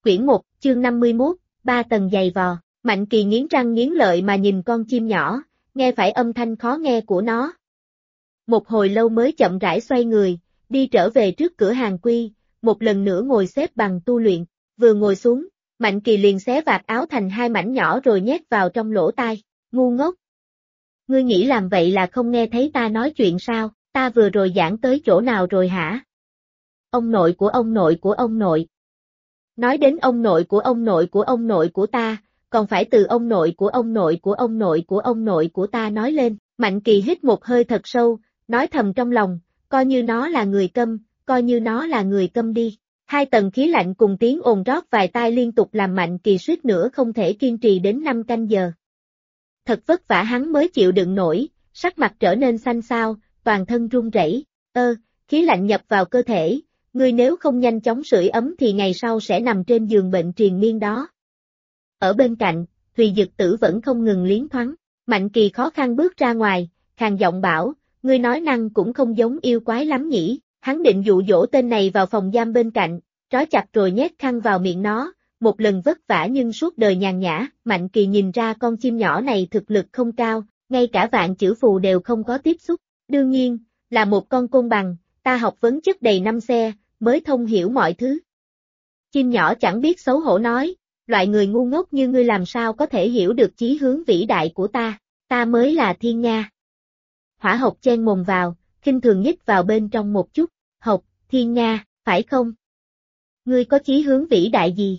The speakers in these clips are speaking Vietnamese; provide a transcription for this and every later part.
Quyển 1, chương 51, 3 tầng dày vò. Mạnh Kỳ nghiến răng nghiến lợi mà nhìn con chim nhỏ, nghe phải âm thanh khó nghe của nó. Một hồi lâu mới chậm rãi xoay người, đi trở về trước cửa hàng Quy, một lần nữa ngồi xếp bằng tu luyện. Vừa ngồi xuống, Mạnh Kỳ liền xé vạt áo thành hai mảnh nhỏ rồi nhét vào trong lỗ tai. Ngu ngốc! Ngươi nghĩ làm vậy là không nghe thấy ta nói chuyện sao? Ta vừa rồi giảng tới chỗ nào rồi hả? Ông nội của ông nội của ông nội. Nói đến ông nội của ông nội của ông nội của ta, còn phải từ ông nội của ông nội của ông nội của ông nội của ta nói lên. Mạnh Kỳ hít một hơi thật sâu, nói thầm trong lòng, coi như nó là người câm, coi như nó là người câm đi. Hai tầng khí lạnh cùng tiếng ồn rót vài tai liên tục làm Mạnh Kỳ suýt nữa không thể kiên trì đến 5 canh giờ. Thật vất vả hắn mới chịu đựng nổi, sắc mặt trở nên xanh xao, toàn thân run rẩy. Khí lạnh nhập vào cơ thể, ngươi nếu không nhanh chóng sưởi ấm thì ngày sau sẽ nằm trên giường bệnh triền miên đó. Ở bên cạnh, Thùy Dực Tử vẫn không ngừng liến thoáng. Mạnh Kỳ khó khăn bước ra ngoài, khàn giọng bảo, ngươi nói năng cũng không giống yêu quái lắm nhỉ. Hắn định dụ dỗ tên này vào phòng giam bên cạnh, trói chặt rồi nhét khăn vào miệng nó, một lần vất vả nhưng suốt đời nhàn nhã. Mạnh Kỳ nhìn ra con chim nhỏ này thực lực không cao, ngay cả vạn chữ phù đều không có tiếp xúc. Đương nhiên, là một con côn bằng, ta học vấn chất đầy năm xe, mới thông hiểu mọi thứ. Chim nhỏ chẳng biết xấu hổ nói, loại người ngu ngốc như ngươi làm sao có thể hiểu được chí hướng vĩ đại của ta mới là thiên nga. Hỏa Hộc chen mồm vào, khinh thường nhích vào bên trong một chút, Hộc, thiên nga, phải không? Ngươi có chí hướng vĩ đại gì?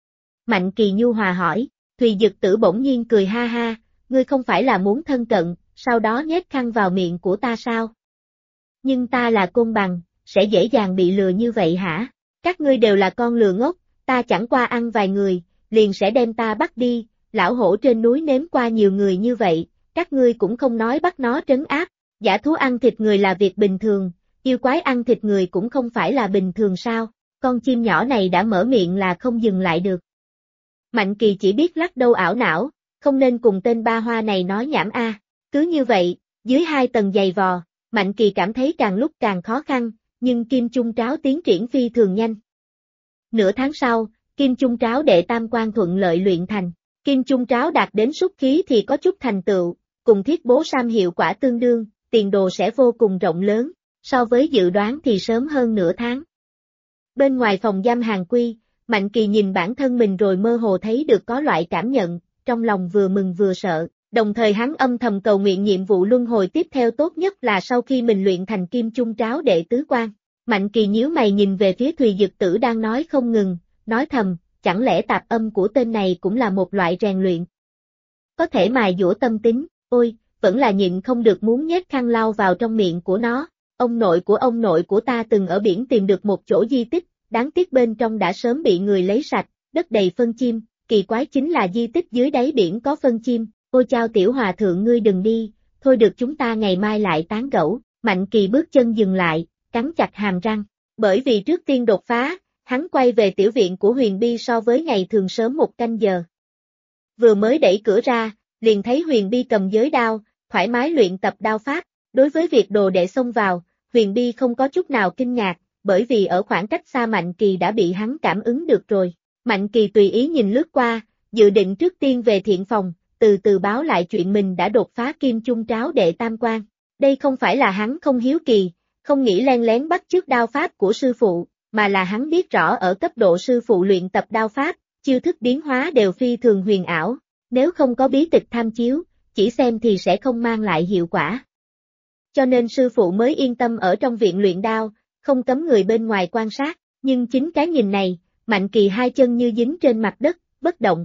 Mạnh Kỳ nhu hòa hỏi. Thùy Dực Tử bỗng nhiên cười ha ha, ngươi không phải là muốn thân cận, sau đó nhét khăn vào miệng của ta sao? Nhưng ta là côn bằng, sẽ dễ dàng bị lừa như vậy hả? Các ngươi đều là con lừa ngốc, ta chẳng qua ăn vài người, liền sẽ đem ta bắt đi, lão hổ trên núi nếm qua nhiều người như vậy, các ngươi cũng không nói bắt nó trấn áp, dã thú ăn thịt người là việc bình thường, yêu quái ăn thịt người cũng không phải là bình thường sao? Con chim nhỏ này đã mở miệng là không dừng lại được. Mạnh Kỳ chỉ biết lắc đầu ảo não, không nên cùng tên ba hoa này nói nhảm a. Cứ như vậy, dưới 2 tầng dày vò, Mạnh Kỳ cảm thấy càng lúc càng khó khăn, nhưng Kim Chung Tráo tiến triển phi thường nhanh. Nửa tháng sau, Kim Chung Tráo đệ tam quan thuận lợi luyện thành. Kim Chung Tráo đạt đến xúc khí thì có chút thành tựu, cùng Thiết Bố Sam hiệu quả tương đương, tiền đồ sẽ vô cùng rộng lớn, so với dự đoán thì sớm hơn nửa tháng. Bên ngoài phòng giam hàng Quy, Mạnh Kỳ nhìn bản thân mình rồi mơ hồ thấy được có loại cảm nhận, trong lòng vừa mừng vừa sợ, đồng thời hắn âm thầm cầu nguyện nhiệm vụ luân hồi tiếp theo tốt nhất là sau khi mình luyện thành Kim Chung Tráo đệ tứ quan. Mạnh Kỳ nhíu mày nhìn về phía Thùy Dực Tử đang nói không ngừng, nói thầm, chẳng lẽ tạp âm của tên này cũng là một loại rèn luyện? Có thể mài dũa tâm tính, ôi, vẫn là nhịn không được muốn nhét khăn lau vào trong miệng của nó. Ông nội của ta từng ở biển tìm được một chỗ di tích, đáng tiếc bên trong đã sớm bị người lấy sạch, đất đầy phân chim, kỳ quái chính là di tích dưới đáy biển có phân chim. Ôi chao tiểu hòa thượng ngươi đừng đi, thôi được chúng ta ngày mai lại tán gẫu. Mạnh Kỳ bước chân dừng lại, cắn chặt hàm răng, bởi vì trước tiên đột phá, hắn quay về tiểu viện của Huyền Bi so với ngày thường sớm 1 canh giờ. Vừa mới đẩy cửa ra, liền thấy Huyền Bi cầm giới đao, thoải mái luyện tập đao pháp. Đối với việc đồ đệ xông vào, Huyền Bi không có chút nào kinh ngạc, bởi vì ở khoảng cách xa Mạnh Kỳ đã bị hắn cảm ứng được rồi. Mạnh Kỳ tùy ý nhìn lướt qua, dự định trước tiên về thiện phòng, từ từ báo lại chuyện mình đã đột phá Kim Chung Tráo đệ tam quan. Đây không phải là hắn không hiếu kỳ, không nghĩ len lén bắt chước đao pháp của sư phụ, mà là hắn biết rõ ở cấp độ sư phụ luyện tập đao pháp, chiêu thức biến hóa đều phi thường huyền ảo, nếu không có bí tịch tham chiếu, chỉ xem thì sẽ không mang lại hiệu quả. Cho nên sư phụ mới yên tâm ở trong viện luyện đao, không cấm người bên ngoài quan sát, nhưng chính cái nhìn này, Mạnh Kỳ hai chân như dính trên mặt đất, bất động.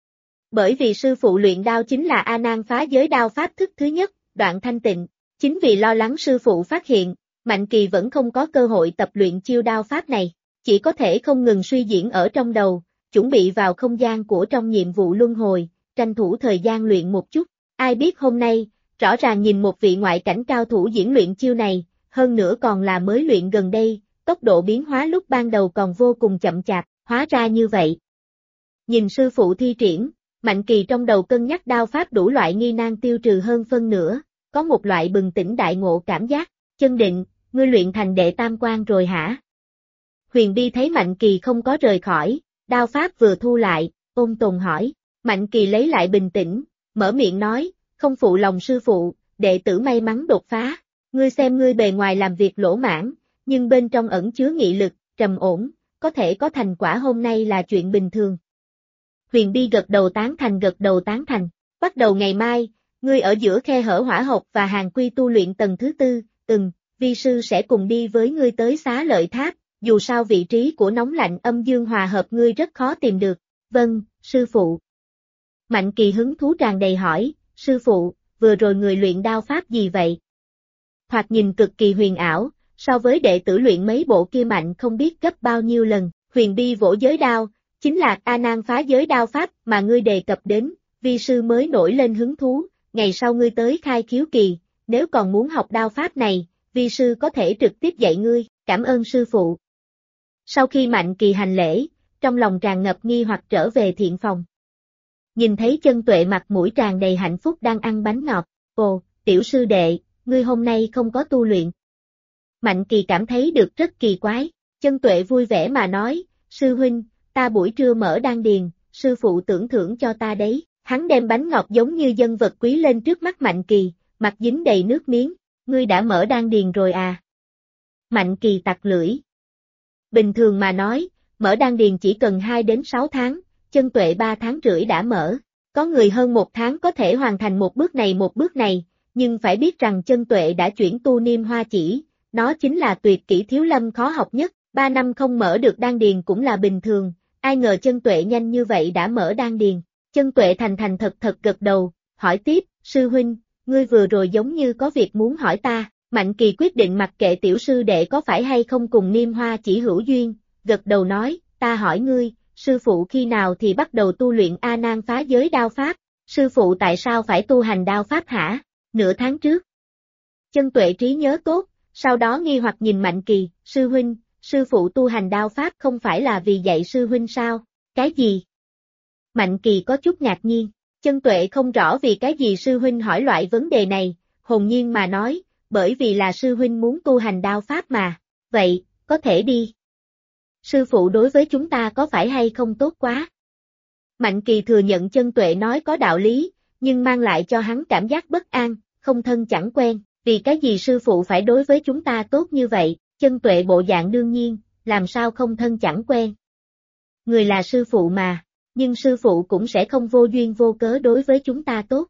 Bởi vì sư phụ luyện đao chính là A Nan phá giới đao pháp thức thứ nhất, Đoạn Thanh Tịnh, chính vì lo lắng sư phụ phát hiện, Mạnh Kỳ vẫn không có cơ hội tập luyện chiêu đao pháp này, chỉ có thể không ngừng suy diễn ở trong đầu, chuẩn bị vào không gian của trong nhiệm vụ luân hồi, tranh thủ thời gian luyện một chút. Ai biết hôm nay, rõ ràng nhìn một vị ngoại cảnh cao thủ diễn luyện chiêu này, hơn nữa còn là mới luyện gần đây, tốc độ biến hóa lúc ban đầu còn vô cùng chậm chạp, hóa ra như vậy. Nhìn sư phụ thi triển, Mạnh Kỳ trong đầu cân nhắc đao pháp đủ loại nghi nan tiêu trừ hơn phân nửa, có một loại bừng tỉnh đại ngộ cảm giác. Chân Định, ngươi luyện thành đệ tam quan rồi hả? Huyền Bi thấy Mạnh Kỳ không có rời khỏi, đao pháp vừa thu lại, ôn tồn hỏi. Mạnh Kỳ lấy lại bình tĩnh, mở miệng nói, không phụ lòng sư phụ, đệ tử may mắn đột phá. Ngươi xem ngươi bề ngoài làm việc lỗ mãn, nhưng bên trong ẩn chứa nghị lực, trầm ổn, có thể có thành quả hôm nay là chuyện bình thường. Huyền Bi gật đầu tán thành, bắt đầu ngày mai, ngươi ở giữa khe hở hỏa học và hàng quy tu luyện tầng thứ 4, vi sư sẽ cùng đi với ngươi tới Xá Lợi Tháp, dù sao vị trí của nóng lạnh âm dương hòa hợp ngươi rất khó tìm được. Vâng, sư phụ. Mạnh Kỳ hứng thú tràn đầy hỏi, sư phụ, vừa rồi người luyện đao pháp gì vậy? Thoạt nhìn cực kỳ huyền ảo, so với đệ tử luyện mấy bộ kia mạnh không biết gấp bao nhiêu lần. Huyền Bi vỗ giới đao, chính là A Nan phá giới đao pháp mà ngươi đề cập đến, vi sư mới nổi lên hứng thú, ngày sau ngươi tới khai khiếu kỳ, nếu còn muốn học đao pháp này, vi sư có thể trực tiếp dạy ngươi, cảm ơn sư phụ. Sau khi Mạnh Kỳ hành lễ, trong lòng tràn ngập nghi hoặc trở về thiện phòng. Nhìn thấy Chân Tuệ mặt mũi tràn đầy hạnh phúc đang ăn bánh ngọt, ồ, tiểu sư đệ, ngươi hôm nay không có tu luyện. Mạnh Kỳ cảm thấy được rất kỳ quái, Chân Tuệ vui vẻ mà nói, sư huynh, ta buổi trưa mở đan điền, sư phụ tưởng thưởng cho ta đấy. Hắn đem bánh ngọt giống như dân vật quý lên trước mắt Mạnh Kỳ, mặt dính đầy nước miếng, ngươi đã mở đan điền rồi à? Mạnh Kỳ tặc lưỡi. Bình thường mà nói, mở đan điền chỉ cần 2 đến 6 tháng, Chân Tuệ 3 tháng rưỡi đã mở, có người hơn 1 tháng có thể hoàn thành một bước này, nhưng phải biết rằng Chân Tuệ đã chuyển tu Niêm Hoa Chỉ, nó chính là tuyệt kỹ thiếu lâm khó học nhất, 3 năm không mở được đan điền cũng là bình thường, ai ngờ Chân Tuệ nhanh như vậy đã mở đan điền. Chân Tuệ thành thật gật đầu, hỏi tiếp, sư huynh, ngươi vừa rồi giống như có việc muốn hỏi ta. Mạnh Kỳ quyết định mặc kệ tiểu sư đệ có phải hay không cùng Niêm Hoa Chỉ hữu duyên, gật đầu nói, ta hỏi ngươi, sư phụ khi nào thì bắt đầu tu luyện A Nan phá giới đao pháp, sư phụ tại sao phải tu hành đao pháp hả? Nửa tháng trước. Chân Tuệ trí nhớ tốt, sau đó nghi hoặc nhìn Mạnh Kỳ, sư huynh, sư phụ tu hành đao pháp không phải là vì dạy sư huynh sao? Cái gì? Mạnh Kỳ có chút ngạc nhiên, Chân Tuệ không rõ vì cái gì sư huynh hỏi loại vấn đề này, hồn nhiên mà nói, bởi vì là sư huynh muốn tu hành đao pháp mà, vậy, có thể đi. Sư phụ đối với chúng ta có phải hay không tốt quá? Mạnh Kỳ thừa nhận Chân Tuệ nói có đạo lý, nhưng mang lại cho hắn cảm giác bất an, không thân chẳng quen, vì cái gì sư phụ phải đối với chúng ta tốt như vậy, Chân Tuệ bộ dạng đương nhiên, làm sao không thân chẳng quen. Người là sư phụ mà, nhưng sư phụ cũng sẽ không vô duyên vô cớ đối với chúng ta tốt.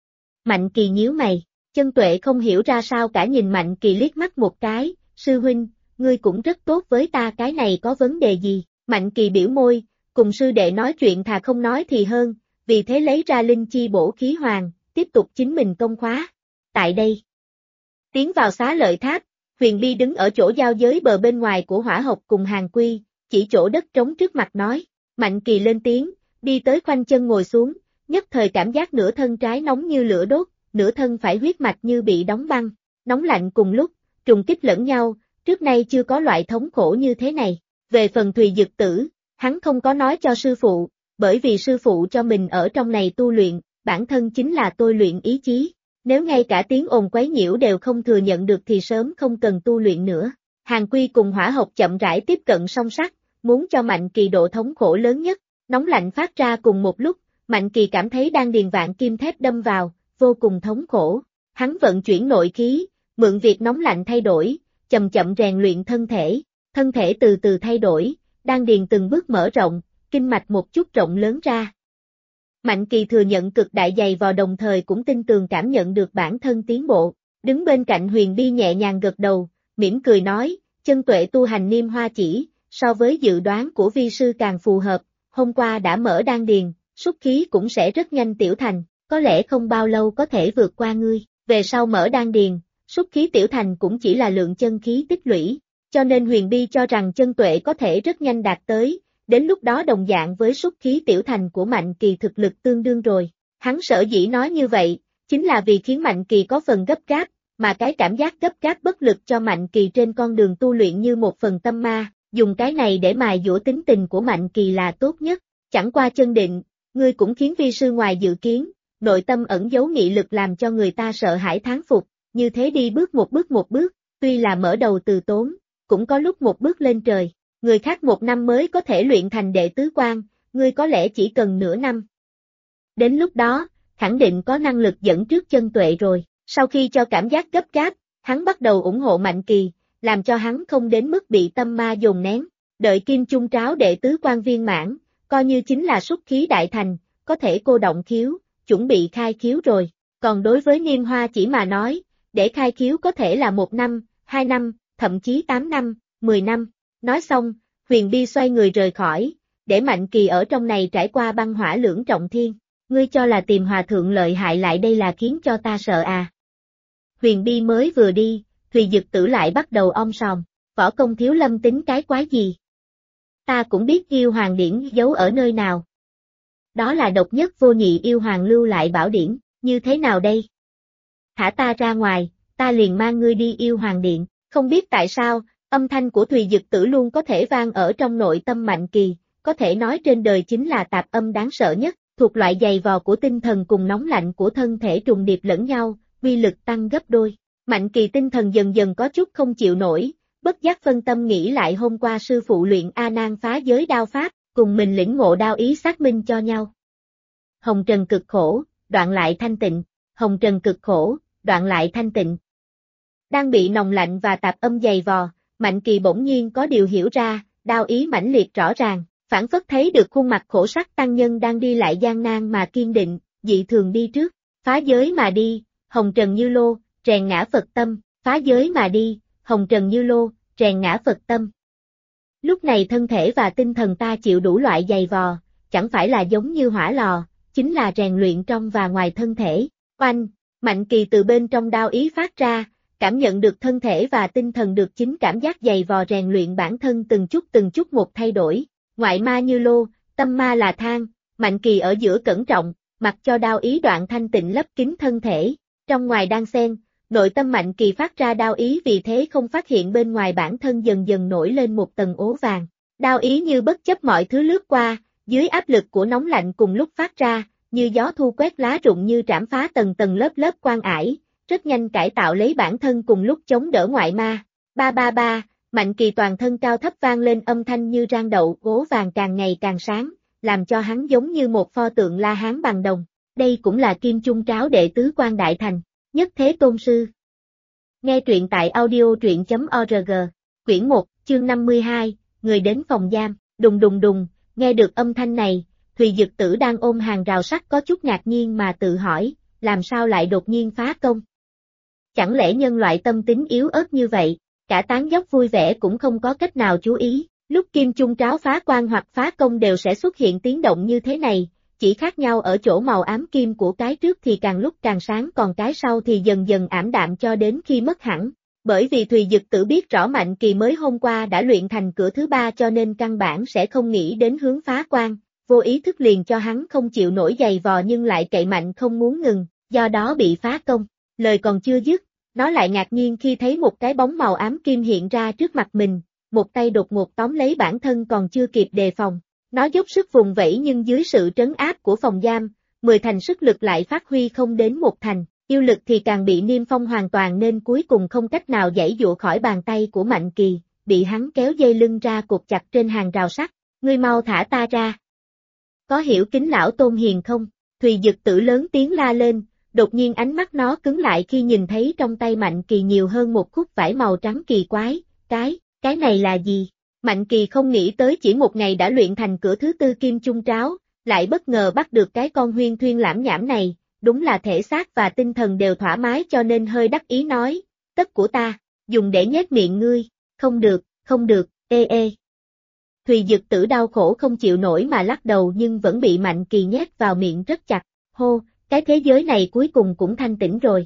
Mạnh Kỳ nhíu mày, Chân Tuệ không hiểu ra sao cả nhìn Mạnh Kỳ liếc mắt một cái, sư huynh, ngươi cũng rất tốt với ta, cái này có vấn đề gì? Mạnh Kỳ biểu môi, cùng sư đệ nói chuyện thà không nói thì hơn, vì thế lấy ra linh chi bổ khí hoàng, tiếp tục chính mình công khóa. Tại đây, tiến vào Xá Lợi Tháp, Huyền Bi đứng ở chỗ giao giới bờ bên ngoài của hỏa học cùng hàng quy, chỉ chỗ đất trống trước mặt nói. Mạnh Kỳ lên tiếng, đi tới khoanh chân ngồi xuống, nhất thời cảm giác nửa thân trái nóng như lửa đốt, nửa thân phải huyết mạch như bị đóng băng, nóng lạnh cùng lúc, trùng kích lẫn nhau, trước nay chưa có loại thống khổ như thế này. Về phần Thùy Dực Tử, hắn không có nói cho sư phụ, bởi vì sư phụ cho mình ở trong này tu luyện, bản thân chính là tôi luyện ý chí, nếu ngay cả tiếng ồn quấy nhiễu đều không thừa nhận được thì sớm không cần tu luyện nữa. Hàng quy cùng hỏa học chậm rãi tiếp cận song sắt, muốn cho Mạnh Kỳ độ thống khổ lớn nhất, nóng lạnh phát ra cùng một lúc, Mạnh Kỳ cảm thấy đang điền vạn kim thép đâm vào, vô cùng thống khổ. Hắn vận chuyển nội khí, mượn việc nóng lạnh thay đổi, chậm chậm rèn luyện thân thể từ từ thay đổi, đang điền từng bước mở rộng, kinh mạch một chút rộng lớn ra. Mạnh Kỳ thừa nhận cực đại dày vò đồng thời cũng tin tường cảm nhận được bản thân tiến bộ, đứng bên cạnh Huyền Bi nhẹ nhàng gật đầu, mỉm cười nói, Chân Tuệ tu hành Niêm Hoa Chỉ, so với dự đoán của vi sư càng phù hợp, hôm qua đã mở đan điền, xúc khí cũng sẽ rất nhanh tiểu thành, có lẽ không bao lâu có thể vượt qua ngươi, về sau mở đan điền, xúc khí tiểu thành cũng chỉ là lượng chân khí tích lũy, cho nên Huyền Bi cho rằng Chân Tuệ có thể rất nhanh đạt tới, đến lúc đó đồng dạng với xúc khí tiểu thành của Mạnh Kỳ thực lực tương đương rồi. Hắn sở dĩ nói như vậy, chính là vì khiến Mạnh Kỳ có phần gấp gáp, mà cái cảm giác gấp gáp bất lực cho Mạnh Kỳ trên con đường tu luyện như một phần tâm ma, dùng cái này để mài dũa tính tình của Mạnh Kỳ là tốt nhất. Chẳng qua Chân Định, ngươi cũng khiến vi sư ngoài dự kiến, nội tâm ẩn giấu nghị lực làm cho người ta sợ hãi thán phục, như thế đi bước một bước, tuy là mở đầu từ tốn, cũng có lúc một bước lên trời. người khác 1 năm mới có thể luyện thành đệ tứ quan, ngươi có lẽ chỉ cần nửa năm. Đến lúc đó, khẳng định có năng lực dẫn trước chân tuệ rồi. Sau khi cho cảm giác gấp gáp, hắn bắt đầu ủng hộ Mạnh Kỳ, làm cho hắn không đến mức bị tâm ma dồn nén. Đợi Kim Chung Tráo đệ tứ quan viên mãn, coi như chính là xuất khí đại thành, có thể cô động khiếu, chuẩn bị khai khiếu rồi. Còn đối với Niêm Hoa chỉ mà nói, để khai khiếu có thể là 1 năm, 2 năm, thậm chí 8 năm, 10 năm. Nói xong, Huyền Bi xoay người rời khỏi, để Mạnh Kỳ ở trong này trải qua băng hỏa lưỡng trọng thiên. Ngươi cho là tìm hòa thượng lợi hại lại đây là khiến cho ta sợ à? Huyền Bi mới vừa đi, Thùy Dực Tử lại bắt đầu om sòm, võ công Thiếu Lâm tính cái quái gì? Ta cũng biết yêu hoàng điển giấu ở nơi nào. Đó là độc nhất vô nhị yêu hoàng lưu lại bảo điển, như thế nào đây? Thả ta ra ngoài, ta liền mang ngươi đi yêu hoàng điện. Không biết tại sao, âm thanh của Thùy Dực Tử luôn có thể vang ở trong nội tâm Mạnh Kỳ, có thể nói trên đời chính là tạp âm đáng sợ nhất, thuộc loại dày vò của tinh thần cùng nóng lạnh của thân thể trùng điệp lẫn nhau, uy lực tăng gấp đôi. Mạnh Kỳ tinh thần dần dần có chút không chịu nổi, bất giác phân tâm nghĩ lại hôm qua sư phụ luyện A Nan phá giới đao pháp, cùng mình lĩnh ngộ đao ý xác minh cho nhau. Hồng trần cực khổ, đoạn lại thanh tịnh, hồng trần cực khổ, đoạn lại thanh tịnh. Đang bị nồng lạnh và tạp âm dày vò, Mạnh Kỳ bỗng nhiên có điều hiểu ra, đao ý mãnh liệt rõ ràng, phảng phất thấy được khuôn mặt khổ sắc tăng nhân đang đi lại gian nan mà kiên định, dị thường đi trước, phá giới mà đi, hồng trần như lô, rèn ngã Phật tâm, phá giới mà đi, hồng trần như lô, rèn ngã Phật tâm. Lúc này thân thể và tinh thần ta chịu đủ loại dày vò, chẳng phải là giống như hỏa lò, chính là rèn luyện trong và ngoài thân thể. Oanh, Mạnh Kỳ từ bên trong đao ý phát ra, cảm nhận được thân thể và tinh thần được chính cảm giác dày vò rèn luyện bản thân từng chút một thay đổi. Ngoại ma như lô, tâm ma là than, Mạnh Kỳ ở giữa cẩn trọng, mặc cho đao ý đoạn thanh tịnh lấp kín thân thể, trong ngoài đan xen, nội tâm Mạnh Kỳ phát ra đao ý vì thế không phát hiện bên ngoài bản thân dần dần nổi lên một tầng ố vàng. Đao ý như bất chấp mọi thứ lướt qua, dưới áp lực của nóng lạnh cùng lúc phát ra, như gió thu quét lá rụng như trảm phá tầng tầng lớp quan ải, rất nhanh cải tạo lấy bản thân cùng lúc chống đỡ ngoại ma. Ba ba ba, Mạnh Kỳ toàn thân cao thấp vang lên âm thanh như rang đậu, ố vàng càng ngày càng sáng, làm cho hắn giống như một pho tượng La Hán bằng đồng. Đây cũng là Kim Chung Tráo đệ tứ quan đại thành, Nhất Thế Tôn Sư. Nghe truyện tại audio.truyện.org, quyển 1, chương 52, người đến phòng giam, đùng đùng đùng, nghe được âm thanh này, Thùy Dực Tử đang ôm hàng rào sắt có chút ngạc nhiên mà tự hỏi, làm sao lại đột nhiên phá công? Chẳng lẽ nhân loại tâm tính yếu ớt như vậy, cả tán dốc vui vẻ cũng không có cách nào chú ý, lúc Kim Chung Tráo phá quan hoặc phá công đều sẽ xuất hiện tiếng động như thế này, chỉ khác nhau ở chỗ màu ám kim của cái trước thì càng lúc càng sáng còn cái sau thì dần dần ảm đạm cho đến khi mất hẳn. Bởi vì Thùy Dực Tử biết rõ Mạnh Kỳ mới hôm qua đã luyện thành cửa thứ 3 cho nên căn bản sẽ không nghĩ đến hướng phá quan, vô ý thức liền cho hắn không chịu nổi dày vò nhưng lại cậy mạnh không muốn ngừng, do đó bị phá công. Lời còn chưa dứt, nó lại ngạc nhiên khi thấy một cái bóng màu ám kim hiện ra trước mặt mình, một tay đột ngột tóm lấy bản thân còn chưa kịp đề phòng. Nó dốc sức vùng vẫy nhưng dưới sự trấn áp của phòng giam, 10 thành sức lực lại phát huy không đến 1 thành, yêu lực thì càng bị niêm phong hoàn toàn nên cuối cùng không cách nào giãy giụa khỏi bàn tay của Mạnh Kỳ, bị hắn kéo dây lưng ra cột chặt trên hàng rào sắt. Ngươi mau thả ta ra. Có hiểu Kính lão tôn hiền không? Thùy Dực Tử lớn tiếng la lên, đột nhiên ánh mắt nó cứng lại khi nhìn thấy trong tay Mạnh Kỳ nhiều hơn một khúc vải màu trắng kỳ quái, cái này là gì? Mạnh Kỳ không nghĩ tới chỉ một ngày đã luyện thành cửa thứ 4 Kim Chung Tráo, lại bất ngờ bắt được cái con huyên thuyên lãm nhảm này, đúng là thể xác và tinh thần đều thoải mái cho nên hơi đắc ý nói, tất của ta, dùng để nhét miệng ngươi, không được, ê. Thùy Dực Tử đau khổ không chịu nổi mà lắc đầu nhưng vẫn bị Mạnh Kỳ nhét vào miệng rất chặt, hô, cái thế giới này cuối cùng cũng thanh tĩnh rồi.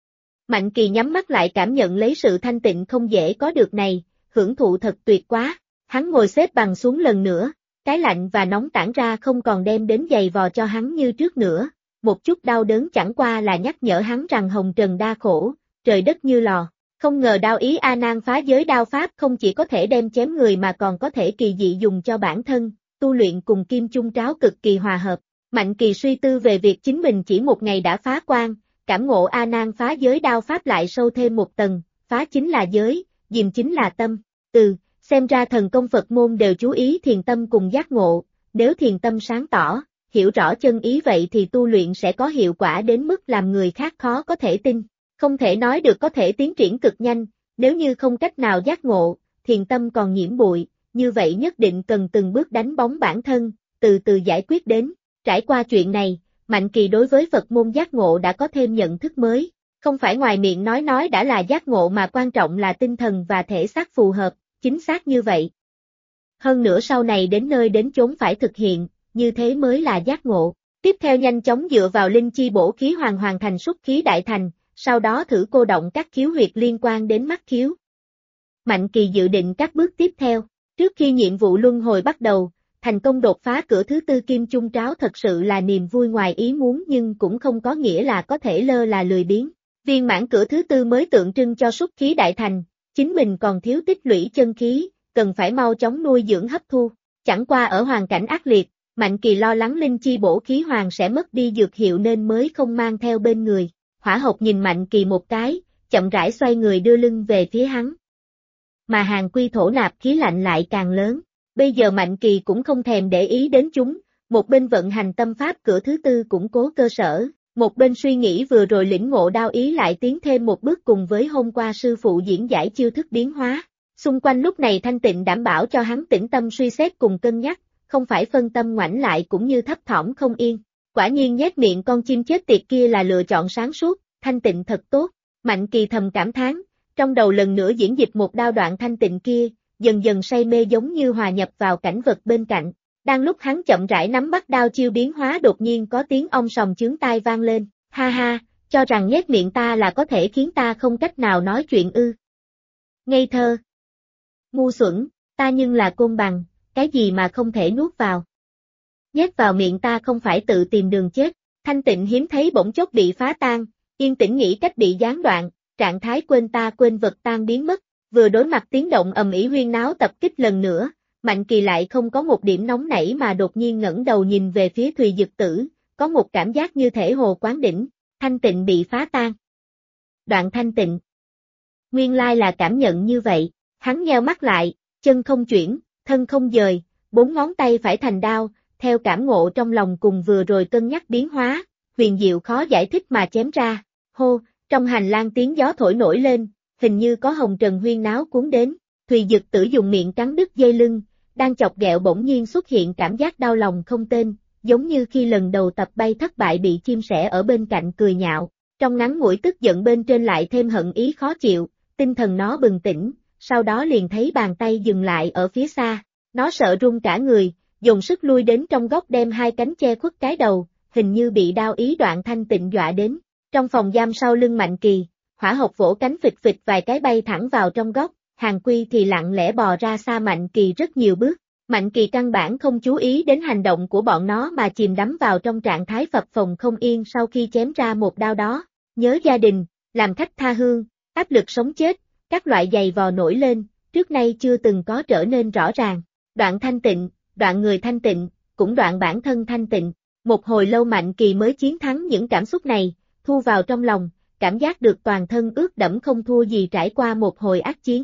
Mạnh Kỳ nhắm mắt lại cảm nhận lấy sự thanh tịnh không dễ có được này, hưởng thụ thật tuyệt quá, hắn ngồi xếp bằng xuống lần nữa, cái lạnh và nóng tản ra không còn đem đến giày vò cho hắn như trước nữa, một chút đau đớn chẳng qua là nhắc nhở hắn rằng hồng trần đa khổ, trời đất như lò, không ngờ đao ý A Nan phá giới đao pháp không chỉ có thể đem chém người mà còn có thể kỳ dị dùng cho bản thân, tu luyện cùng Kim Chung Tráo cực kỳ hòa hợp. Mạnh Kỳ suy tư về việc chính mình chỉ một ngày đã phá quan, cảm ngộ A Nan phá giới đao pháp lại sâu thêm một tầng, phá chính là giới, diềm chính là tâm, Xem ra thần công Phật môn đều chú ý thiền tâm cùng giác ngộ, nếu thiền tâm sáng tỏ, hiểu rõ chân ý vậy thì tu luyện sẽ có hiệu quả đến mức làm người khác khó có thể tin. Không thể nói được có thể tiến triển cực nhanh, nếu như không cách nào giác ngộ, thiền tâm còn nhiễm bụi, như vậy nhất định cần từng bước đánh bóng bản thân, từ từ giải quyết đến. Trải qua chuyện này, Mạnh Kỳ đối với Phật môn giác ngộ đã có thêm nhận thức mới. Không phải ngoài miệng nói đã là giác ngộ mà quan trọng là tinh thần và thể xác phù hợp, chính xác như vậy. Hơn nữa sau này đến nơi đến chốn phải thực hiện, như thế mới là giác ngộ. Tiếp theo nhanh chóng dựa vào linh chi bổ khí hoàn thành xúc khí đại thành, sau đó thử cô động các khiếu huyệt liên quan đến mắt khiếu. Mạnh Kỳ dự định các bước tiếp theo, trước khi nhiệm vụ luân hồi bắt đầu, thành công đột phá cửa thứ tư kim chung tráo thật sự là niềm vui ngoài ý muốn nhưng cũng không có nghĩa là có thể lơ là lười biếng. Viên mãn cửa thứ tư mới tượng trưng cho xúc khí đại thành, chính mình còn thiếu tích lũy chân khí, cần phải mau chóng nuôi dưỡng hấp thu. Chẳng qua ở hoàn cảnh ác liệt, Mạnh Kỳ lo lắng linh chi bổ khí hoàng sẽ mất đi dược hiệu nên mới không mang theo bên người. Hỏa Hộc nhìn Mạnh Kỳ một cái, chậm rãi xoay người đưa lưng về phía hắn. Mà Hàn Quy thổ nạp khí lạnh lại càng lớn. Bây giờ Mạnh Kỳ cũng không thèm để ý đến chúng, một bên vận hành tâm pháp cửa thứ tư củng cố cơ sở, một bên suy nghĩ vừa rồi lĩnh ngộ đao ý lại tiến thêm một bước cùng với hôm qua sư phụ diễn giải chiêu thức biến hóa. Xung quanh lúc này thanh tịnh đảm bảo cho hắn tĩnh tâm suy xét cùng cân nhắc, không phải phân tâm ngoảnh lại cũng như thấp thỏm không yên. Quả nhiên nhét miệng con chim chết tiệt kia là lựa chọn sáng suốt, thanh tịnh thật tốt. Mạnh Kỳ thầm cảm thán, trong đầu lần nữa diễn dịch một đao đoạn thanh tịnh kia, dần dần say mê giống như hòa nhập vào cảnh vật bên cạnh. Đang lúc hắn chậm rãi nắm bắt đao chiêu biến hóa đột nhiên có tiếng ong sòng chướng tai vang lên, ha ha, cho rằng nhét miệng ta là có thể khiến ta không cách nào nói chuyện ư. Ngây thơ. Ngu xuẩn, ta nhưng là côn bằng, cái gì mà không thể nuốt vào. Nhét vào miệng ta không phải tự tìm đường chết, thanh tịnh hiếm thấy bỗng chốc bị phá tan, yên tĩnh nghĩ cách bị gián đoạn, trạng thái quên ta quên vật tan biến mất, vừa đối mặt tiếng động ầm ĩ huyên náo tập kích lần nữa. Mạnh Kỳ lại không có một điểm nóng nảy mà đột nhiên ngẩng đầu nhìn về phía Thùy Dực Tử, có một cảm giác như thể hồ quán đỉnh, thanh tịnh bị phá tan. Đoạn thanh tịnh. Nguyên lai là cảm nhận như vậy, hắn nheo mắt lại, chân không chuyển, thân không dời, 4 ngón tay phải thành đao, theo cảm ngộ trong lòng cùng vừa rồi cân nhắc biến hóa, huyền diệu khó giải thích mà chém ra, hô, trong hành lang tiếng gió thổi nổi lên, hình như có hồng trần huyên náo cuốn đến, Thùy Dực Tử dùng miệng cắn đứt dây lưng, đang chọc ghẹo bỗng nhiên xuất hiện cảm giác đau lòng không tên, giống như khi lần đầu tập bay thất bại bị chim sẻ ở bên cạnh cười nhạo, trong ngắn ngủi tức giận bên trên lại thêm hận ý khó chịu, tinh thần nó bừng tỉnh, sau đó liền thấy bàn tay dừng lại ở phía xa, nó sợ run cả người, dùng sức lui đến trong góc đem hai cánh che khuất cái đầu, hình như bị đao ý đoạn thanh tịnh dọa đến, trong phòng giam sau lưng Mạnh Kỳ, Hỏa Hộc vỗ cánh phịch phịch vài cái bay thẳng vào trong góc. Hàn Quy thì lặng lẽ bò ra xa Mạnh Kỳ rất nhiều bước, Mạnh Kỳ căn bản không chú ý đến hành động của bọn nó mà chìm đắm vào trong trạng thái phập phồng không yên sau khi chém ra một đao đó, nhớ gia đình, làm khách tha hương, áp lực sống chết, các loại giày vò nổi lên, trước nay chưa từng có trở nên rõ ràng, đoạn thanh tịnh, đoạn người thanh tịnh, cũng đoạn bản thân thanh tịnh, một hồi lâu Mạnh Kỳ mới chiến thắng những cảm xúc này, thu vào trong lòng, cảm giác được toàn thân ướt đẫm không thua gì trải qua một hồi ác chiến.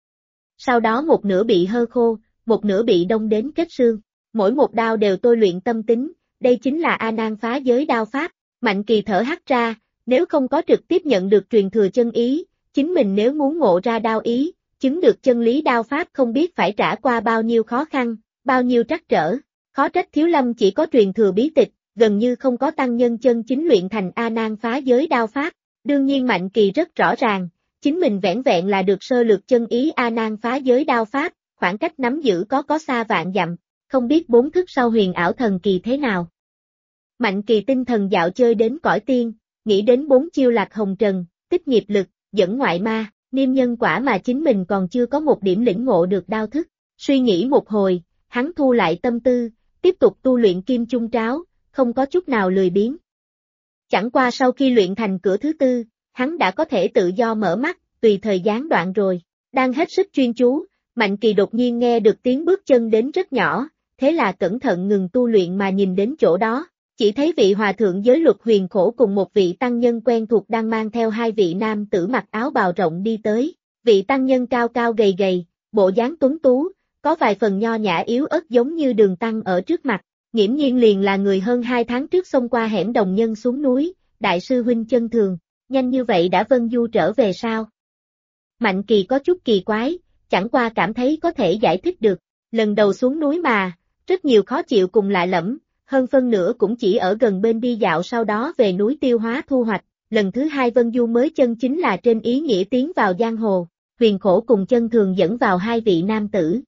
Sau đó một nửa bị hơ khô, một nửa bị đông đến kết xương, mỗi một đao đều tôi luyện tâm tính, đây chính là A Nan phá giới đao pháp, Mạnh Kỳ thở hắt ra, nếu không có trực tiếp nhận được truyền thừa chân ý, chính mình nếu muốn ngộ ra đao ý, chứng được chân lý đao pháp không biết phải trải qua bao nhiêu khó khăn, bao nhiêu trắc trở, khó trách Thiếu Lâm chỉ có truyền thừa bí tịch, gần như không có tăng nhân chân chính luyện thành A Nan phá giới đao pháp, đương nhiên Mạnh Kỳ rất rõ ràng. Chính mình vẻn vẹn là được sơ lược chân ý A Nan phá giới đao pháp, khoảng cách nắm giữ có xa vạn dặm, không biết 4 thức sau huyền ảo thần kỳ thế nào. Mạnh Kỳ tinh thần dạo chơi đến cõi tiên, nghĩ đến 4 chiêu lạc hồng trần, tích nghiệp lực, dẫn ngoại ma, niêm nhân quả mà chính mình còn chưa có một điểm lĩnh ngộ được đao thức. Suy nghĩ một hồi, hắn thu lại tâm tư, tiếp tục tu luyện kim chung tráo, không có chút nào lười biếng. Chẳng qua sau khi luyện thành cửa thứ tư, hắn đã có thể tự do mở mắt, tùy thời gián đoạn rồi. Đang hết sức chuyên chú, Mạnh Kỳ đột nhiên nghe được tiếng bước chân đến rất nhỏ, thế là cẩn thận ngừng tu luyện mà nhìn đến chỗ đó, chỉ thấy vị hòa thượng giới luật huyền khổ cùng một vị tăng nhân quen thuộc đang mang theo hai vị nam tử mặc áo bào rộng đi tới. Vị tăng nhân cao cao gầy gầy, bộ dáng tuấn tú, có vài phần nho nhã yếu ớt giống như Đường Tăng ở trước mặt, nghiễm nhiên liền là người hơn 2 tháng trước xông qua hẻm Đồng Nhân xuống núi, đại sư huynh Chân Thường, nhanh như vậy đã Vân Du trở về sao? Mạnh Kỳ có chút kỳ quái, chẳng qua cảm thấy có thể giải thích được, lần đầu xuống núi mà, rất nhiều khó chịu cùng lạ lẫm, hơn phân nửa cũng chỉ ở gần bên đi dạo sau đó về núi tiêu hóa thu hoạch, lần thứ hai Vân Du mới chân chính là trên ý nghĩa tiến vào giang hồ, Huyền Khổ cùng Chân Thường dẫn vào hai vị nam tử.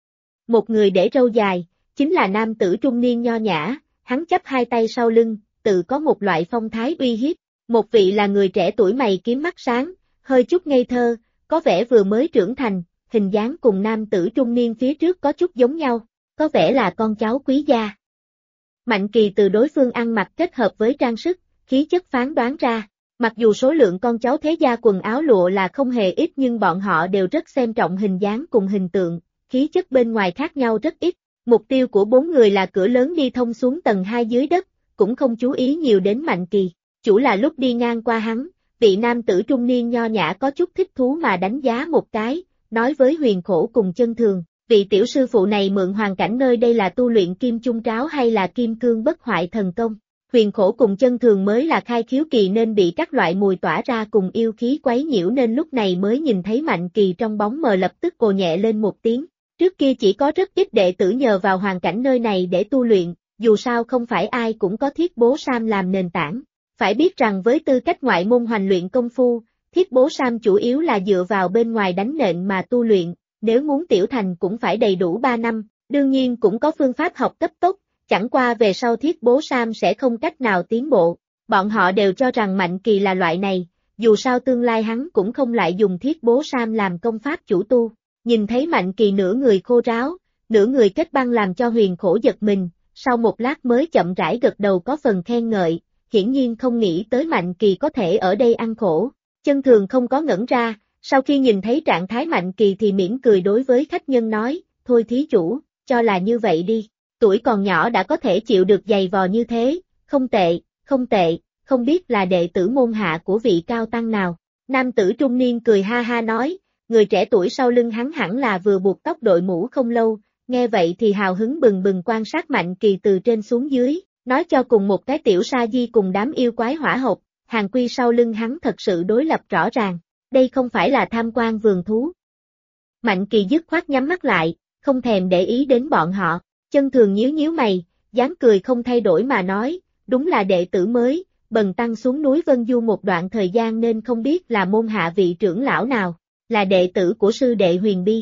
Một người để râu dài, chính là nam tử trung niên nho nhã, hắn chắp hai tay sau lưng, tự có một loại phong thái uy hiếp, một vị là người trẻ tuổi mày kiếm mắt sáng, hơi chút ngây thơ, có vẻ vừa mới trưởng thành, hình dáng cùng nam tử trung niên phía trước có chút giống nhau, có vẻ là con cháu quý gia. Mạnh Kỳ từ đối phương ăn mặc kết hợp với trang sức, khí chất phán đoán ra, mặc dù số lượng con cháu thế gia quần áo lụa là không hề ít nhưng bọn họ đều rất xem trọng hình dáng cùng hình tượng, khí chất bên ngoài khác nhau rất ít. Mục tiêu của bốn người là cửa lớn đi thông xuống tầng 2 dưới đất, cũng không chú ý nhiều đến Mạnh Kỳ, chủ là lúc đi ngang qua hắn, vị nam tử trung niên nho nhã có chút thích thú mà đánh giá một cái, nói với Huyền Khổ cùng Chân Thường, vị tiểu sư phụ này mượn hoàn cảnh nơi đây là tu luyện kim chung tráo hay là kim cương bất hoại thần công. Huyền Khổ cùng Chân Thường mới là khai khiếu kỳ nên bị các loại mùi tỏa ra cùng yêu khí quấy nhiễu nên lúc này mới nhìn thấy Mạnh Kỳ trong bóng mờ lập tức ồ nhẹ lên một tiếng. Trước kia chỉ có rất ít đệ tử nhờ vào hoàn cảnh nơi này để tu luyện, dù sao không phải ai cũng có Thiết Bố Sam làm nền tảng. Phải biết rằng với tư cách ngoại môn hoành luyện công phu, Thiết Bố Sam chủ yếu là dựa vào bên ngoài đánh nện mà tu luyện, nếu muốn tiểu thành cũng phải đầy đủ 3 năm, đương nhiên cũng có phương pháp học cấp tốc, chẳng qua về sau Thiết Bố Sam sẽ không cách nào tiến bộ. Bọn họ đều cho rằng Mạnh Kỳ là loại này, dù sao tương lai hắn cũng không lại dùng Thiết Bố Sam làm công pháp chủ tu. Nhìn thấy Mạnh Kỳ nửa người khô ráo, nửa người kết băng làm cho Huyền Khổ giật mình, sau một lát mới chậm rãi gật đầu có phần khen ngợi, hiển nhiên không nghĩ tới Mạnh Kỳ có thể ở đây ăn khổ. Chân Thường không có ngẩn ra, sau khi nhìn thấy trạng thái Mạnh Kỳ thì mỉm cười đối với khách nhân nói, thôi thí chủ, cho là như vậy đi, tuổi còn nhỏ đã có thể chịu được giày vò như thế, không tệ, không tệ, không biết là đệ tử môn hạ của vị cao tăng nào. Nam tử trung niên cười ha ha nói, người trẻ tuổi sau lưng hắn hẳn là vừa buộc tóc đội mũ không lâu, nghe vậy thì hào hứng bừng bừng quan sát Mạnh Kỳ từ trên xuống dưới, nói cho cùng một cái tiểu sa di cùng đám yêu quái hỏa hộp, hàng quy sau lưng hắn thật sự đối lập rõ ràng, đây không phải là tham quan vườn thú. Mạnh Kỳ dứt khoát nhắm mắt lại, không thèm để ý đến bọn họ, Chân Thường nhíu nhíu mày, dáng cười không thay đổi mà nói, đúng là đệ tử mới, bần tăng xuống núi Vân Du một đoạn thời gian nên không biết là môn hạ vị trưởng lão nào. Là đệ tử của sư đệ Huyền Bi.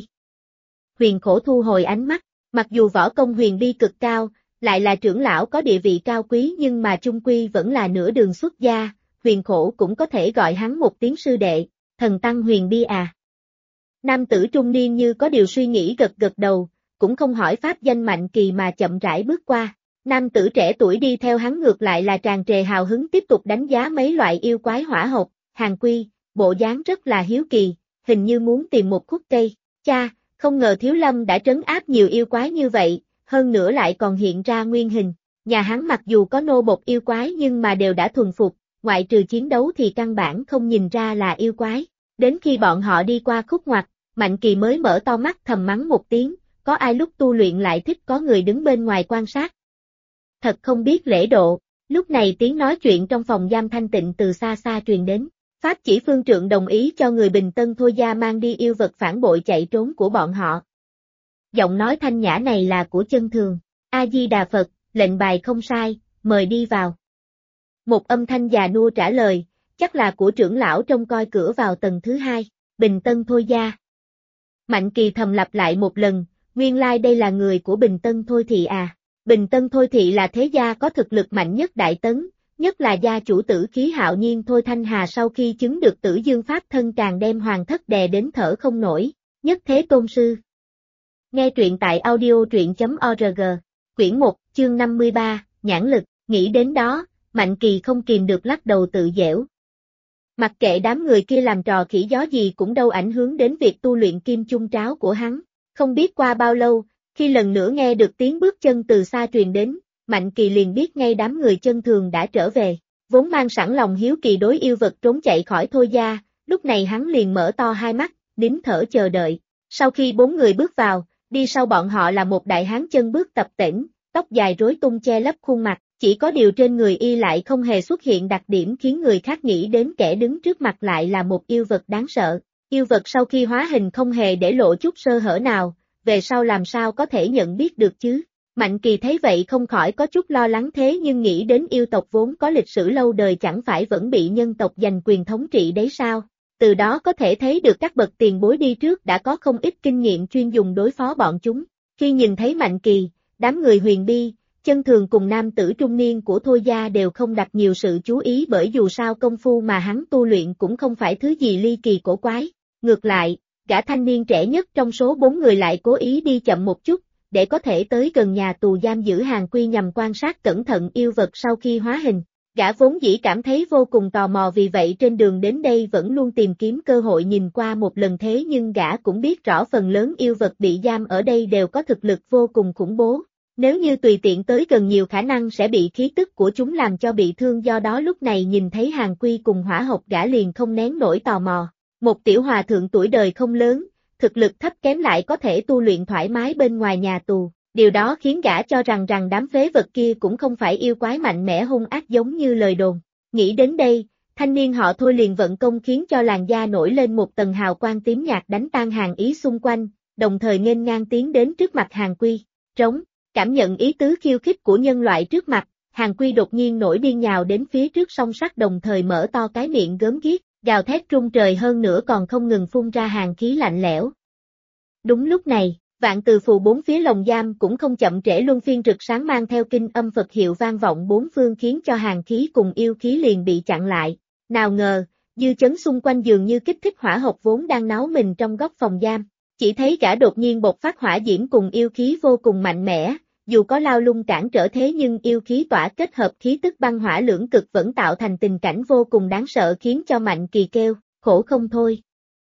Huyền Khổ thu hồi ánh mắt, mặc dù võ công Huyền Bi cực cao, lại là trưởng lão có địa vị cao quý nhưng mà chung quy vẫn là nửa đường xuất gia, Huyền Khổ cũng có thể gọi hắn một tiếng sư đệ, thần tăng Huyền Bi à. Nam tử trung niên như có điều suy nghĩ gật gật đầu, cũng không hỏi pháp danh Mạnh Kỳ mà chậm rãi bước qua. Nam tử trẻ tuổi đi theo hắn ngược lại là tràn trề hào hứng tiếp tục đánh giá mấy loại yêu quái hỏa hộc, hàng quy, bộ dáng rất là hiếu kỳ. Hình như muốn tìm một khúc cây, cha, không ngờ Thiếu Lâm đã trấn áp nhiều yêu quái như vậy, hơn nữa lại còn hiện ra nguyên hình, nhà hắn mặc dù có nô bộc yêu quái nhưng mà đều đã thuần phục, ngoại trừ chiến đấu thì căn bản không nhìn ra là yêu quái, đến khi bọn họ đi qua khúc ngoặt, Mạnh Kỳ mới mở to mắt thầm mắng một tiếng, có ai lúc tu luyện lại thích có người đứng bên ngoài quan sát. Thật không biết lễ độ, lúc này tiếng nói chuyện trong phòng giam thanh tịnh từ xa xa truyền đến. Pháp chỉ phương trượng đồng ý cho người Bình Tân Thôi Gia mang đi yêu vật phản bội chạy trốn của bọn họ. Giọng nói thanh nhã này là của Chân Thường. A-di-đà Phật, lệnh bài không sai, mời đi vào. Một âm thanh già nua trả lời, chắc là của trưởng lão trông coi cửa vào tầng thứ 2, Bình Tân Thôi Gia. Mạnh Kỳ thầm lặp lại một lần, nguyên lai đây là người của Bình Tân Thôi Thị à. Bình Tân Thôi Thị là thế gia có thực lực mạnh nhất Đại Tấn. Nhất là gia chủ Tử Khí Hạo Nhiên Thôi Thanh Hà sau khi chứng được Tử Dương Pháp thân càng đem hoàng thất đè đến thở không nổi, nhất thế tôn sư. Nghe truyện tại audio.org, quyển 1, chương 53, nhãn lực, nghĩ đến đó, Mạnh Kỳ không kìm được lắc đầu tự giễu. Mặc kệ đám người kia làm trò khỉ gió gì cũng đâu ảnh hưởng đến việc tu luyện kim chung tráo của hắn, không biết qua bao lâu, khi lần nữa nghe được tiếng bước chân từ xa truyền đến, Mạnh Kỳ liền biết ngay đám người Chân Thường đã trở về, vốn mang sẵn lòng hiếu kỳ đối yêu vật trốn chạy khỏi Thôi Gia, lúc này hắn liền mở to hai mắt, nín thở chờ đợi, Sau khi 4 người bước vào, đi sau bọn họ là một đại hán chân bước tập tễnh, tóc dài rối tung che lấp khuôn mặt, chỉ có điều trên người y lại không hề xuất hiện đặc điểm khiến người khác nghĩ đến kẻ đứng trước mặt lại là một yêu vật đáng sợ. Yêu vật sau khi hóa hình không hề để lộ chút sơ hở nào, về sau làm sao có thể nhận biết được chứ? Mạnh Kỳ thấy vậy không khỏi có chút lo lắng thế nhưng nghĩ đến yêu tộc vốn có lịch sử lâu đời chẳng phải vẫn bị nhân tộc giành quyền thống trị đấy sao? Từ đó có thể thấy được các bậc tiền bối đi trước đã có không ít kinh nghiệm chuyên dùng đối phó bọn chúng. Khi nhìn thấy Mạnh Kỳ, đám người Huyền Bi, Chân Thường cùng nam tử trung niên của Thôi gia đều không đặt nhiều sự chú ý bởi dù sao công phu mà hắn tu luyện cũng không phải thứ gì ly kỳ cổ quái. Ngược lại, gã thanh niên trẻ nhất trong số 4 người lại cố ý đi chậm một chút, để có thể tới gần nhà tù giam giữ Hàn Quy nhằm quan sát cẩn thận yêu vật sau khi hóa hình. Gã vốn dĩ cảm thấy vô cùng tò mò vì vậy trên đường đến đây vẫn luôn tìm kiếm cơ hội nhìn qua một lần thế nhưng gã cũng biết rõ phần lớn yêu vật bị giam ở đây đều có thực lực vô cùng khủng bố. Nếu như tùy tiện tới gần nhiều khả năng sẽ bị khí tức của chúng làm cho bị thương do đó lúc này nhìn thấy Hàn Quy cùng Hỏa Hộc gã liền không nén nổi tò mò. Một tiểu hòa thượng tuổi đời không lớn, thực lực thấp kém lại có thể tu luyện thoải mái bên ngoài nhà tù, điều đó khiến gã cho rằng đám phế vật kia cũng không phải yêu quái mạnh mẽ hung ác giống như lời đồn. Nghĩ đến đây, thanh niên họ Thôi liền vận công khiến cho làn da nổi lên một tầng hào quang tím nhạt đánh tan hàn ý xung quanh, đồng thời nghênh ngang tiến đến trước mặt Hàn Quy. Trống, cảm nhận ý tứ khiêu khích của nhân loại trước mặt, Hàn Quy đột nhiên nổi điên nhào đến phía trước song sắt đồng thời mở to cái miệng gớm ghiếc, gào thét rung trời hơn nữa còn không ngừng phun ra hàn khí lạnh lẽo. Đúng lúc này, vạn từ phù bốn phía lồng giam cũng không chậm trễ luân phiên rực sáng mang theo kinh âm Phật hiệu vang vọng bốn phương khiến cho hàn khí cùng yêu khí liền bị chặn lại. Nào ngờ, dư chấn xung quanh dường như kích thích Hỏa Hộc vốn đang náo mình trong góc phòng giam. Chỉ thấy gã đột nhiên bộc phát hỏa diễm cùng yêu khí vô cùng mạnh mẽ, dù có lao lung cản trở thế nhưng yêu khí tỏa kết hợp khí tức băng hỏa lưỡng cực vẫn tạo thành tình cảnh vô cùng đáng sợ khiến cho Mạnh Kỳ kêu, khổ không thôi.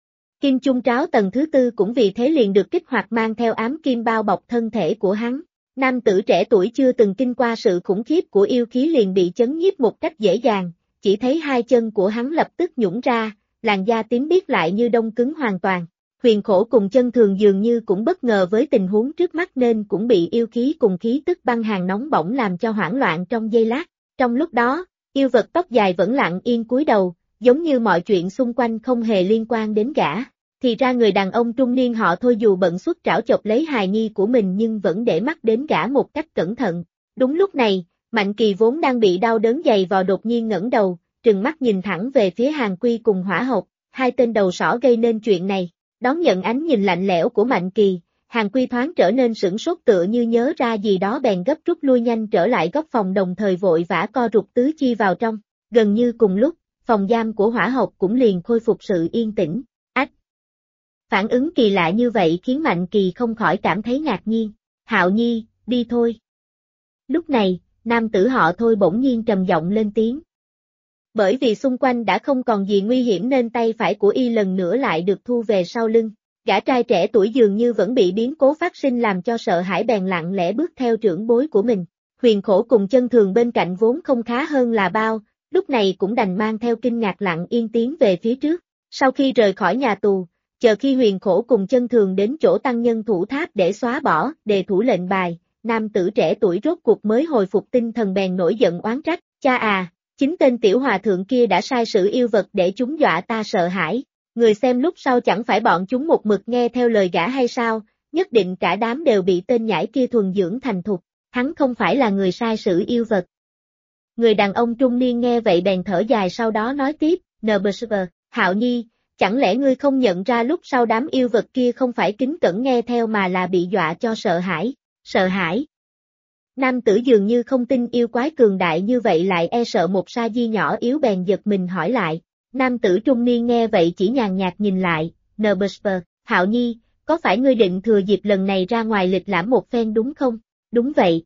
Kim chung tráo tầng thứ 4 cũng vì thế liền được kích hoạt mang theo ám kim bao bọc thân thể của hắn. Nam tử trẻ tuổi chưa từng kinh qua sự khủng khiếp của yêu khí liền bị chấn nhiếp một cách dễ dàng, chỉ thấy hai chân của hắn lập tức nhũn ra, làn da tím biếc lại như đông cứng hoàn toàn. Huyền Khổ cùng Chân Thường dường như cũng bất ngờ với tình huống trước mắt nên cũng bị yêu khí cùng khí tức băng hàn nóng bỏng làm cho hoảng loạn trong giây lát. Trong lúc đó, yêu vật tóc dài vẫn lặng yên cúi đầu, giống như mọi chuyện xung quanh không hề liên quan đến gã. Thì ra người đàn ông trung niên họ Thôi dù bận xuất trảo chộp lấy hài nhi của mình nhưng vẫn để mắt đến gã một cách cẩn thận. Đúng lúc này, Mạnh Kỳ vốn đang bị đau đớn dày vò đột nhiên ngẩng đầu, trừng mắt nhìn thẳng về phía Hàn Quy cùng Hỏa Hộc, hai tên đầu sỏ gây nên chuyện này. Đón nhận ánh nhìn lạnh lẽo của Mạnh Kỳ, Hàn Quy thoáng trở nên sửng sốt tựa như nhớ ra gì đó bèn gấp rút lui nhanh trở lại góc phòng đồng thời vội vã co rụt tứ chi vào trong. Gần như cùng lúc, phòng giam của Hỏa Hộc cũng liền khôi phục sự yên tĩnh. Ách! Phản ứng kỳ lạ như vậy khiến Mạnh Kỳ không khỏi cảm thấy ngạc nhiên. Hạo Nhi, đi thôi. Lúc này, nam tử họ Thôi bỗng nhiên trầm giọng lên tiếng. Bởi vì xung quanh đã không còn gì nguy hiểm nên tay phải của y lần nữa lại được thu về sau lưng. Gã trai trẻ tuổi dường như vẫn bị biến cố phát sinh làm cho sợ hãi bèn lặng lẽ bước theo trưởng bối của mình. Huyền Khổ cùng Chân Thường bên cạnh vốn không khá hơn là bao, lúc này cũng đành mang theo kinh ngạc lặng yên tiến về phía trước. Sau khi rời khỏi nhà tù, chờ khi Huyền Khổ cùng Chân Thường đến chỗ tăng nhân thủ tháp để xóa bỏ đề thủ lệnh bài, nam tử trẻ tuổi rốt cuộc mới hồi phục tinh thần bèn nổi giận oán trách, cha à! Chính tên tiểu hòa thượng kia đã sai sử yêu vật để chúng dọa ta sợ hãi, người xem lúc sau chẳng phải bọn chúng một mực nghe theo lời gã hay sao, nhất định cả đám đều bị tên nhãi kia thuần dưỡng thành thục, hắn không phải là người sai sử yêu vật. Người đàn ông trung niên nghe vậy bèn thở dài sau đó nói tiếp, NBSV, Hạo Nhi, chẳng lẽ ngươi không nhận ra lúc sau đám yêu vật kia không phải kính cẩn nghe theo mà là bị dọa cho sợ hãi. Nam tử dường như không tin yêu quái cường đại như vậy lại e sợ một sa di nhỏ yếu bèn giật mình hỏi lại. Nam tử trung niên nghe vậy chỉ nhàn nhạt nhìn lại, NBSV, Hạo Nhi, có phải ngươi định thừa dịp lần này ra ngoài lịch lãm một phen đúng không? Đúng vậy.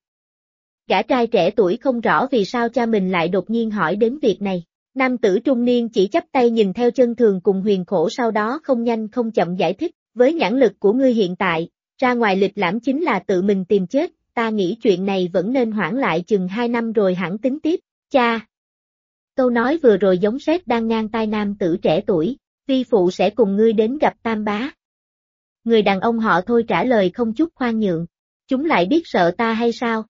Gã trai trẻ tuổi không rõ vì sao cha mình lại đột nhiên hỏi đến việc này. Nam tử trung niên chỉ chắp tay nhìn theo Chân Thường cùng Huyền Khổ sau đó không nhanh không chậm giải thích, với nhãn lực của ngươi hiện tại, ra ngoài lịch lãm chính là tự mình tìm chết. Ta nghĩ chuyện này vẫn nên hoãn lại chừng 2 năm rồi hẳn tính tiếp, cha. Câu nói vừa rồi giống sét đang ngang tai nam tử trẻ tuổi, vi phụ sẽ cùng ngươi đến gặp Tam Bá. Người đàn ông họ Thôi trả lời không chút khoan nhượng. Chúng lại biết sợ ta hay sao?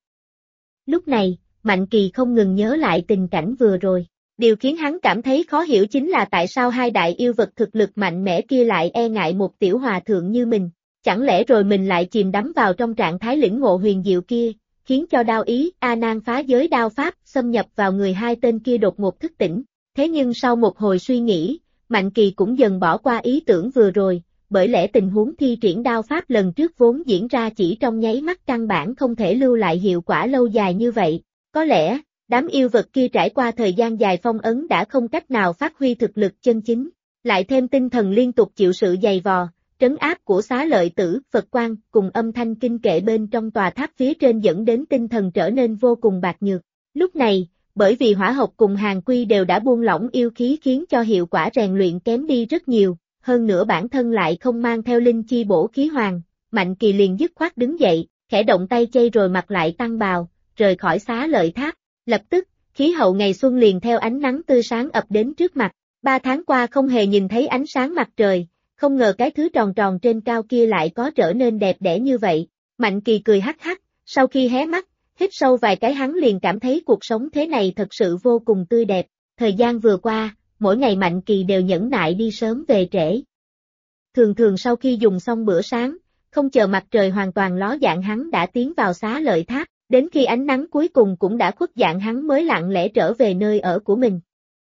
Lúc này, Mạnh Kỳ không ngừng nhớ lại tình cảnh vừa rồi. Điều khiến hắn cảm thấy khó hiểu chính là tại sao hai đại yêu vật thực lực mạnh mẽ kia lại e ngại một tiểu hòa thượng như mình. Chẳng lẽ rồi mình lại chìm đắm vào trong trạng thái lĩnh ngộ huyền diệu kia, khiến cho đao ý, A Nan phá giới đao pháp xâm nhập vào người hai tên kia đột ngột thức tỉnh. Thế nhưng sau một hồi suy nghĩ, Mạnh Kỳ cũng dần bỏ qua ý tưởng vừa rồi, bởi lẽ tình huống thi triển đao pháp lần trước vốn diễn ra chỉ trong nháy mắt căn bản không thể lưu lại hiệu quả lâu dài như vậy. Có lẽ, đám yêu vật kia trải qua thời gian dài phong ấn đã không cách nào phát huy thực lực chân chính, lại thêm tinh thần liên tục chịu sự dày vò, trấn áp của Xá Lợi Tử, Phật Quang cùng âm thanh kinh kệ bên trong tòa tháp phía trên dẫn đến tinh thần trở nên vô cùng bạc nhược. Lúc này, bởi vì hỏa học cùng hàn quy đều đã buông lỏng yêu khí khiến cho hiệu quả rèn luyện kém đi rất nhiều, hơn nữa bản thân lại không mang theo linh chi bổ khí hoàng, Mạnh Kỳ liền dứt khoát đứng dậy, khẽ động tay chay rồi mặc lại tăng bào, rời khỏi Xá Lợi Tháp. Lập tức, khí hậu ngày xuân liền theo ánh nắng tươi sáng ập đến trước mặt. 3 tháng qua không hề nhìn thấy ánh sáng mặt trời, không ngờ cái thứ tròn tròn trên cao kia lại có trở nên đẹp đẽ như vậy. Mạnh Kỳ cười hắc hắc, sau khi hé mắt, hít sâu vài cái hắn liền cảm thấy cuộc sống thế này thật sự vô cùng tươi đẹp. Thời gian vừa qua, mỗi ngày Mạnh Kỳ đều nhẫn nại đi sớm về trễ. Thường thường sau khi dùng xong bữa sáng, không chờ mặt trời hoàn toàn ló dạng hắn đã tiến vào Xá Lợi Tháp, đến khi ánh nắng cuối cùng cũng đã khuất dạng hắn mới lặng lẽ trở về nơi ở của mình.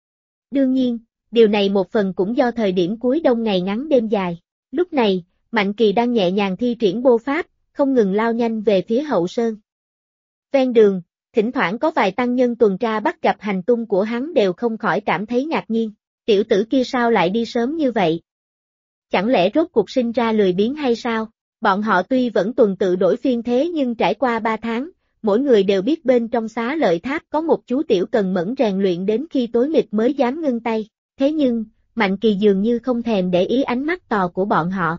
Đương nhiên, điều này một phần cũng do thời điểm cuối đông ngày ngắn đêm dài. Lúc này, Mạnh Kỳ đang nhẹ nhàng thi triển bô pháp, không ngừng lao nhanh về phía hậu sơn. Ven đường, thỉnh thoảng có vài tăng nhân tuần tra bắt gặp hành tung của hắn đều không khỏi cảm thấy ngạc nhiên. Tiểu tử kia sao lại đi sớm như vậy? Chẳng lẽ rốt cuộc sinh ra lười biếng hay sao? Bọn họ tuy vẫn tuần tự đổi phiên thế nhưng trải qua 3 tháng, mỗi người đều biết bên trong Xá Lợi Tháp có một chú tiểu cần mẫn rèn luyện đến khi tối mịt mới dám ngưng tay. Thế nhưng, Mạnh Kỳ dường như không thèm để ý ánh mắt tò của bọn họ.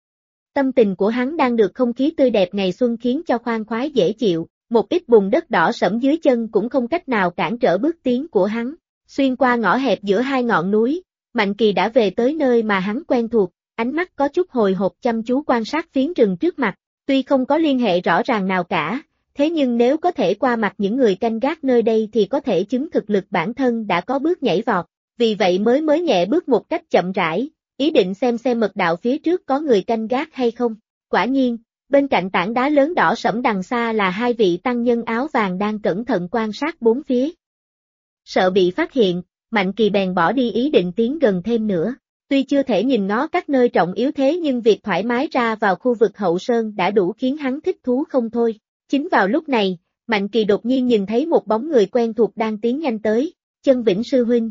Tâm tình của hắn đang được không khí tươi đẹp ngày xuân khiến cho khoan khoái dễ chịu, một ít bùn đất đỏ sẫm dưới chân cũng không cách nào cản trở bước tiến của hắn. Xuyên qua ngõ hẹp giữa hai ngọn núi, Mạnh Kỳ đã về tới nơi mà hắn quen thuộc, ánh mắt có chút hồi hộp chăm chú quan sát phiến rừng trước mặt, tuy không có liên hệ rõ ràng nào cả, thế nhưng nếu có thể qua mặt những người canh gác nơi đây thì có thể chứng thực lực bản thân đã có bước nhảy vọt, vì vậy mới nhẹ bước một cách chậm rãi, ý định xem mật đạo phía trước có người canh gác hay không. Quả nhiên, bên cạnh tảng đá lớn đỏ sẫm đằng xa là hai vị tăng nhân áo vàng đang cẩn thận quan sát bốn phía. Sợ bị phát hiện, Mạnh Kỳ bèn bỏ đi ý định tiến gần thêm nữa. Tuy chưa thể nhìn ngó các nơi trọng yếu thế nhưng việc thoải mái ra vào khu vực hậu sơn đã đủ khiến hắn thích thú không thôi. Chính vào lúc này, Mạnh Kỳ đột nhiên nhìn thấy một bóng người quen thuộc đang tiến nhanh tới, Chân Vĩnh sư huynh.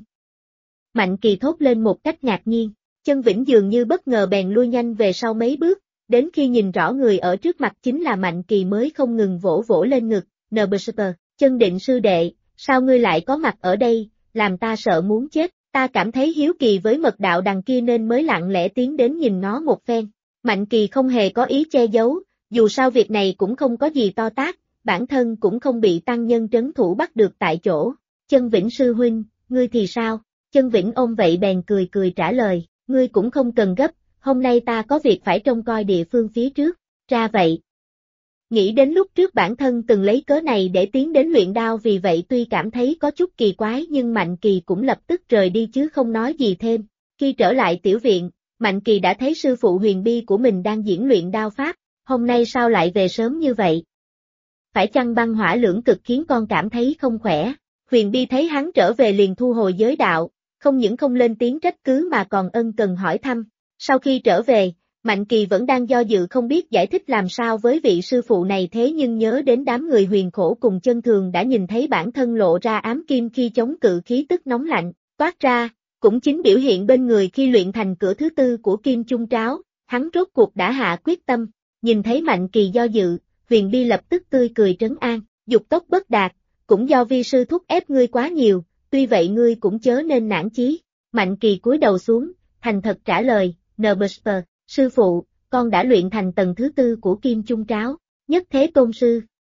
Mạnh Kỳ thốt lên một cách ngạc nhiên, Chân Vĩnh dường như bất ngờ bèn lui nhanh về sau mấy bước, đến khi nhìn rõ người ở trước mặt chính là Mạnh Kỳ mới không ngừng vỗ vỗ lên ngực, Nbsper, Chân Định sư đệ, sao ngươi lại có mặt ở đây, làm ta sợ muốn chết, ta cảm thấy hiếu kỳ với mật đạo đằng kia nên mới lặng lẽ tiến đến nhìn nó một phen. Mạnh Kỳ không hề có ý che giấu, dù sao việc này cũng không có gì to tát, bản thân cũng không bị tăng nhân trấn thủ bắt được tại chỗ. Chân Vĩnh sư huynh, ngươi thì sao? Chân Vĩnh ôm vậy bèn cười trả lời, ngươi cũng không cần gấp, hôm nay ta có việc phải trông coi địa phương phía trước, ra vậy. Nghĩ đến lúc trước bản thân từng lấy cớ này để tiến đến luyện đao vì vậy tuy cảm thấy có chút kỳ quái nhưng Mạnh Kỳ cũng lập tức rời đi chứ không nói gì thêm. Khi trở lại tiểu viện, Mạnh Kỳ đã thấy sư phụ Huyền Bi của mình đang diễn luyện đao pháp, hôm nay sao lại về sớm như vậy? Phải chăng băng hỏa lưỡng cực khiến con cảm thấy không khỏe? Huyền Bi thấy hắn trở về liền thu hồi giới đạo, không những không lên tiếng trách cứ mà còn ân cần hỏi thăm. Sau khi trở về, Mạnh Kỳ vẫn đang do dự không biết giải thích làm sao với vị sư phụ này thế nhưng nhớ đến đám người huyền khổ cùng chân thường đã nhìn thấy bản thân lộ ra ám kim khi chống cự khí tức nóng lạnh, toát ra, cũng chính biểu hiện bên người khi luyện thành cửa thứ tư của kim chung tráo, hắn rốt cuộc đã hạ quyết tâm, nhìn thấy Mạnh Kỳ do dự, Huyền Bi lập tức tươi cười trấn an, dục tốc bất đạt, cũng do vi sư thúc ép ngươi quá nhiều, tuy vậy ngươi cũng chớ nên nản chí. Mạnh Kỳ cúi đầu xuống, thành thật trả lời, Nbsper, sư phụ, con đã luyện thành tầng thứ tư của kim chung tráo, nhất thế tôn sư.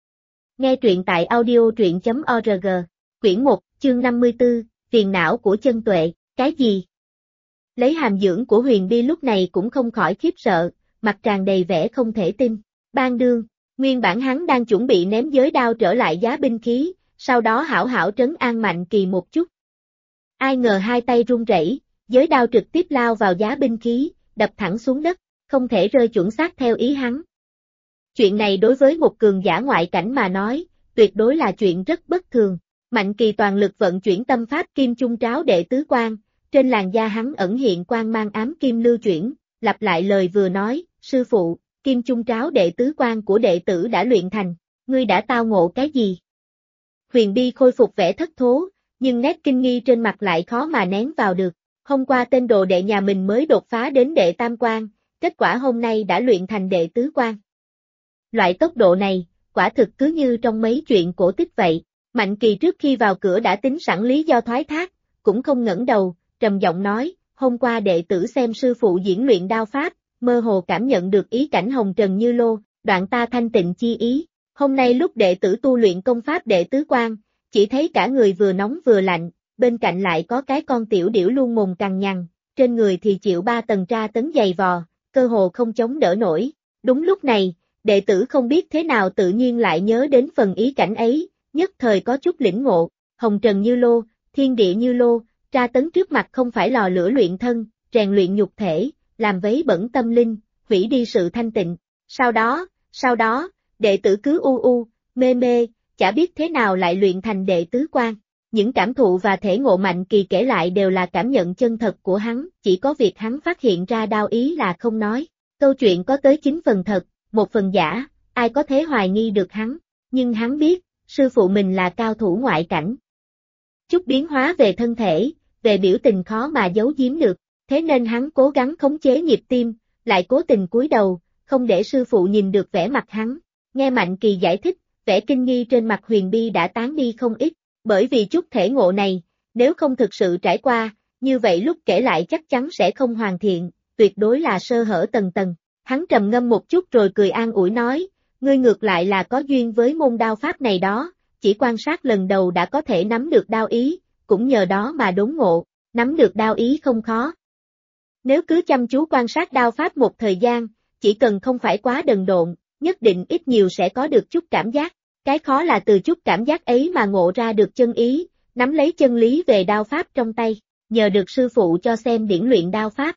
Nghe truyện tại audio.org, quyển 1, chương 54, phiền não của chân tuệ, cái gì? Lấy hàm dưỡng của Huyền Bi lúc này cũng không khỏi khiếp sợ, mặt tràn đầy vẻ không thể tin. Ban đương, nguyên bản hắn đang chuẩn bị ném giới đao trở lại giá binh khí, sau đó hảo hảo trấn an Mạnh Kỳ một chút. Ai ngờ hai tay run rẩy, giới đao trực tiếp lao vào giá binh khí, đập thẳng xuống đất, không thể rơi chuẩn xác theo ý hắn. Chuyện này đối với một cường giả ngoại cảnh mà nói, tuyệt đối là chuyện rất bất thường. Mạnh Kỳ toàn lực vận chuyển tâm pháp kim chung tráo đệ tứ quan, trên làn da hắn ẩn hiện quang mang ám kim lưu chuyển, lặp lại lời vừa nói, sư phụ, kim chung tráo đệ tứ quan của đệ tử đã luyện thành, ngươi đã tao ngộ cái gì? Huyền Bi khôi phục vẻ thất thố, nhưng nét kinh nghi trên mặt lại khó mà nén vào được. Hôm qua tên đồ đệ nhà mình mới đột phá đến đệ tam quan, kết quả hôm nay đã luyện thành đệ tứ quan. Loại tốc độ này, quả thực cứ như trong mấy chuyện cổ tích vậy. Mạnh Kỳ trước khi vào cửa đã tính sẵn lý do thoái thác, cũng không ngẩng đầu, trầm giọng nói, hôm qua đệ tử xem sư phụ diễn luyện đao pháp, mơ hồ cảm nhận được ý cảnh hồng trần như lô, đoạn ta thanh tịnh chi ý. Hôm nay lúc đệ tử tu luyện công pháp đệ tứ quan, chỉ thấy cả người vừa nóng vừa lạnh, bên cạnh lại có cái con tiểu điểu luôn mồm cằn nhằn, trên người thì chịu 3 tầng tra tấn dày vò, cơ hồ không chống đỡ nổi. Đúng lúc này, đệ tử không biết thế nào tự nhiên lại nhớ đến phần ý cảnh ấy, nhất thời có chút lĩnh ngộ, hồng trần như lô, thiên địa như lô, tra tấn trước mặt không phải lò lửa luyện thân, rèn luyện nhục thể, làm vấy bẩn tâm linh, hủy đi sự thanh tịnh. Sau đó, đệ tử cứ mê mê, chả biết thế nào lại luyện thành đệ tứ quan. Những cảm thụ và thể ngộ Mạnh Kỳ kể lại đều là cảm nhận chân thật của hắn, chỉ có việc hắn phát hiện ra đao ý là không nói. Câu chuyện có tới 9 phần thật, 1 phần giả, ai có thể hoài nghi được hắn, nhưng hắn biết, sư phụ mình là cao thủ ngoại cảnh. Chút biến hóa về thân thể, về biểu tình khó mà giấu giếm được, thế nên hắn cố gắng khống chế nhịp tim, lại cố tình cúi đầu, không để sư phụ nhìn được vẻ mặt hắn. Nghe Mạnh Kỳ giải thích, vẻ kinh nghi trên mặt Huyền Bi đã tán đi không ít, bởi vì chút thể ngộ này, nếu không thực sự trải qua, như vậy lúc kể lại chắc chắn sẽ không hoàn thiện, tuyệt đối là sơ hở tầng tầng. Hắn trầm ngâm một chút rồi cười an ủi nói, ngươi ngược lại là có duyên với môn đao pháp này đó, chỉ quan sát lần đầu đã có thể nắm được đao ý, cũng nhờ đó mà đốn ngộ, nắm được đao ý không khó. Nếu cứ chăm chú quan sát đao pháp một thời gian, chỉ cần không phải quá đần độn, nhất định ít nhiều sẽ có được chút cảm giác. Cái khó là từ chút cảm giác ấy mà ngộ ra được chân ý, nắm lấy chân lý về đao pháp trong tay, nhờ được sư phụ cho xem điển luyện đao pháp.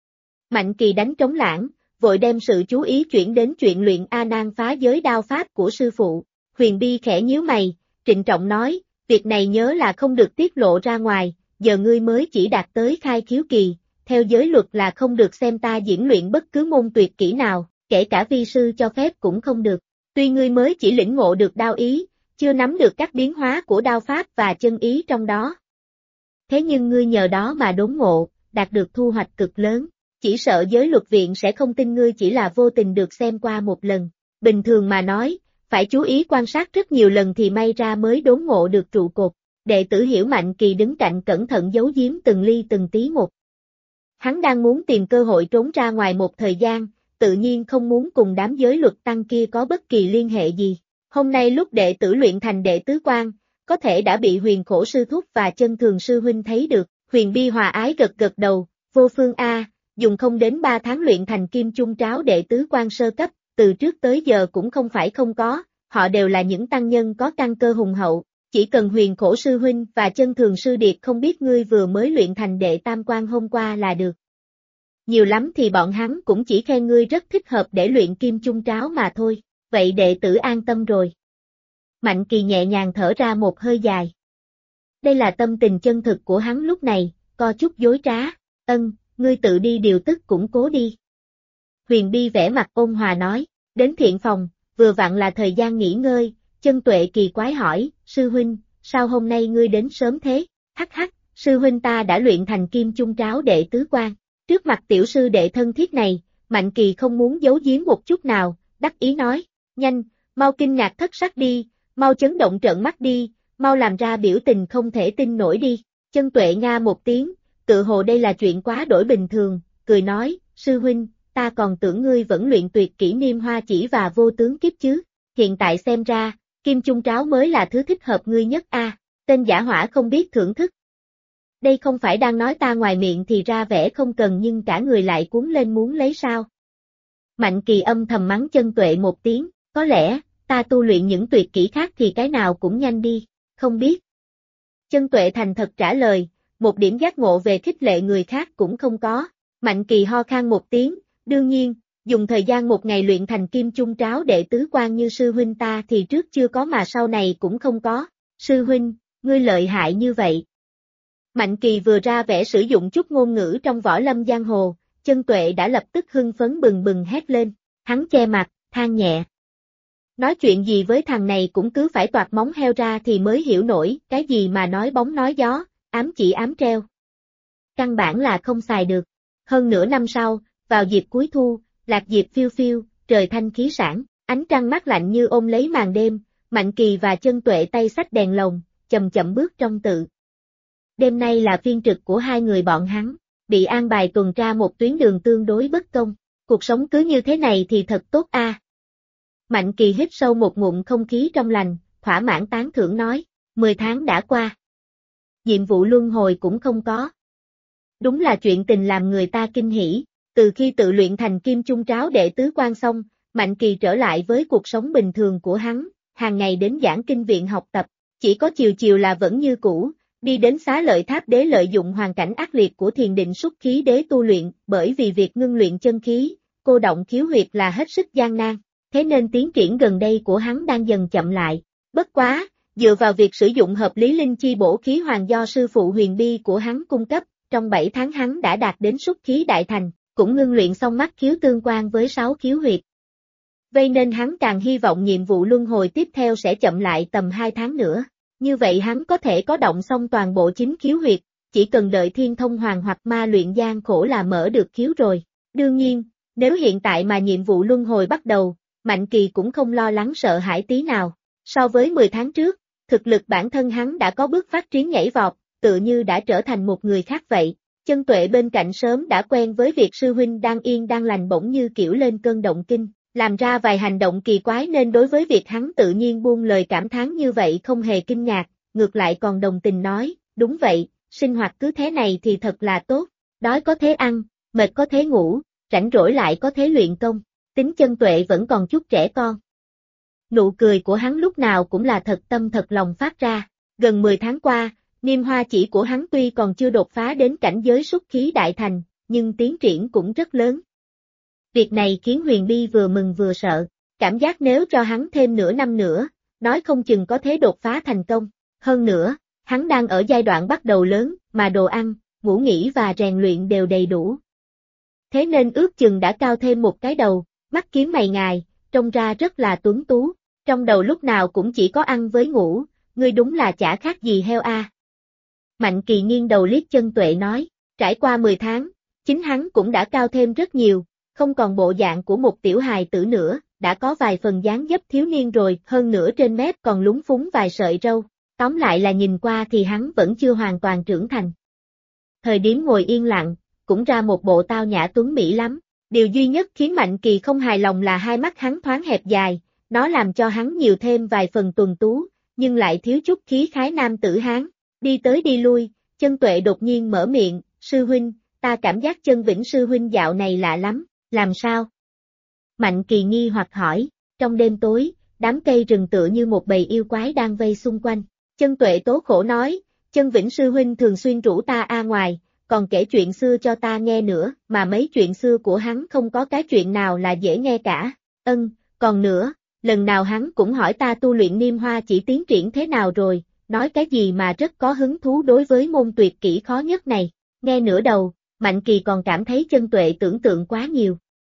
Mạnh Kỳ đánh trống lãng, vội đem sự chú ý chuyển đến chuyện luyện A Nan phá giới đao pháp của sư phụ. Huyền Bi khẽ nhíu mày, trịnh trọng nói, việc này nhớ là không được tiết lộ ra ngoài, giờ ngươi mới chỉ đạt tới khai khiếu kỳ, theo giới luật là không được xem ta diễn luyện bất cứ môn tuyệt kỹ nào, kể cả vi sư cho phép cũng không được. Tuy ngươi mới chỉ lĩnh ngộ được đao ý, chưa nắm được các biến hóa của đao pháp và chân ý trong đó. Thế nhưng ngươi nhờ đó mà đốn ngộ, đạt được thu hoạch cực lớn, chỉ sợ giới luật viện sẽ không tin ngươi chỉ là vô tình được xem qua một lần. Bình thường mà nói, phải chú ý quan sát rất nhiều lần thì may ra mới đốn ngộ được trụ cột. Đệ tử hiểu Mạnh Kỳ đứng cạnh cẩn thận giấu giếm từng ly từng tí một. Hắn đang muốn tìm cơ hội trốn ra ngoài một thời gian, tự nhiên không muốn cùng đám giới luật tăng kia có bất kỳ liên hệ gì. Hôm nay lúc đệ tử luyện thành đệ tứ quan, có thể đã bị Huyền Khổ sư thúc và Chân Thường sư huynh thấy được. Huyền Bi hòa ái gật gật đầu, vô phương a, dùng không đến 3 tháng luyện thành kim chung tráo đệ tứ quan sơ cấp, từ trước tới giờ cũng không phải không có, họ đều là những tăng nhân có căn cơ hùng hậu, chỉ cần Huyền Khổ sư huynh và Chân Thường sư điệt không biết ngươi vừa mới luyện thành đệ tam quan hôm qua là được. Nhiều lắm thì bọn hắn cũng chỉ khen ngươi rất thích hợp để luyện kim chung tráo mà thôi, vậy đệ tử an tâm rồi. Mạnh Kỳ nhẹ nhàng thở ra một hơi dài. Đây là tâm tình chân thực của hắn lúc này, có chút dối trá, ngươi tự đi điều tức củng cố đi. Huyền Bi vẻ mặt ôn hòa nói, đến thiện phòng, vừa vặn là thời gian nghỉ ngơi, Chân Tuệ kỳ quái hỏi, sư huynh, sao hôm nay ngươi đến sớm thế? Hắc hắc, sư huynh ta đã luyện thành kim chung tráo đệ tứ quan. Trước mặt tiểu sư đệ thân thiết này, Mạnh Kỳ không muốn giấu giếm một chút nào, đắc ý nói, nhanh, mau kinh ngạc thất sắc đi, mau chấn động trợn mắt đi, mau làm ra biểu tình không thể tin nổi đi. Chân Tuệ nga một tiếng, tự hồ đây là chuyện quá đổi bình thường, cười nói, sư huynh, ta còn tưởng ngươi vẫn luyện tuyệt kỹ Niêm Hoa Chỉ và Vô Tướng Kiếp chứ, hiện tại xem ra, kim chung tráo mới là thứ thích hợp ngươi nhất a. Tên giả hỏa không biết thưởng thức. Đây không phải đang nói ta ngoài miệng thì ra vẻ không cần nhưng cả người lại cuốn lên muốn lấy sao. Mạnh Kỳ âm thầm mắng Chân Tuệ một tiếng, có lẽ, ta tu luyện những tuyệt kỹ khác thì cái nào cũng nhanh đi, không biết. Chân Tuệ thành thật trả lời, một điểm giác ngộ về khích lệ người khác cũng không có. Mạnh Kỳ ho khan một tiếng, đương nhiên, dùng thời gian một ngày luyện thành kim chung tráo đệ tứ quan như sư huynh ta thì trước chưa có mà sau này cũng không có. Sư huynh, ngươi lợi hại như vậy. Mạnh Kỳ vừa ra vẻ sử dụng chút ngôn ngữ trong võ lâm giang hồ, Chân Tuệ đã lập tức hưng phấn bừng bừng hét lên, hắn che mặt, than nhẹ. Nói chuyện gì với thằng này cũng cứ phải toạc móng heo ra thì mới hiểu nổi, cái gì mà nói bóng nói gió, ám chỉ ám treo. Căn bản là không xài được. Hơn nửa năm sau, vào dịp cuối thu, lạc diệp phiêu phiêu, trời thanh khí sảng, ánh trăng mát lạnh như ôm lấy màn đêm, Mạnh Kỳ và Chân Tuệ tay xách đèn lồng, chậm chậm bước trong tự. Đêm nay là phiên trực của hai người bọn hắn, bị an bài tuần tra một tuyến đường tương đối bất công, cuộc sống cứ như thế này thì thật tốt a. Mạnh Kỳ hít sâu một ngụm không khí trong lành, thỏa mãn tán thưởng nói, 10 tháng đã qua. Nhiệm vụ luân hồi cũng không có. Đúng là chuyện tình làm người ta kinh hỉ, từ khi tự luyện thành kim chung tráo đệ tứ quan xong, Mạnh Kỳ trở lại với cuộc sống bình thường của hắn, hàng ngày đến giảng kinh viện học tập, chỉ có chiều chiều là vẫn như cũ, đi đến Xá Lợi Tháp Đế lợi dụng hoàn cảnh ác liệt của Thiền Định Xuất Khí Đế tu luyện, bởi vì việc ngưng luyện chân khí, cô động khiếu huyệt là hết sức gian nan, thế nên tiến triển gần đây của hắn đang dần chậm lại. Bất quá, dựa vào việc sử dụng hợp lý linh chi bổ khí hoàng do sư phụ Huyền Bi của hắn cung cấp, trong 7 tháng hắn đã đạt đến xuất khí đại thành, cũng ngưng luyện xong mắt khiếu tương quan với 6 khiếu huyệt. Vậy nên hắn càng hy vọng nhiệm vụ luân hồi tiếp theo sẽ chậm lại tầm 2 tháng nữa. Như vậy hắn có thể có động xong toàn bộ 9 khiếu huyệt, chỉ cần đợi thiên thông hoàng hoặc ma luyện gian khổ là mở được khiếu rồi. Đương nhiên, nếu hiện tại mà nhiệm vụ luân hồi bắt đầu, Mạnh Kỳ cũng không lo lắng sợ hãi tí nào. So với 10 tháng trước, thực lực bản thân hắn đã có bước phát triển nhảy vọt, tự như đã trở thành một người khác vậy. Chân Tuệ bên cạnh sớm đã quen với việc sư huynh đang yên đang lành bỗng như kiểu lên cơn động kinh, làm ra vài hành động kỳ quái nên đối với việc hắn tự nhiên buông lời cảm thán như vậy không hề kinh ngạc, ngược lại còn đồng tình nói, đúng vậy, sinh hoạt cứ thế này thì thật là tốt, đói có thế ăn, mệt có thế ngủ, rảnh rỗi lại có thế luyện công, tính Chân Tuệ vẫn còn chút trẻ con. Nụ cười của hắn lúc nào cũng là thật tâm thật lòng phát ra, gần 10 tháng qua, niêm hoa chỉ của hắn tuy còn chưa đột phá đến cảnh giới xuất khí đại thành, nhưng tiến triển cũng rất lớn. Việc này khiến Huyền Bi vừa mừng vừa sợ, cảm giác nếu cho hắn thêm nửa năm nữa, nói không chừng có thế đột phá thành công. Hơn nữa, hắn đang ở giai đoạn bắt đầu lớn, mà đồ ăn, ngủ nghỉ và rèn luyện đều đầy đủ. Thế nên ước chừng đã cao thêm một cái đầu, mắt kiếm mày ngài, trông ra rất là tuấn tú, trong đầu lúc nào cũng chỉ có ăn với ngủ, ngươi đúng là chả khác gì heo a. Mạnh Kỳ nghiêng đầu liếc Chân Tuệ nói, trải qua 10 tháng, chính hắn cũng đã cao thêm rất nhiều, không còn bộ dạng của một tiểu hài tử nữa, đã có vài phần dáng dấp thiếu niên rồi, hơn nữa trên mép còn lúng phúng vài sợi râu, tóm lại là nhìn qua thì hắn vẫn chưa hoàn toàn trưởng thành. Thời điểm ngồi yên lặng, cũng ra một bộ tao nhã tuấn mỹ lắm, điều duy nhất khiến Mạnh Kỳ không hài lòng là hai mắt hắn thoáng hẹp dài, nó làm cho hắn nhiều thêm vài phần tuần tú, nhưng lại thiếu chút khí khái nam tử Hán. Đi tới đi lui, Chân Tuệ đột nhiên mở miệng, sư huynh, ta cảm giác Chân Vĩnh sư huynh dạo này lạ lắm, làm sao? Mạnh Kỳ nghi hoặc hỏi, trong đêm tối, đám cây rừng tựa như một bầy yêu quái đang vây xung quanh. Chân Tuệ tố khổ nói, Chân Vĩnh sư huynh thường xuyên rủ ta ngoài, còn kể chuyện xưa cho ta nghe nữa, mà mấy chuyện xưa của hắn không có cái chuyện nào là dễ nghe cả. Còn nữa, lần nào hắn cũng hỏi ta tu luyện niêm hoa chỉ tiến triển thế nào rồi, nói cái gì mà rất có hứng thú đối với môn tuyệt kỹ khó nhất này. Nghe nửa đầu, Mạnh Kỳ còn cảm thấy Chân Tuệ tưởng tượng quá nhiều.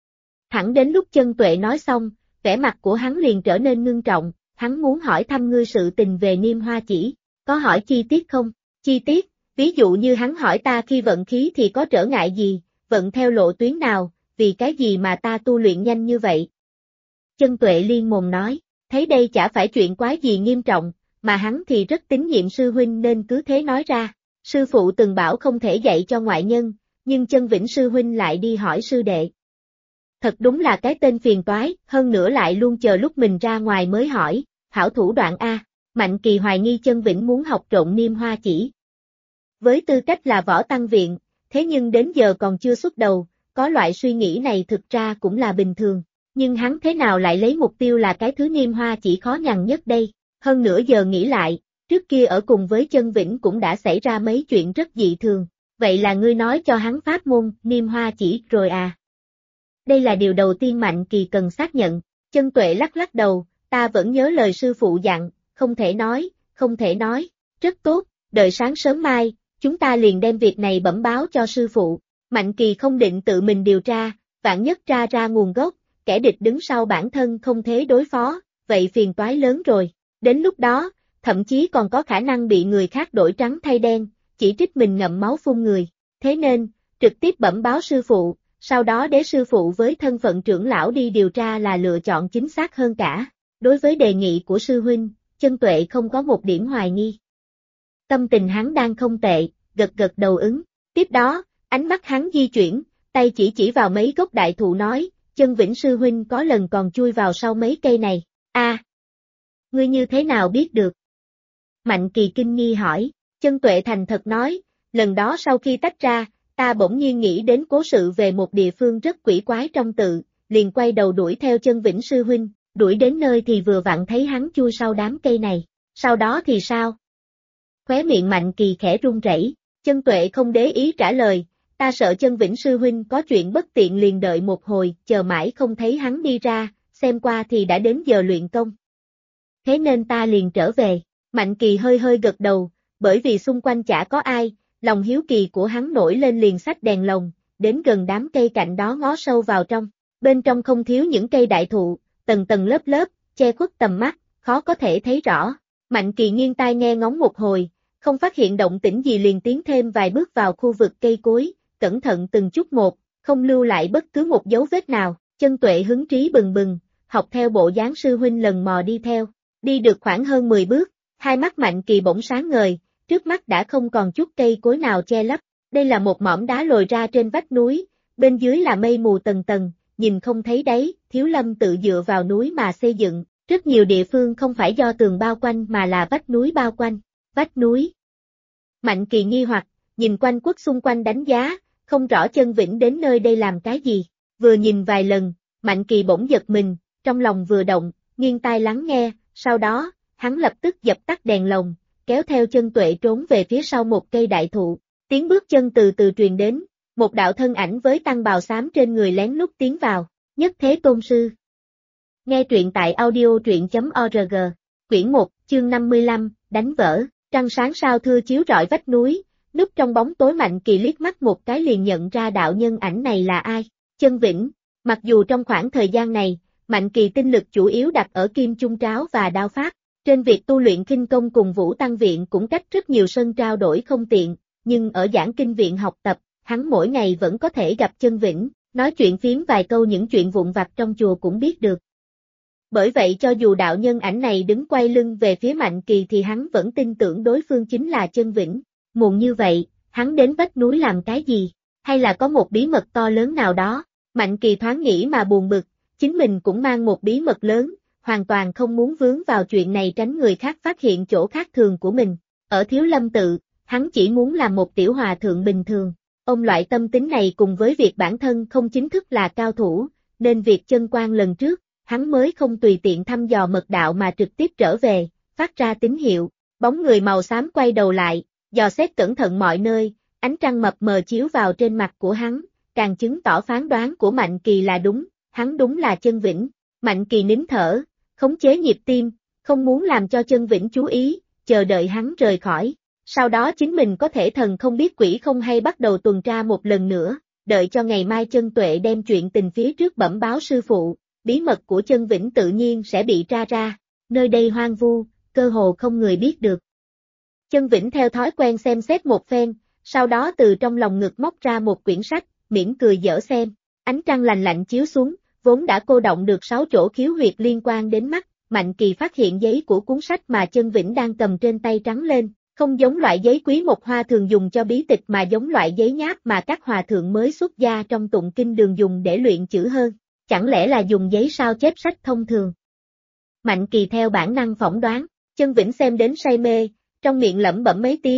Thẳng đến lúc Chân Tuệ nói xong, vẻ mặt của hắn liền trở nên ngưng trọng, hắn muốn hỏi thăm ngươi sự tình về niêm hoa chỉ, có hỏi chi tiết không? Chi tiết, ví dụ như hắn hỏi ta khi vận khí thì có trở ngại gì, vận theo lộ tuyến nào, vì cái gì mà ta tu luyện nhanh như vậy? Chân Tuệ liên mồm nói, thấy đây chả phải chuyện quá gì nghiêm trọng, mà hắn thì rất tín nhiệm sư huynh nên cứ thế nói ra, sư phụ từng bảo không thể dạy cho ngoại nhân, nhưng Chân Vĩnh sư huynh lại đi hỏi sư đệ. Thật đúng là cái tên phiền toái, hơn nữa lại luôn chờ lúc mình ra ngoài mới hỏi, hảo thủ đoạn A, Mạnh Kỳ hoài nghi Chân Vĩnh muốn học trộn niêm hoa chỉ. Với tư cách là võ tăng viện, thế nhưng đến giờ còn chưa xuất đầu, có loại suy nghĩ này thực ra cũng là bình thường, nhưng hắn thế nào lại lấy mục tiêu là cái thứ Niêm Hoa chỉ khó nhằn nhất đây, hơn nữa giờ nghĩ lại, trước kia ở cùng với Chân Vĩnh cũng đã xảy ra mấy chuyện rất dị thường, vậy là ngươi nói cho hắn pháp môn Niêm Hoa chỉ rồi à? Đây là điều đầu tiên Mạnh Kỳ cần xác nhận, Chân Tuệ lắc lắc đầu, ta vẫn nhớ lời sư phụ dặn, không thể nói, rất tốt, đợi sáng sớm mai, chúng ta liền đem việc này bẩm báo cho sư phụ, Mạnh Kỳ không định tự mình điều tra, vạn nhất tra ra nguồn gốc, kẻ địch đứng sau bản thân không thế đối phó, vậy phiền toái lớn rồi, đến lúc đó, thậm chí còn có khả năng bị người khác đổi trắng thay đen, chỉ trích mình ngậm máu phun người, thế nên, trực tiếp bẩm báo sư phụ, sau đó để sư phụ với thân phận trưởng lão đi điều tra là lựa chọn chính xác hơn cả. Đối với đề nghị của sư huynh, Chân Tuệ không có một điểm hoài nghi. Tâm tình hắn đang không tệ, gật gật đầu ứng. Tiếp đó, ánh mắt hắn di chuyển, tay chỉ vào mấy gốc đại thụ nói, Chân Vĩnh sư huynh có lần còn chui vào sau mấy cây này. Ngươi như thế nào biết được? Mạnh Kỳ kinh nghi hỏi, Chân Tuệ thành thật nói, lần đó sau khi tách ra, ta bỗng nhiên nghĩ đến cố sự về một địa phương rất quỷ quái trong tự, liền quay đầu đuổi theo Chân Vĩnh sư huynh, đuổi đến nơi thì vừa vặn thấy hắn chui sau đám cây này, sau đó thì sao? Khóe miệng Mạnh Kỳ khẽ run rẩy, Chân Tuệ không để ý trả lời, ta sợ Chân Vĩnh sư huynh có chuyện bất tiện liền đợi một hồi, chờ mãi không thấy hắn đi ra, xem qua thì đã đến giờ luyện công. Thế nên ta liền trở về, Mạnh Kỳ hơi gật đầu, bởi vì xung quanh chả có ai, lòng hiếu kỳ của hắn nổi lên liền xách đèn lồng, đến gần đám cây cạnh đó ngó sâu vào trong, bên trong không thiếu những cây đại thụ, tầng tầng lớp, che khuất tầm mắt, khó có thể thấy rõ. Mạnh Kỳ nghiêng tai nghe ngóng một hồi, không phát hiện động tĩnh gì liền tiến thêm vài bước vào khu vực cây cối, cẩn thận từng chút một, không lưu lại bất cứ một dấu vết nào. Chân Tuệ hứng trí bừng bừng, học theo bộ dáng sư huynh lần mò đi theo, đi được khoảng hơn 10 bước, hai mắt Mạnh Kỳ bỗng sáng ngời, trước mắt đã không còn chút cây cối nào che lấp. Đây là một mỏm đá lồi ra trên vách núi, bên dưới là mây mù tầng tầng, nhìn không thấy đáy. Thiếu Lâm tự dựa vào núi mà xây dựng, rất nhiều địa phương không phải do tường bao quanh mà là vách núi bao quanh. Vách núi. Mạnh Kỳ nghi hoặc, nhìn quanh quất xung quanh đánh giá, không rõ Chân Vĩnh đến nơi đây làm cái gì. Vừa nhìn vài lần, Mạnh Kỳ bỗng giật mình, trong lòng vừa động, nghiêng tai lắng nghe, sau đó, hắn lập tức dập tắt đèn lồng, kéo theo Chân Tuệ trốn về phía sau một cây đại thụ. Tiếng bước chân từ từ truyền đến, một đạo thân ảnh với tăng bào xám trên người lén lút tiến vào. Nhất Thế Tôn Sư. Nghe truyện tại audio.org, quyển 1, chương 55, đánh vỡ, trăng sáng sao thưa chiếu rọi vách núi, núp trong bóng tối Mạnh Kỳ liếc mắt một cái liền nhận ra đạo nhân ảnh này là ai, Chân Vĩnh. Mặc dù trong khoảng thời gian này, Mạnh Kỳ tinh lực chủ yếu đặt ở kim chung tráo và đao pháp, trên việc tu luyện kinh công cùng Vũ Tăng Viện cũng cách rất nhiều sân trao đổi không tiện, nhưng ở giảng kinh viện học tập, hắn mỗi ngày vẫn có thể gặp Chân Vĩnh. Nói chuyện phiếm vài câu những chuyện vụn vặt trong chùa cũng biết được. Bởi vậy cho dù đạo nhân ảnh này đứng quay lưng về phía Mạnh Kỳ thì hắn vẫn tin tưởng đối phương chính là Chân Vĩnh. Muộn như vậy, hắn đến vách núi làm cái gì? Hay là có một bí mật to lớn nào đó? Mạnh Kỳ thoáng nghĩ mà buồn bực, chính mình cũng mang một bí mật lớn, hoàn toàn không muốn vướng vào chuyện này tránh người khác phát hiện chỗ khác thường của mình. Ở Thiếu Lâm tự, hắn chỉ muốn làm một tiểu hòa thượng bình thường. Ông loại tâm tính này cùng với việc bản thân không chính thức là cao thủ, nên việc Chân Quan lần trước, hắn mới không tùy tiện thăm dò mật đạo mà trực tiếp trở về, phát ra tín hiệu. Bóng người màu xám quay đầu lại, dò xét cẩn thận mọi nơi, ánh trăng mập mờ chiếu vào trên mặt của hắn, càng chứng tỏ phán đoán của Mạnh Kỳ là đúng, hắn đúng là Chân Vĩnh. Mạnh Kỳ nín thở, khống chế nhịp tim, không muốn làm cho Chân Vĩnh chú ý, chờ đợi hắn rời khỏi. Sau đó chính mình có thể thần không biết quỷ không hay bắt đầu tuần tra một lần nữa, đợi cho ngày mai Chân Tuệ đem chuyện tình phía trước bẩm báo sư phụ, bí mật của Chân Vĩnh tự nhiên sẽ bị tra ra, nơi đây hoang vu, cơ hồ không người biết được. Chân Vĩnh theo thói quen xem xét một phen, sau đó từ trong lòng ngực móc ra một quyển sách, mỉm cười dở xem, ánh trăng lành lạnh chiếu xuống, vốn đã cô động được 6 chỗ khiếu huyệt liên quan đến mắt, Mạnh Kỳ phát hiện giấy của cuốn sách mà Chân Vĩnh đang cầm trên tay trắng lên. Không giống loại giấy quý một hoa thường dùng cho bí tịch mà giống loại giấy nháp mà các hòa thượng mới xuất gia trong tụng kinh đường dùng để luyện chữ hơn. Chẳng lẽ là dùng giấy sao chép sách thông thường? Mạnh Kỳ theo bản năng phỏng đoán, Chân Vĩnh xem đến say mê, trong miệng lẩm bẩm mấy tiếng,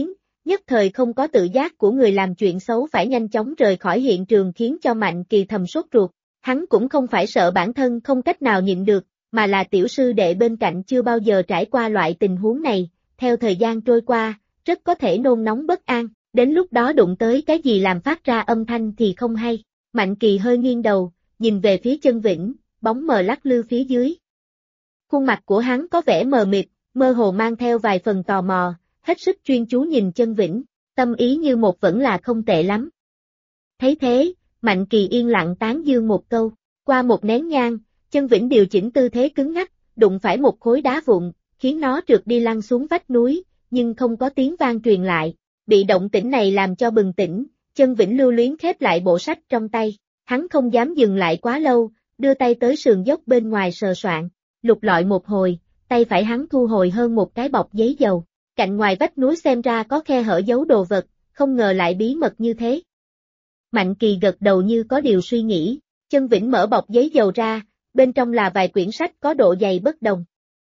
nhất thời không có tự giác của người làm chuyện xấu phải nhanh chóng rời khỏi hiện trường khiến cho Mạnh Kỳ thầm sốt ruột. Hắn cũng không phải sợ bản thân không cách nào nhịn được, mà là tiểu sư đệ bên cạnh chưa bao giờ trải qua loại tình huống này, theo thời gian trôi qua, rất có thể nôn nóng bất an, đến lúc đó đụng tới cái gì làm phát ra âm thanh thì không hay. Mạnh Kỳ hơi nghiêng đầu, nhìn về phía Chân Vĩnh, bóng mờ lắc lư phía dưới. Khuôn mặt của hắn có vẻ mờ mịt, mơ hồ mang theo vài phần tò mò, hết sức chuyên chú nhìn Chân Vĩnh, tâm ý như một vẫn là không tệ lắm. Thấy thế, Mạnh Kỳ yên lặng tán dương một câu, qua một nén nhang, Chân Vĩnh điều chỉnh tư thế cứng ngắc, đụng phải một khối đá vụn, khiến nó trượt đi lăn xuống vách núi, nhưng không có tiếng vang truyền lại. Bị động tĩnh này làm cho bừng tỉnh, Chân Vĩnh lưu luyến khép lại bộ sách trong tay, hắn không dám dừng lại quá lâu, đưa tay tới sườn dốc bên ngoài sờ soạn, lục lọi một hồi, tay phải hắn thu hồi hơn một cái bọc giấy dầu, cạnh ngoài vách núi xem ra có khe hở giấu đồ vật, không ngờ lại bí mật như thế. Mạnh Kỳ gật đầu như có điều suy nghĩ, Chân Vĩnh mở bọc giấy dầu ra, bên trong là vài quyển sách có độ dày bất đồng.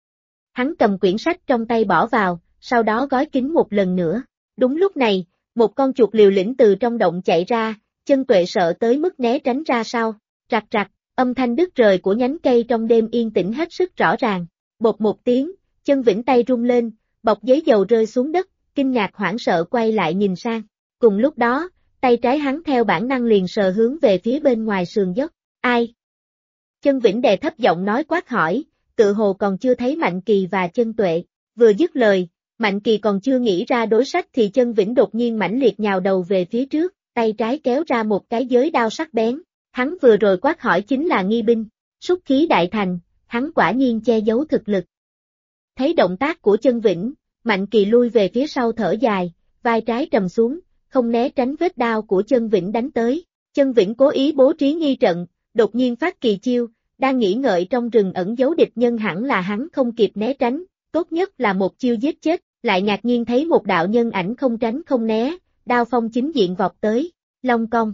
Hắn cầm quyển sách trong tay bỏ vào, sau đó gói kín một lần nữa. Đúng lúc này, một con chuột liều lĩnh từ trong động chạy ra, Chân Tuệ sợ tới mức né tránh ra sau, rạc rạc, âm thanh đứt rời của nhánh cây trong đêm yên tĩnh hết sức rõ ràng. Bột một tiếng, Chân Vĩnh tay rung lên, bọc giấy dầu rơi xuống đất, kinh ngạc hoảng sợ quay lại nhìn sang. Cùng lúc đó, tay trái hắn theo bản năng liền sờ hướng về phía bên ngoài sườn dốc. Ai? Chân Vĩnh đè thấp giọng nói quát hỏi, tự hồ còn chưa thấy Mạnh Kỳ và Chân Tuệ. Vừa dứt lời, Mạnh Kỳ còn chưa nghĩ ra đối sách thì Chân Vĩnh đột nhiên mãnh liệt nhào đầu về phía trước, tay trái kéo ra một cái giới đao sắc bén. Hắn vừa rồi quát hỏi chính là nghi binh, súc khí đại thành, hắn quả nhiên che giấu thực lực. Thấy động tác của Chân Vĩnh, Mạnh Kỳ lui về phía sau thở dài, vai trái trầm xuống, không né tránh vết đao của Chân Vĩnh đánh tới. Chân Vĩnh cố ý bố trí nghi trận, đột nhiên phát kỳ chiêu, đang nghĩ ngợi trong rừng ẩn giấu địch nhân hẳn là hắn không kịp né tránh, tốt nhất là một chiêu giết chết, lại ngạc nhiên thấy một đạo nhân ảnh không tránh không né, đao phong chính diện vọt tới, long cong.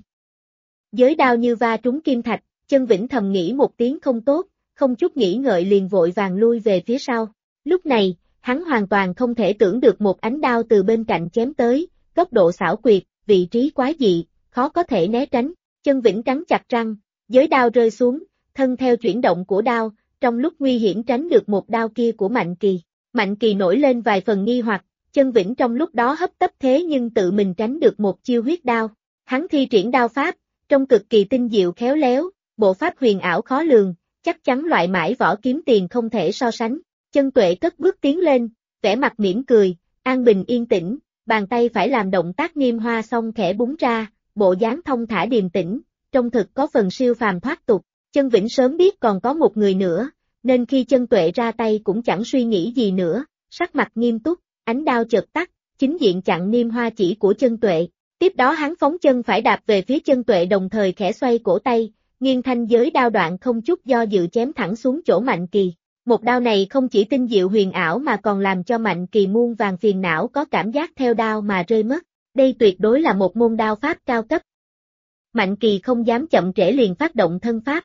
Giới đao như va trúng kim thạch, Chân Vĩnh thầm nghĩ một tiếng không tốt, không chút nghĩ ngợi liền vội vàng lui về phía sau. Lúc này, hắn hoàn toàn không thể tưởng được một ánh đao từ bên cạnh chém tới, góc độ xảo quyệt, vị trí quái dị, khó có thể né tránh. Chân Vĩnh cắn chặt răng, giới đao rơi xuống, thân theo chuyển động của đao, trong lúc nguy hiểm tránh được một đao kia của Mạnh Kỳ. Mạnh Kỳ nổi lên vài phần nghi hoặc, Chân Vĩnh trong lúc đó hấp tấp thế nhưng tự mình tránh được một chiêu huyết đao. Hắn thi triển đao pháp, trông cực kỳ tinh diệu khéo léo, bộ pháp huyền ảo khó lường, chắc chắn loại mãi võ kiếm tiền không thể so sánh. Chân Tuệ cất bước tiến lên, vẻ mặt mỉm cười, an bình yên tĩnh, bàn tay phải làm động tác Nghiêm Hoa xong khẽ búng ra, bộ dáng thông thả điềm tĩnh, trông thực có phần siêu phàm thoát tục. Chân Vĩnh sớm biết còn có một người nữa, nên khi Chân Tuệ ra tay cũng chẳng suy nghĩ gì nữa, sắc mặt nghiêm túc, ánh đao chợt tắt, chính diện chặn Niêm Hoa chỉ của Chân Tuệ. Tiếp đó hắn phóng chân phải đạp về phía Chân Tuệ đồng thời khẽ xoay cổ tay, nghiêng thanh giới đao đoạn không chút do dự chém thẳng xuống chỗ Mạnh Kỳ. Một đao này không chỉ tinh diệu huyền ảo mà còn làm cho Mạnh Kỳ muôn vàng phiền não có cảm giác theo đao mà rơi mất. Đây tuyệt đối là một môn đao pháp cao cấp. Mạnh Kỳ không dám chậm trễ liền phát động thân pháp.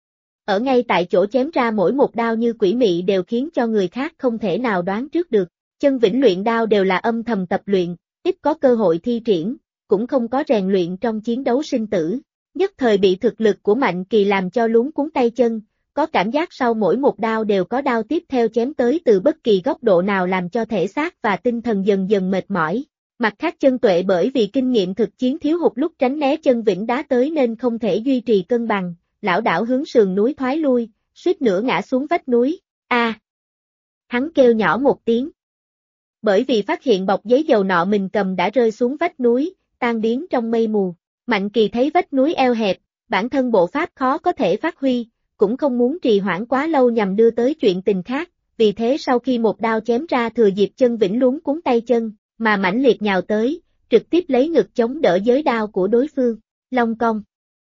Ở ngay tại chỗ chém ra mỗi một đao như quỷ mị đều khiến cho người khác không thể nào đoán trước được. Chân Vĩnh luyện đao đều là âm thầm tập luyện, ít có cơ hội thi triển, cũng không có rèn luyện trong chiến đấu sinh tử. Nhất thời bị thực lực của Mạnh Kỳ làm cho luống cuống tay chân, có cảm giác sau mỗi một đao đều có đao tiếp theo chém tới từ bất kỳ góc độ nào làm cho thể xác và tinh thần dần dần mệt mỏi. Mặt khác Chân Tuệ bởi vì kinh nghiệm thực chiến thiếu hụt lúc tránh né Chân Vĩnh đá tới nên không thể duy trì cân bằng, lảo đảo hướng sườn núi thoái lui, suýt nữa ngã xuống vách núi. A! Hắn kêu nhỏ một tiếng. Bởi vì phát hiện bọc giấy dầu nọ mình cầm đã rơi xuống vách núi, tan biến trong mây mù. Mạnh Kỳ thấy vách núi eo hẹp, bản thân bộ pháp khó có thể phát huy, cũng không muốn trì hoãn quá lâu nhằm đưa tới chuyện tình khác, vì thế sau khi một đao chém ra thừa dịp Chân Vĩnh luống cuống tay chân, mà mãnh liệt nhào tới, trực tiếp lấy ngực chống đỡ giới đao của đối phương, long cong.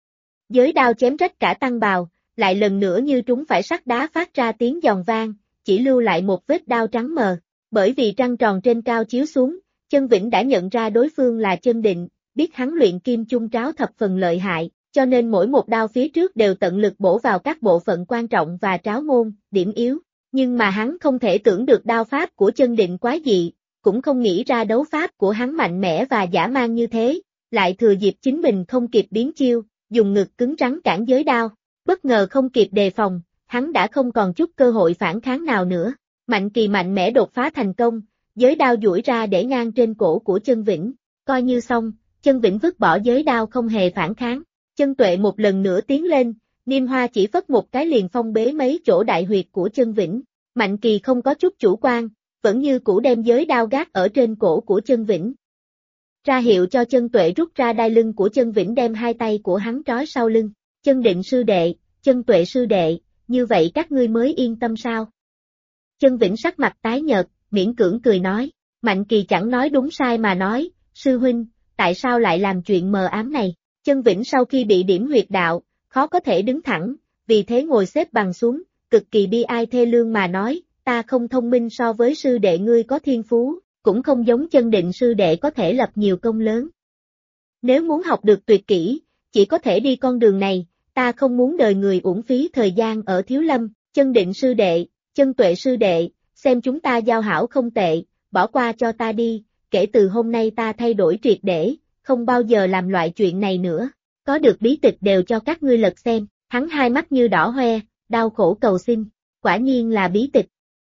Giới đao chém rách cả tăng bào, lại lần nữa như trúng phải sắt đá phát ra tiếng giòn vang, chỉ lưu lại một vết đao trắng mờ. Bởi vì trăng tròn trên cao chiếu xuống, Chân Vĩnh đã nhận ra đối phương là Chân Định, biết hắn luyện kim chung tráo thập phần lợi hại, cho nên mỗi một đao phía trước đều tận lực bổ vào các bộ phận quan trọng và tráo môn, điểm yếu. Nhưng mà hắn không thể tưởng được đao pháp của Chân Định quái dị, cũng không nghĩ ra đấu pháp của hắn mạnh mẽ và dã man như thế, lại thừa dịp chính mình không kịp biến chiêu, dùng ngực cứng rắn cản giới đao. Bất ngờ không kịp đề phòng, hắn đã không còn chút cơ hội phản kháng nào nữa. Mạnh Kỳ mạnh mẽ đột phá thành công, giới đao duỗi ra để ngang trên cổ của Chân Vĩnh. Coi như xong, Chân Vĩnh vứt bỏ giới đao không hề phản kháng. Chân Tuệ một lần nữa tiến lên, Niêm Hoa chỉ phất một cái liền phong bế mấy chỗ đại huyệt của Chân Vĩnh. Mạnh Kỳ không có chút chủ quan, vẫn như cũ đem giới đao gác ở trên cổ của Chân Vĩnh. Ra hiệu cho Chân Tuệ rút ra đai lưng của Chân Vĩnh, đem hai tay của hắn trói sau lưng. Chân Định sư đệ, Chân Tuệ sư đệ, như vậy các ngươi mới yên tâm sao? Chân Vĩnh sắc mặt tái nhợt, miễn cưỡng cười nói. Mạnh Kỳ chẳng nói đúng sai mà nói, sư huynh, tại sao lại làm chuyện mờ ám này? Chân Vĩnh sau khi bị điểm huyệt đạo, khó có thể đứng thẳng, vì thế ngồi xếp bằng xuống, cực kỳ bi ai thê lương mà nói, ta không thông minh so với sư đệ ngươi có thiên phú, cũng không giống Chân Định sư đệ có thể lập nhiều công lớn. Nếu muốn học được tuyệt kỹ, chỉ có thể đi con đường này, ta không muốn đời người uổng phí thời gian ở Thiếu Lâm. Chân Định sư đệ, Chân Tuệ sư đệ, xem chúng ta giao hảo không tệ, bỏ qua cho ta đi, kể từ hôm nay ta thay đổi triệt để, không bao giờ làm loại chuyện này nữa. Có được bí tịch đều cho các ngươi lật xem. Hắn hai mắt như đỏ hoe, đau khổ cầu xin, quả nhiên là bí tịch.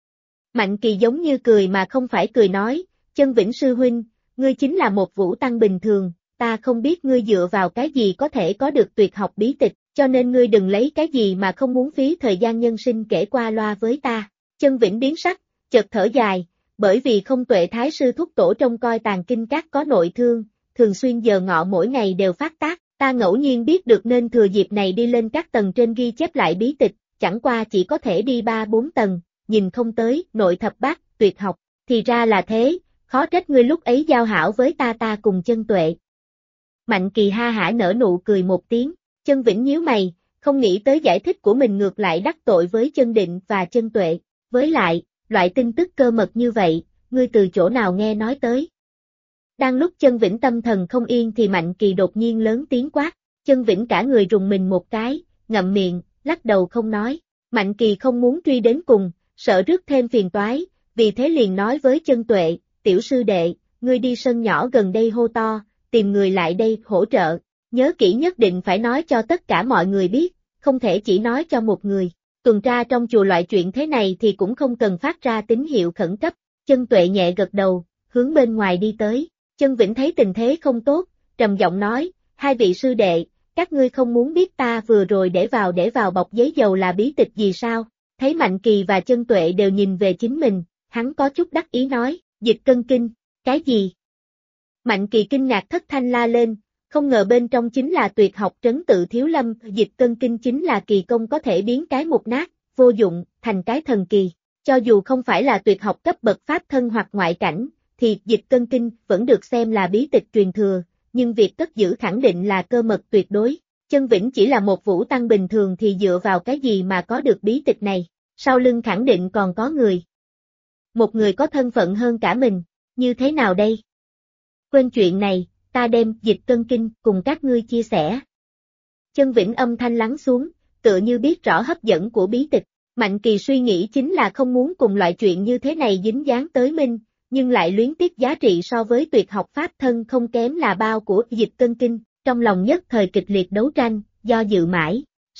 Mạnh Kỳ giống như cười mà không phải cười nói, Chân Vĩnh sư huynh, ngươi chính là một vũ tăng bình thường, ta không biết ngươi dựa vào cái gì có thể có được tuyệt học bí tịch, cho nên ngươi đừng lấy cái gì mà không muốn phí thời gian nhân sinh kể qua loa với ta. Chân Vĩnh biến sắc, chợt thở dài, bởi vì không Tuệ thái sư thúc tổ trông coi Tàng Kinh Các có nội thương, thường xuyên giờ ngọ mỗi ngày đều phát tác, ta ngẫu nhiên biết được nên thừa dịp này đi lên các tầng trên ghi chép lại bí tịch, chẳng qua chỉ có thể đi 3-4 tầng, nhìn không tới nội thập bát, tuyệt học, thì ra là thế, khó trách ngươi lúc ấy giao hảo với ta cùng Chân Tuệ. Mạnh Kỳ ha hả nở nụ cười một tiếng, Chân Vĩnh nhíu mày, không nghĩ tới giải thích của mình ngược lại đắc tội với Chân Định và Chân Tuệ, với lại, loại tin tức cơ mật như vậy, ngươi từ chỗ nào nghe nói tới. Đang lúc Chân Vĩnh tâm thần không yên thì Mạnh Kỳ đột nhiên lớn tiếng quát, Chân Vĩnh cả người rùng mình một cái, ngậm miệng, lắc đầu không nói. Mạnh Kỳ không muốn truy đến cùng, sợ rước thêm phiền toái, vì thế liền nói với Chân Tuệ, tiểu sư đệ, ngươi đi sân nhỏ gần đây hô to, tìm người lại đây hỗ trợ, nhớ kỹ nhất định phải nói cho tất cả mọi người biết, không thể chỉ nói cho một người. Tuần tra trong chùa loại chuyện thế này thì cũng không cần phát ra tín hiệu khẩn cấp. Chân Tuệ nhẹ gật đầu, hướng bên ngoài đi tới. Chân Vĩnh thấy tình thế không tốt, trầm giọng nói, hai vị sư đệ, các ngươi không muốn biết ta vừa rồi để vào bọc giấy dầu là bí tịch gì sao? Thấy Mạnh Kỳ và Chân Tuệ đều nhìn về chính mình, hắn có chút đắc ý nói, Dịch Cân Kinh, cái gì? Mạnh Kỳ kinh ngạc thất thanh la lên, không ngờ bên trong chính là tuyệt học trấn tự Thiếu Lâm, Dịch Cân Kinh chính là kỳ công có thể biến cái mục nát, vô dụng, thành cái thần kỳ. Cho dù không phải là tuyệt học cấp bậc pháp thân hoặc ngoại cảnh, thì Dịch Cân Kinh vẫn được xem là bí tịch truyền thừa, nhưng việc cất giữ khẳng định là cơ mật tuyệt đối. Chân Vĩnh chỉ là một vũ tăng bình thường thì dựa vào cái gì mà có được bí tịch này, sau lưng khẳng định còn có người. Một người có thân phận hơn cả mình, như thế nào đây? Quên chuyện này, ta đem Dịch Cân Kinh cùng các ngươi chia sẻ. Chân Vĩnh âm thanh lắng xuống, tựa như biết rõ hấp dẫn của bí tịch. Mạnh Kỳ suy nghĩ chính là không muốn cùng loại chuyện như thế này dính dáng tới mình, nhưng lại luyến tiếc giá trị so với tuyệt học pháp thân không kém là bao của Dịch Cân Kinh, trong lòng nhất thời kịch liệt đấu tranh, do dự mãi.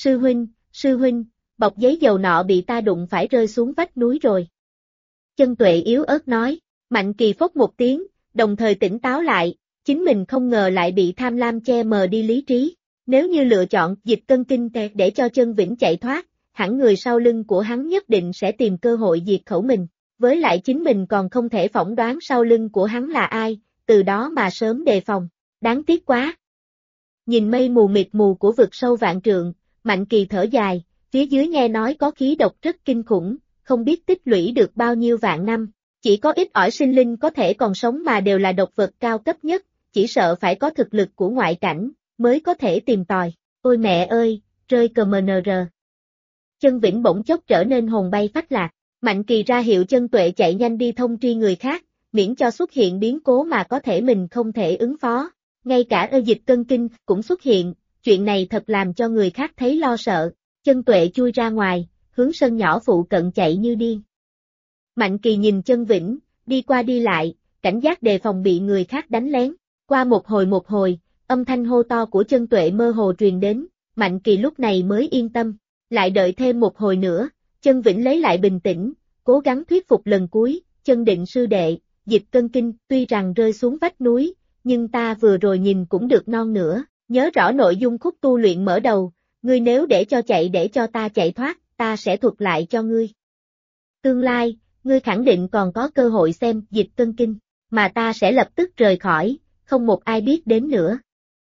Sư huynh, bọc giấy dầu nọ bị ta đụng phải rơi xuống vách núi rồi. Chân Tuệ yếu ớt nói. Mạnh Kỳ phốc một tiếng, đồng thời tỉnh táo lại, chính mình không ngờ lại bị tham lam che mờ đi lý trí. Nếu như lựa chọn Dịch Cân Kinh để cho Chân Vĩnh chạy thoát, hẳn người sau lưng của hắn nhất định sẽ tìm cơ hội diệt khẩu mình. Với lại chính mình còn không thể phỏng đoán sau lưng của hắn là ai, từ đó mà sớm đề phòng. Đáng tiếc quá. Nhìn mây mù mịt mù của vực sâu vạn trượng, Mạnh Kỳ thở dài, phía dưới nghe nói có khí độc rất kinh khủng, không biết tích lũy được bao nhiêu vạn năm. Chỉ có ít ỏi sinh linh có thể còn sống mà đều là độc vật cao cấp nhất, chỉ sợ phải có thực lực của ngoại cảnh, mới có thể tìm tòi. Ôi mẹ ơi, rơi CMNR. Chân Vĩnh bỗng chốc trở nên hồn bay phách lạc. Mạnh Kỳ ra hiệu Chân Tuệ chạy nhanh đi thông tri người khác, miễn cho xuất hiện biến cố mà có thể mình không thể ứng phó. Ngay cả Dịch Cân Kinh cũng xuất hiện, chuyện này thật làm cho người khác thấy lo sợ. Chân Tuệ chui ra ngoài, hướng sân nhỏ phụ cận chạy như điên. Mạnh Kỳ nhìn Chân Vĩnh, đi qua đi lại, cảnh giác đề phòng bị người khác đánh lén. Qua một hồi, âm thanh hô to của Chân Tuệ mơ hồ truyền đến, Mạnh Kỳ lúc này mới yên tâm. Lại đợi thêm một hồi nữa, Chân Vĩnh lấy lại bình tĩnh, cố gắng thuyết phục lần cuối, Chân Định sư đệ, Dịch Cân Kinh tuy rằng rơi xuống vách núi, nhưng ta vừa rồi nhìn cũng được non nữa, nhớ rõ nội dung khúc tu luyện mở đầu, ngươi nếu để cho ta chạy thoát, ta sẽ thuật lại cho ngươi. Tương lai, ngươi khẳng định còn có cơ hội xem Dịch Cân Kinh, mà ta sẽ lập tức rời khỏi, không một ai biết đến nữa.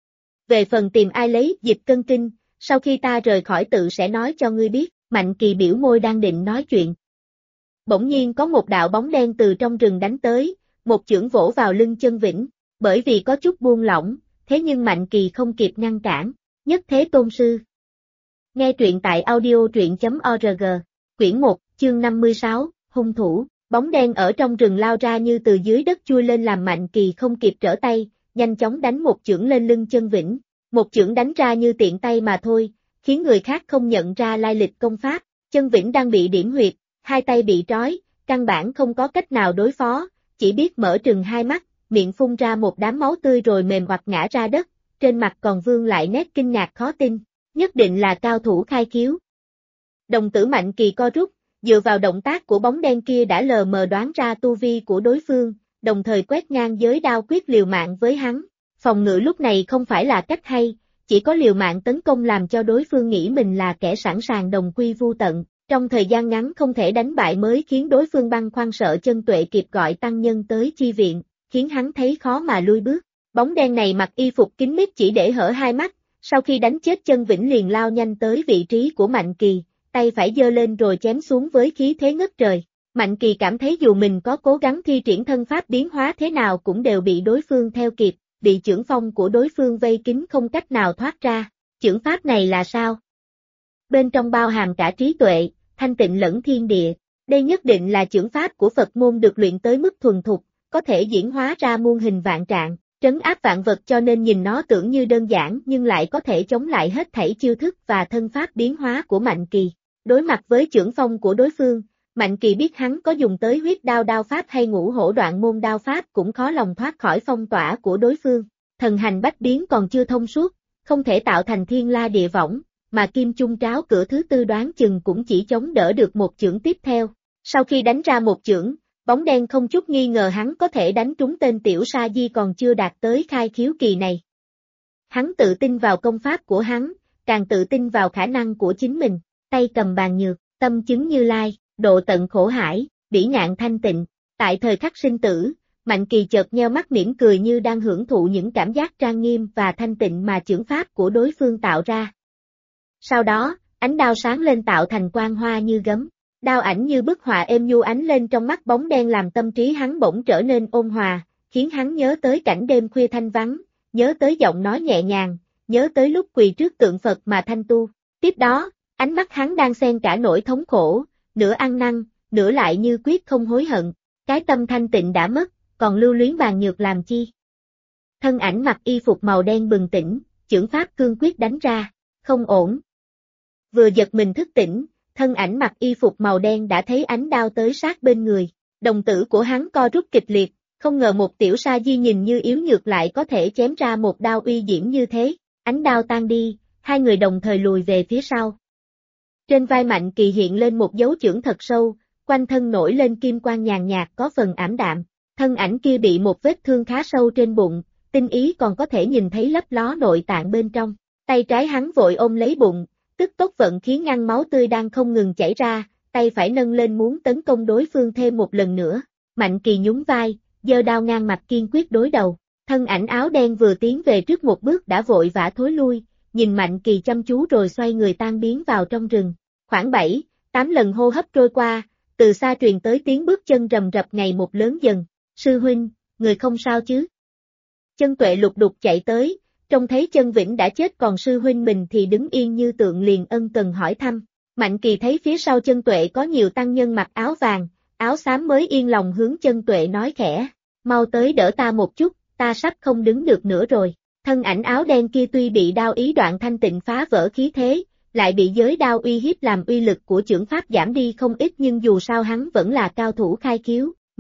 Về phần tìm ai lấy Dịch Cân Kinh, sau khi ta rời khỏi tự sẽ nói cho ngươi biết, Mạnh Kỳ biểu môi đang định nói chuyện. Bỗng nhiên có một đạo bóng đen từ trong rừng đánh tới, một chưởng vỗ vào lưng Chân Vĩnh, bởi vì có chút buông lỏng, thế nhưng Mạnh Kỳ không kịp ngăn cản, Nhất Thế Tôn Sư. Nghe truyện tại audio.org, quyển 1, chương 56, hung thủ, bóng đen ở trong rừng lao ra như từ dưới đất chui lên làm Mạnh Kỳ không kịp trở tay, nhanh chóng đánh một chưởng lên lưng Chân Vĩnh, một chưởng đánh ra như tiện tay mà thôi, khiến người khác không nhận ra lai lịch công pháp, Chân Vĩnh đang bị điểm huyệt, hai tay bị trói, căn bản không có cách nào đối phó, chỉ biết mở trừng hai mắt, miệng phun ra một đám máu tươi rồi mềm hoặc ngã ra đất, trên mặt còn vương lại nét kinh ngạc khó tin, nhất định là cao thủ khai khiếu. Đồng tử Mạnh Kỳ co rút, dựa vào động tác của bóng đen kia đã lờ mờ đoán ra tu vi của đối phương, đồng thời quét ngang giới đao quyết liều mạng với hắn. Phòng ngự lúc này không phải là cách hay, chỉ có liều mạng tấn công làm cho đối phương nghĩ mình là kẻ sẵn sàng đồng quy vu tận, trong thời gian ngắn không thể đánh bại mới khiến đối phương băn khoăn sợ Chân Tuệ kịp gọi tăng nhân tới chi viện, khiến hắn thấy khó mà lui bước. Bóng đen này mặc y phục kín mít chỉ để hở hai mắt, sau khi đánh chết Chân Vĩnh liền lao nhanh tới vị trí của Mạnh Kỳ, tay phải giơ lên rồi chém xuống với khí thế ngất trời. Mạnh Kỳ cảm thấy dù mình có cố gắng thi triển thân pháp biến hóa thế nào cũng đều bị đối phương theo kịp, bị chưởng phong của đối phương vây kín không cách nào thoát ra. Chưởng pháp này là sao? Bên trong bao hàm cả trí tuệ, thanh tịnh lẫn thiên địa. Đây nhất định là chưởng pháp của Phật môn được luyện tới mức thuần thục, có thể diễn hóa ra muôn hình vạn trạng, trấn áp vạn vật, cho nên nhìn nó tưởng như đơn giản nhưng lại có thể chống lại hết thảy chiêu thức và thân pháp biến hóa của Mạnh Kỳ. Đối mặt với chưởng phong của đối phương, Mạnh Kỳ biết hắn có dùng tới huyết đao đao pháp hay ngũ hổ đoạn môn đao pháp cũng khó lòng thoát khỏi phong tỏa của đối phương. Thần hành bách biến còn chưa thông suốt, không thể tạo thành thiên la địa võng, mà kim chung tráo cửa thứ tư đoán chừng cũng chỉ chống đỡ được một chưởng tiếp theo. Sau khi đánh ra một chưởng, bóng đen không chút nghi ngờ hắn có thể đánh trúng tên tiểu sa di còn chưa đạt tới khai khiếu kỳ này. Hắn tự tin vào công pháp của hắn, càng tự tin vào khả năng của chính mình, tay cầm bàn nhược, tâm chứng Như Lai, độ tận khổ hải, bỉ ngạn thanh tịnh. Tại thời khắc sinh tử, Mạnh Kỳ chợt nheo mắt mỉm cười như đang hưởng thụ những cảm giác trang nghiêm và thanh tịnh mà chưởng pháp của đối phương tạo ra. Sau đó, ánh đao sáng lên tạo thành quang hoa như gấm, đao ảnh như bức họa êm nhu ánh lên trong mắt bóng đen làm tâm trí hắn bỗng trở nên ôn hòa, khiến hắn nhớ tới cảnh đêm khuya thanh vắng, nhớ tới giọng nói nhẹ nhàng, nhớ tới lúc quỳ trước tượng Phật mà thanh tu. Tiếp đó, ánh mắt hắn đang xen cả nỗi thống khổ, nửa ăn năn, nửa lại như quyết không hối hận, cái tâm thanh tịnh đã mất, còn lưu luyến bàn nhược làm chi. Thân ảnh mặc y phục màu đen bừng tỉnh, chưởng pháp cương quyết đánh ra, không ổn. Vừa giật mình thức tỉnh, thân ảnh mặc y phục màu đen đã thấy ánh đao tới sát bên người, đồng tử của hắn co rút kịch liệt, không ngờ một tiểu sa di nhìn như yếu nhược lại có thể chém ra một đao uy diễm như thế, ánh đao tan đi, hai người đồng thời lùi về phía sau. Trên vai Mạnh Kỳ hiện lên một dấu chưởng thật sâu, quanh thân nổi lên kim quang nhàn nhạt có phần ảm đạm, thân ảnh kia bị một vết thương khá sâu trên bụng, tinh ý còn có thể nhìn thấy lấp ló nội tạng bên trong, tay trái hắn vội ôm lấy bụng, tức tốc vận khí ngăn máu tươi đang không ngừng chảy ra, tay phải nâng lên muốn tấn công đối phương thêm một lần nữa. Mạnh Kỳ nhún vai, giơ đao ngang mặt kiên quyết đối đầu, thân ảnh áo đen vừa tiến về trước một bước đã vội vã thối lui, nhìn Mạnh Kỳ chăm chú rồi xoay người tan biến vào trong rừng. Khoảng 7, 8 lần hô hấp trôi qua, từ xa truyền tới tiếng bước chân rầm rập ngày một lớn dần. Sư huynh, người không sao chứ? Chân Tuệ lục đục chạy tới, trông thấy Chân Vĩnh đã chết còn sư huynh mình thì đứng yên như tượng liền ân cần hỏi thăm. Mạnh Kỳ thấy phía sau Chân Tuệ có nhiều tăng nhân mặc áo vàng, áo xám mới yên lòng hướng Chân Tuệ nói khẽ, mau tới đỡ ta một chút, ta sắp không đứng được nữa rồi. Thân ảnh áo đen kia tuy bị đao ý đoạn thanh tịnh phá vỡ khí thế, lại bị giới đao uy hiếp làm uy lực của chưởng pháp giảm đi không ít nhưng dù sao hắn vẫn là cao thủ khai khiếu,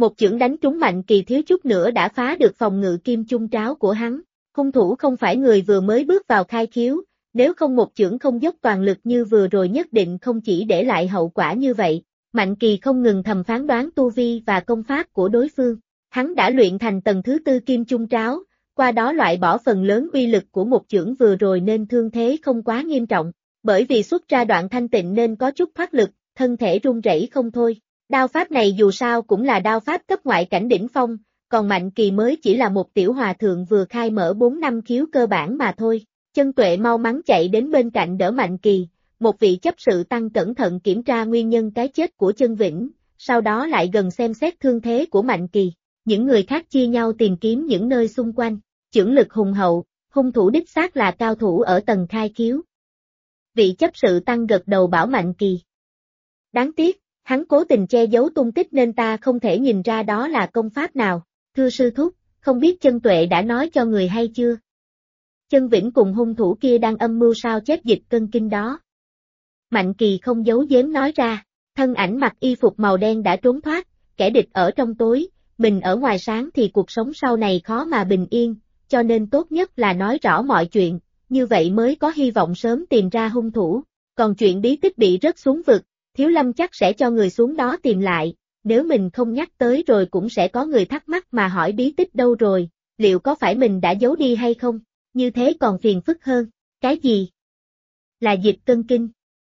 Một chưởng đánh trúng Mạnh Kỳ thiếu chút nữa đã phá được phòng ngự kim chung tráo của hắn. Hung thủ không phải người vừa mới bước vào khai khiếu, nếu không một chưởng không dốc toàn lực như vừa rồi nhất định không chỉ để lại hậu quả như vậy. Mạnh Kỳ không ngừng thầm phán đoán tu vi và công pháp của đối phương. Hắn đã luyện thành tầng thứ 4 kim chung tráo, qua đó loại bỏ phần lớn uy lực của một chưởng vừa rồi nên thương thế không quá nghiêm trọng. Bởi vì xuất ra đoạn thanh tịnh nên có chút thoát lực, thân thể run rẩy không thôi. Đao pháp này dù sao cũng là đao pháp cấp ngoại cảnh đỉnh phong, còn Mạnh Kỳ mới chỉ là một tiểu hòa thượng vừa khai mở 4 năm khiếu cơ bản mà thôi. Chân Tuệ mau mắn chạy đến bên cạnh đỡ Mạnh Kỳ, một vị chấp sự tăng cẩn thận kiểm tra nguyên nhân cái chết của Chân Vĩnh, sau đó lại gần xem xét thương thế của Mạnh Kỳ. Những người khác chia nhau tìm kiếm những nơi xung quanh, chưởng lực hùng hậu, hung thủ đích xác là cao thủ ở tầng khai khiếu. Vị chấp sự tăng gật đầu bảo Mạnh Kỳ. Đáng tiếc, hắn cố tình che giấu tung tích nên ta không thể nhìn ra đó là công pháp nào. Thưa sư thúc, không biết Chân Tuệ đã nói cho người hay chưa? Chân Vĩnh cùng hung thủ kia đang âm mưu sao chép dịch cân kinh đó. Mạnh Kỳ không giấu giếm nói ra, thân ảnh mặc y phục màu đen đã trốn thoát, kẻ địch ở trong tối, mình ở ngoài sáng thì cuộc sống sau này khó mà bình yên, cho nên tốt nhất là nói rõ mọi chuyện, như vậy mới có hy vọng sớm tìm ra hung thủ. Còn chuyện bí tích bị rớt xuống vực, Thiếu Lâm chắc sẽ cho người xuống đó tìm lại, nếu mình không nhắc tới rồi cũng sẽ có người thắc mắc mà hỏi bí tích đâu rồi, liệu có phải mình đã giấu đi hay không, như thế còn phiền phức hơn. Cái gì? Là dịch cân kinh.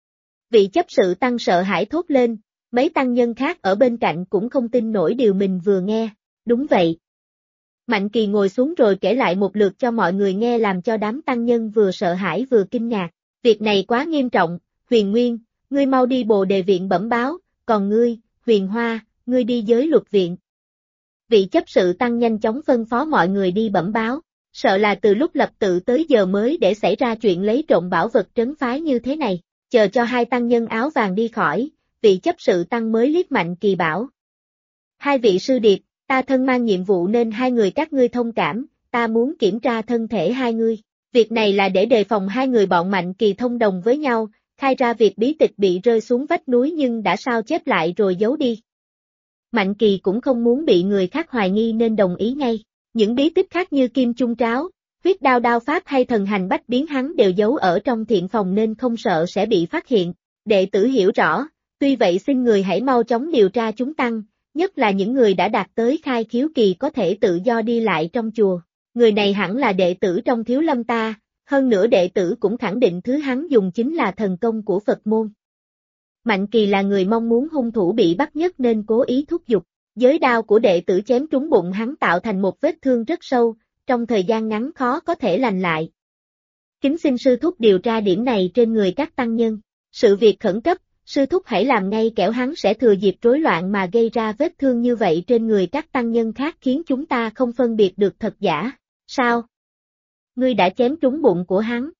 Vị chấp sự tăng sợ hãi thốt lên, mấy tăng nhân khác ở bên cạnh cũng không tin nổi điều mình vừa nghe. Đúng vậy. Mạnh Kỳ ngồi xuống rồi kể lại một lượt cho mọi người nghe làm cho đám tăng nhân vừa sợ hãi vừa kinh ngạc. Việc này quá nghiêm trọng, Huyền Nguyên, ngươi mau đi Bồ Đề viện bẩm báo, còn ngươi, Huyền Hoa, ngươi đi giới luật viện. Vị chấp sự tăng nhanh chóng phân phó mọi người đi bẩm báo, sợ là từ lúc lập tự tới giờ mới để xảy ra chuyện lấy trộm bảo vật trấn phái như thế này. Chờ cho hai tăng nhân áo vàng đi khỏi, vị chấp sự tăng mới liếc Mạnh Kỳ bảo. Hai vị sư điệt, ta thân mang nhiệm vụ nên hai người các ngươi thông cảm, ta muốn kiểm tra thân thể hai ngươi. Việc này là để đề phòng hai người bọn Mạnh Kỳ thông đồng với nhau, khai ra việc bí tịch bị rơi xuống vách núi nhưng đã sao chép lại rồi giấu đi. Mạnh Kỳ cũng không muốn bị người khác hoài nghi nên đồng ý ngay. Những bí tích khác như kim chung tráo, huyết đao đao pháp hay thần hành bách biến hắn đều giấu ở trong thiện phòng nên không sợ sẽ bị phát hiện. Đệ tử hiểu rõ, tuy vậy xin người hãy mau chóng điều tra chúng tăng, nhất là những người đã đạt tới khai khiếu kỳ có thể tự do đi lại trong chùa. Người này hẳn là đệ tử trong Thiếu Lâm ta, hơn nữa đệ tử cũng khẳng định thứ hắn dùng chính là thần công của Phật môn. Mạnh Kỳ là người mong muốn hung thủ bị bắt nhất nên cố ý thúc giục. Giới đao của đệ tử chém trúng bụng hắn tạo thành một vết thương rất sâu, trong thời gian ngắn khó có thể lành lại. Kính xin sư thúc điều tra điểm này trên người các tăng nhân. Sự việc khẩn cấp, sư thúc hãy làm ngay kẻo hắn sẽ thừa dịp rối loạn mà gây ra vết thương như vậy trên người các tăng nhân khác khiến chúng ta không phân biệt được thật giả. Sao? Ngươi đã chém trúng bụng của hắn?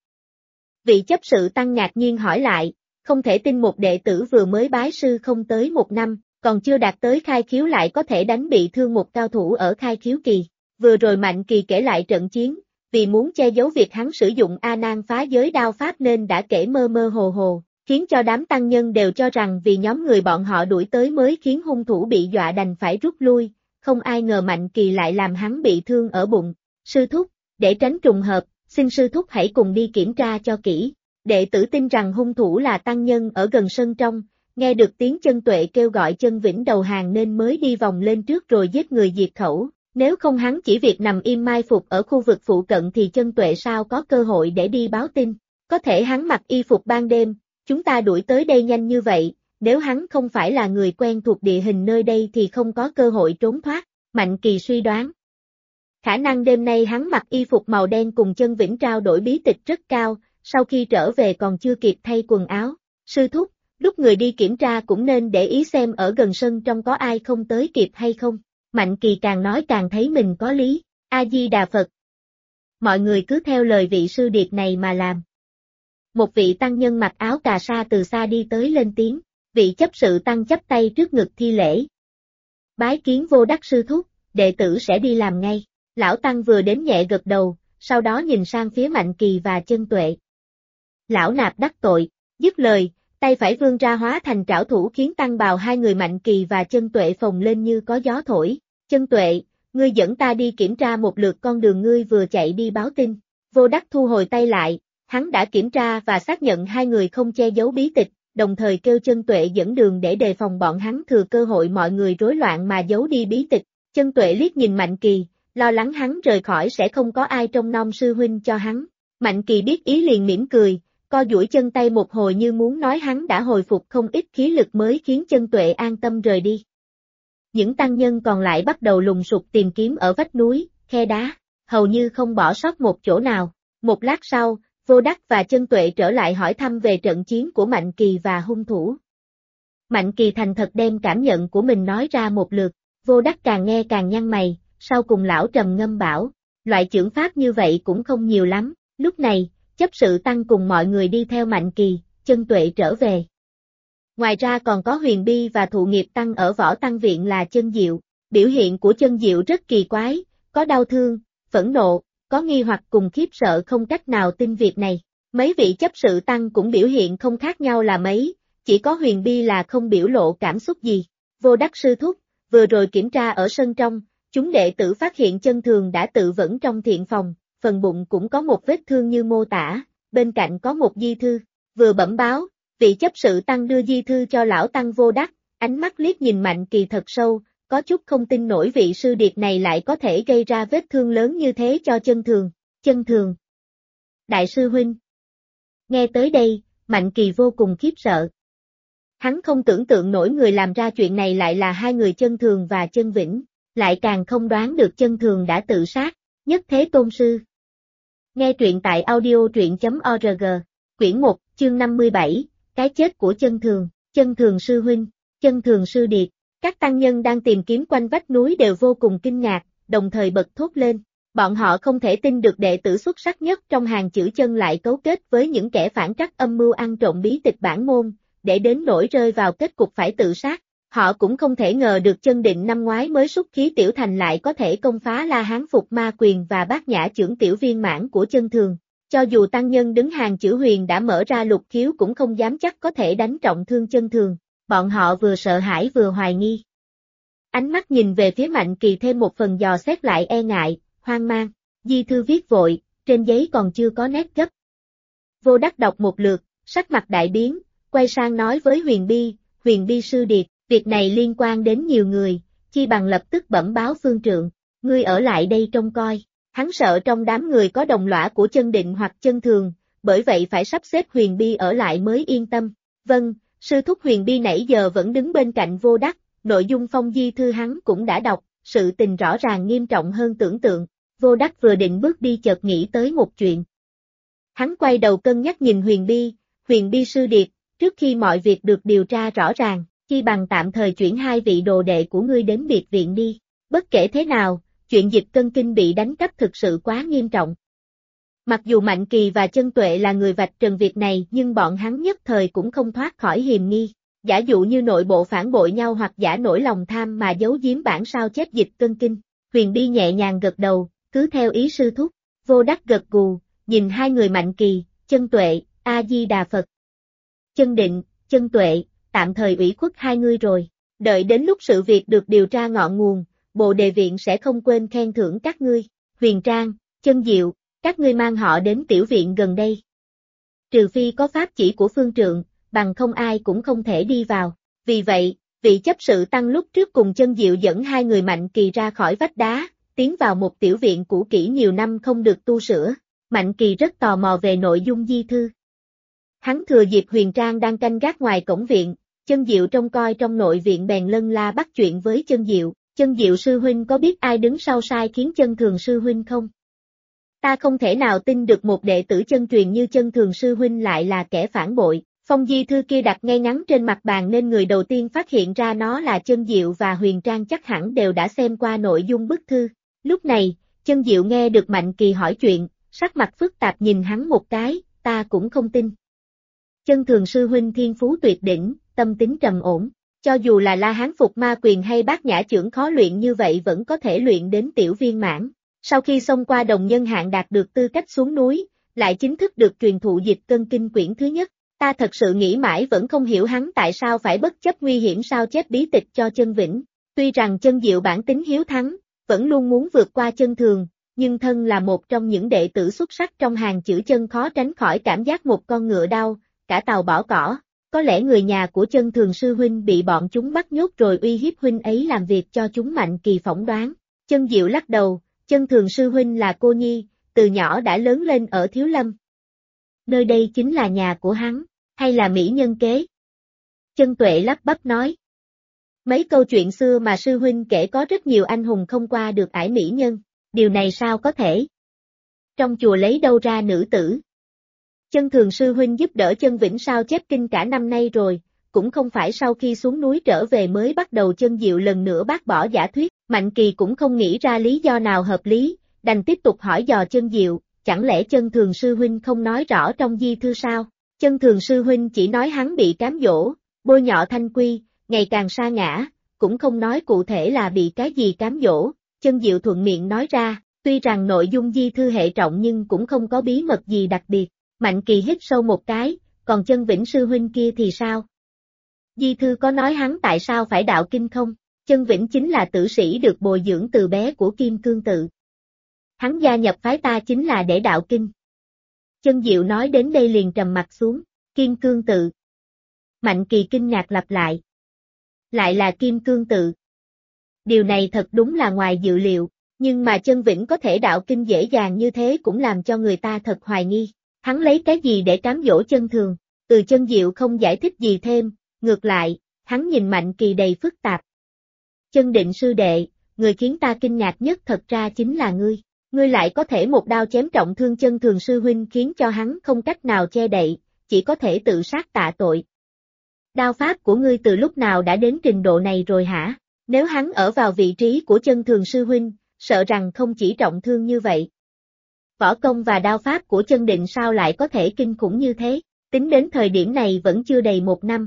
Vị chấp sự tăng ngạc nhiên hỏi lại, không thể tin một đệ tử vừa mới bái sư không tới 1 năm, còn chưa đạt tới khai khiếu lại có thể đánh bị thương một cao thủ ở khai khiếu kỳ. Vừa rồi Mạnh Kỳ kể lại trận chiến, vì muốn che giấu việc hắn sử dụng A Nan phá giới đao pháp nên đã kể mơ mơ hồ hồ, khiến cho đám tăng nhân đều cho rằng vì nhóm người bọn họ đuổi tới mới khiến hung thủ bị dọa đành phải rút lui, không ai ngờ Mạnh Kỳ lại làm hắn bị thương ở bụng. Sư thúc, để tránh trùng hợp, xin sư thúc hãy cùng đi kiểm tra cho kỹ. Đệ tử tin rằng hung thủ là tăng nhân ở gần sân trong, nghe được tiếng Chân Tuệ kêu gọi Chân Vĩnh đầu hàng nên mới đi vòng lên trước rồi giết người diệt khẩu. Nếu không hắn chỉ việc nằm im mai phục ở khu vực phụ cận thì Chân Tuệ sao có cơ hội để đi báo tin. Có thể hắn mặc y phục ban đêm, chúng ta đuổi tới đây nhanh như vậy, nếu hắn không phải là người quen thuộc địa hình nơi đây thì không có cơ hội trốn thoát, Mạnh Kỳ suy đoán. Khả năng đêm nay hắn mặc y phục màu đen cùng Chân Vĩnh trao đổi bí tịch rất cao, sau khi trở về còn chưa kịp thay quần áo. Sư thúc, lúc người đi kiểm tra cũng nên để ý xem ở gần sân trong có ai không tới kịp hay không. Mạnh Kỳ càng nói càng thấy mình có lý. A-di-đà Phật. Mọi người cứ theo lời vị sư điệt này mà làm. Một vị tăng nhân mặc áo cà sa từ xa đi tới lên tiếng. Vị chấp sự tăng chắp tay trước ngực thi lễ. Bái kiến Vô Đắc sư thúc, đệ tử sẽ đi làm ngay. Lão tăng vừa đến nhẹ gật đầu, sau đó nhìn sang phía Mạnh Kỳ và Chân Tuệ. Lão nạp đắc tội, dứt lời, tay phải vươn ra hóa thành trảo thủ khiến tăng bào hai người Mạnh Kỳ và Chân Tuệ phồng lên như có gió thổi. Chân Tuệ, ngươi dẫn ta đi kiểm tra một lượt con đường ngươi vừa chạy đi báo tin. Vô Đắc thu hồi tay lại, hắn đã kiểm tra và xác nhận hai người không che giấu bí tịch, đồng thời kêu Chân Tuệ dẫn đường để đề phòng bọn hắn thừa cơ hội mọi người rối loạn mà giấu đi bí tịch. Chân Tuệ liếc nhìn Mạnh Kỳ, lo lắng hắn rời khỏi sẽ không có ai trông nom sư huynh cho hắn. Mạnh Kỳ biết ý liền mỉm cười, co duỗi chân tay một hồi như muốn nói hắn đã hồi phục không ít khí lực mới khiến Chân Tuệ an tâm rời đi. Những tăng nhân còn lại bắt đầu lùng sục tìm kiếm ở vách núi, khe đá, hầu như không bỏ sót một chỗ nào. Một lát sau, Vô Đắc và Chân Tuệ trở lại hỏi thăm về trận chiến của Mạnh Kỳ và hung thủ. Mạnh Kỳ thành thật đem cảm nhận của mình nói ra một lượt, Vô Đắc càng nghe càng nhăn mày, sau cùng lão trầm ngâm bảo, loại chưởng pháp như vậy cũng không nhiều lắm. Lúc này, chấp sự tăng cùng mọi người đi theo Mạnh Kỳ, Chân Tuệ trở về. Ngoài ra còn có Huyền Bi và Thụ Nghiệp tăng ở võ tăng viện là Chân Diệu. Biểu hiện của Chân Diệu rất kỳ quái, có đau thương, phẫn nộ, có nghi hoặc cùng khiếp sợ không cách nào tin việc này. Mấy vị chấp sự tăng cũng biểu hiện không khác nhau là mấy, chỉ có Huyền Bi là không biểu lộ cảm xúc gì. Vô Đắc sư thúc, vừa rồi kiểm tra ở sân trong, chúng đệ tử phát hiện Chân Thường đã tự vẫn trong thiện phòng, phần bụng cũng có một vết thương như mô tả, bên cạnh có một di thư. Vừa bẩm báo, vị chấp sự tăng đưa di thư cho lão tăng Vô Đắc, ánh mắt liếc nhìn Mạnh Kỳ thật sâu, có chút không tin nổi vị sư điệt này lại có thể gây ra vết thương lớn như thế cho Chân Thường. Chân Thường. Đại sư huynh. Nghe tới đây, Mạnh Kỳ vô cùng khiếp sợ. Hắn không tưởng tượng nổi người làm ra chuyện này lại là hai người Chân Thường và Chân Vĩnh, lại càng không đoán được Chân Thường đã tự sát. Nhất Thế Tôn sư. Nghe truyện tại audio.org, quyển 1, chương 57, cái chết của Chân Thường, Chân Thường sư huynh, Chân Thường sư điệt. Các tăng nhân đang tìm kiếm quanh vách núi đều vô cùng kinh ngạc, đồng thời bật thốt lên. Bọn họ không thể tin được đệ tử xuất sắc nhất trong hàng chữ Chân lại cấu kết với những kẻ phản trắc âm mưu ăn trộm bí tịch bản môn, để đến nỗi rơi vào kết cục phải tự sát. Họ cũng không thể ngờ được Chân Định năm ngoái mới xuất khí tiểu thành lại có thể công phá La Hán Phục Ma Quyền và Bát Nhã Chưởng tiểu viên mãn của Chân Thường. Cho dù tăng nhân đứng hàng chữ huyền đã mở ra lục khiếu cũng không dám chắc có thể đánh trọng thương Chân Thường. Bọn họ vừa sợ hãi vừa hoài nghi. Ánh mắt nhìn về phía Mạnh Kỳ thêm một phần dò xét lại e ngại, hoang mang. Di thư viết vội, trên giấy còn chưa có nét gấp. Vô Đắc đọc một lượt, sắc mặt đại biến, quay sang nói với Huyền Bi sư điệt. Việc này liên quan đến nhiều người, chi bằng lập tức bẩm báo phương trượng, ngươi ở lại đây trông coi. Hắn sợ trong đám người có đồng lõa của Chân Định hoặc Chân Thường, bởi vậy phải sắp xếp Huyền Bi ở lại mới yên tâm. Vâng, sư thúc. Huyền Bi nãy giờ vẫn đứng bên cạnh Vô Đắc, nội dung phong di thư hắn cũng đã đọc, sự tình rõ ràng nghiêm trọng hơn tưởng tượng. Vô Đắc vừa định bước đi chợt nghĩ tới một chuyện. Hắn quay đầu cân nhắc nhìn Huyền Bi sư điệt, trước khi mọi việc được điều tra rõ ràng, chi bằng tạm thời chuyển hai vị đồ đệ của ngươi đến biệt viện đi. Bất kể thế nào, chuyện Dịch Cân Kinh bị đánh cắp thực sự quá nghiêm trọng. Mặc dù Mạnh Kỳ và Chân Tuệ là người vạch trần việc này nhưng bọn hắn nhất thời cũng không thoát khỏi hiềm nghi. Giả dụ như nội bộ phản bội nhau hoặc giả nổi lòng tham mà giấu giếm bản sao chép Dịch Cân Kinh. Huyền Bi nhẹ nhàng gật đầu, cứ theo ý sư thúc. Vô Đắc gật gù, nhìn hai người Mạnh Kỳ, Chân Tuệ, A-di-đà Phật. Chân Định, Chân Tuệ, tạm thời ủy khuất hai ngươi rồi. Đợi đến lúc sự việc được điều tra ngọn nguồn, Bồ Đề Viện sẽ không quên khen thưởng các ngươi. Huyền Trang, Chân Diệu, các ngươi mang họ đến tiểu viện gần đây. Trừ phi có pháp chỉ của phương trượng, bằng không ai cũng không thể đi vào. Vì vậy, vị chấp sự tăng lúc trước cùng Chân Diệu dẫn hai người Mạnh Kỳ ra khỏi vách đá, tiến vào một tiểu viện cũ kỹ nhiều năm không được tu sửa. Mạnh Kỳ rất tò mò về nội dung di thư. Hắn thừa dịp Huyền Trang đang canh gác ngoài cổng viện, Chân Diệu trông coi trong nội viện bèn lân la bắt chuyện với Chân Diệu. Chân Diệu sư huynh có biết ai đứng sau sai khiến Chân Thường sư huynh không? Ta không thể nào tin được một đệ tử chân truyền như Chân Thường sư huynh lại là kẻ phản bội. Phong di thư kia đặt ngay ngắn trên mặt bàn nên người đầu tiên phát hiện ra nó là Chân Diệu và Huyền Trang chắc hẳn đều đã xem qua nội dung bức thư. Lúc này, Chân Diệu nghe được Mạnh Kỳ hỏi chuyện, sắc mặt phức tạp nhìn hắn một cái, ta cũng không tin. Chân Thường sư huynh thiên phú tuyệt đỉnh, tâm tính trầm ổn, cho dù là La Hán Phục Ma Quyền hay Bát Nhã Chưởng khó luyện như vậy vẫn có thể luyện đến tiểu viên mãn. Sau khi xông qua đồng nhân hạn đạt được tư cách xuống núi, lại chính thức được truyền thụ Dịch Cân Kinh quyển thứ nhất. Ta thật sự nghĩ mãi vẫn không hiểu hắn tại sao phải bất chấp nguy hiểm sao chép bí tịch cho Chân Vĩnh. Tuy rằng Chân Diệu bản tính hiếu thắng, vẫn luôn muốn vượt qua Chân Thường, nhưng thân là một trong những đệ tử xuất sắc trong hàng chữ Chân khó tránh khỏi cảm giác một con ngựa đau, cả tàu bỏ cỏ. Có lẽ người nhà của Chân Thường sư huynh bị bọn chúng bắt nhốt rồi uy hiếp huynh ấy làm việc cho chúng. Mạnh Kỳ phỏng đoán. Chân Diệu lắc đầu, Chân Thường sư huynh là cô nhi, từ nhỏ đã lớn lên ở Thiếu Lâm. Nơi đây chính là nhà của hắn, hay là mỹ nhân kế? Chân Tuệ lắp bắp nói. Mấy câu chuyện xưa mà sư huynh kể có rất nhiều anh hùng không qua được ải mỹ nhân, điều này sao có thể? Trong chùa lấy đâu ra nữ tử? Chân Thường sư huynh giúp đỡ Chân Vĩnh sao chép kinh cả năm nay rồi, cũng không phải sau khi xuống núi trở về mới bắt đầu. Chân Diệu lần nữa bác bỏ giả thuyết. Mạnh Kỳ cũng không nghĩ ra lý do nào hợp lý, đành tiếp tục hỏi dò Chân Diệu, chẳng lẽ Chân Thường sư huynh không nói rõ trong di thư sao? Chân Thường sư huynh chỉ nói hắn bị cám dỗ, bôi nhọ thanh quy, ngày càng sa ngã, cũng không nói cụ thể là bị cái gì cám dỗ. Chân Diệu thuận miệng nói ra, tuy rằng nội dung di thư hệ trọng nhưng cũng không có bí mật gì đặc biệt. Mạnh Kỳ hít sâu một cái, còn Chân Vĩnh sư huynh kia thì sao? Di thư có nói hắn tại sao phải đạo kinh không? Chân Vĩnh chính là tử sĩ được bồi dưỡng từ bé của Kim Cương Tự. Hắn gia nhập phái ta chính là để đạo kinh. Chân Diệu nói đến đây liền trầm mặt xuống. Kim Cương Tự. Mạnh Kỳ kinh ngạc lặp lại. Lại là Kim Cương Tự. Điều này thật đúng là ngoài dự liệu, nhưng mà Chân Vĩnh có thể đạo kinh dễ dàng như thế cũng làm cho người ta thật hoài nghi. Hắn lấy cái gì để cám dỗ Chân Thường? Chân Diệu không giải thích gì thêm, ngược lại, hắn nhìn Mạnh Kỳ đầy phức tạp. Chân Định sư đệ, người khiến ta kinh ngạc nhất thật ra chính là ngươi. Ngươi lại có thể một đao chém trọng thương Chân Thường sư huynh khiến cho hắn không cách nào che đậy, chỉ có thể tự sát tạ tội. Đao pháp của ngươi từ lúc nào đã đến trình độ này rồi hả? Nếu hắn ở vào vị trí của Chân Thường sư huynh, sợ rằng không chỉ trọng thương như vậy. Võ công và đao pháp của Chân Định sao lại có thể kinh khủng như thế? Tính đến thời điểm này vẫn chưa đầy 1 năm.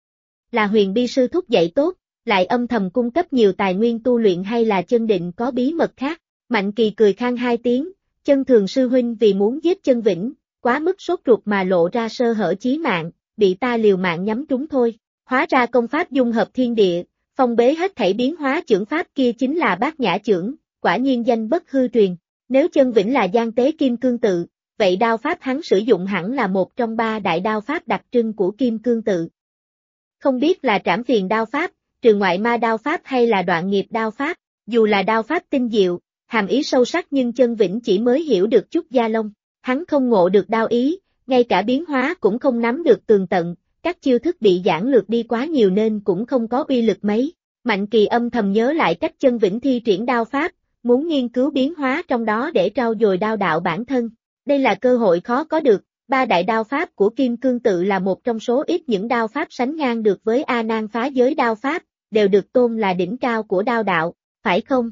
Là Huyền Bi sư thúc dạy tốt, lại âm thầm cung cấp nhiều tài nguyên tu luyện hay là Chân Định có bí mật khác? Mạnh Kỳ cười khan 2 tiếng, Chân Thường sư huynh vì muốn giết Chân Vĩnh, quá mức sốt ruột mà lộ ra sơ hở chí mạng, bị ta liều mạng nhắm trúng thôi. Hóa ra công pháp dung hợp thiên địa, phong bế hết thảy biến hóa chưởng pháp kia chính là Bát Nhã chưởng, quả nhiên danh bất hư truyền. Nếu Chân Vĩnh là Giang Tế Kim Cương Tự, vậy đao pháp hắn sử dụng hẳn là một trong 3 đại đao pháp đặc trưng của Kim Cương Tự. Không biết là Trảm Phiền đao pháp, Trường Ngoại Ma đao pháp hay là Đoạn Nghiệp đao pháp, dù là đao pháp tinh diệu, hàm ý sâu sắc nhưng Chân Vĩnh chỉ mới hiểu được chút da lông, hắn không ngộ được đao ý, ngay cả biến hóa cũng không nắm được tường tận, các chiêu thức bị giản lược đi quá nhiều nên cũng không có uy lực mấy. Mạnh Kỳ âm thầm nhớ lại cách Chân Vĩnh thi triển đao pháp, muốn nghiên cứu biến hóa trong đó để trau dồi đao đạo bản thân. Đây là cơ hội khó có được, 3 đại đao pháp của Kim Cương Tự là một trong số ít những đao pháp sánh ngang được với A Nan phá giới đao pháp, đều được tôn là đỉnh cao của đao đạo, phải không?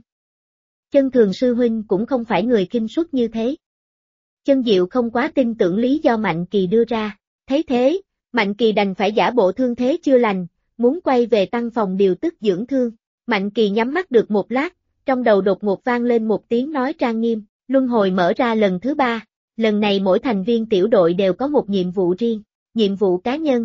Chân Thường sư huynh cũng không phải người kinh suất như thế. Chân Diệu không quá tin tưởng lý do Mạnh Kỳ đưa ra, thấy thế, Mạnh Kỳ đành phải giả bộ thương thế chưa lành, muốn quay về tăng phòng điều tức dưỡng thương. Mạnh Kỳ nhắm mắt được một lát, trong đầu đột ngột vang lên một tiếng nói trang nghiêm, luân hồi mở ra lần thứ 3, lần này mỗi thành viên tiểu đội đều có một nhiệm vụ riêng, nhiệm vụ cá nhân.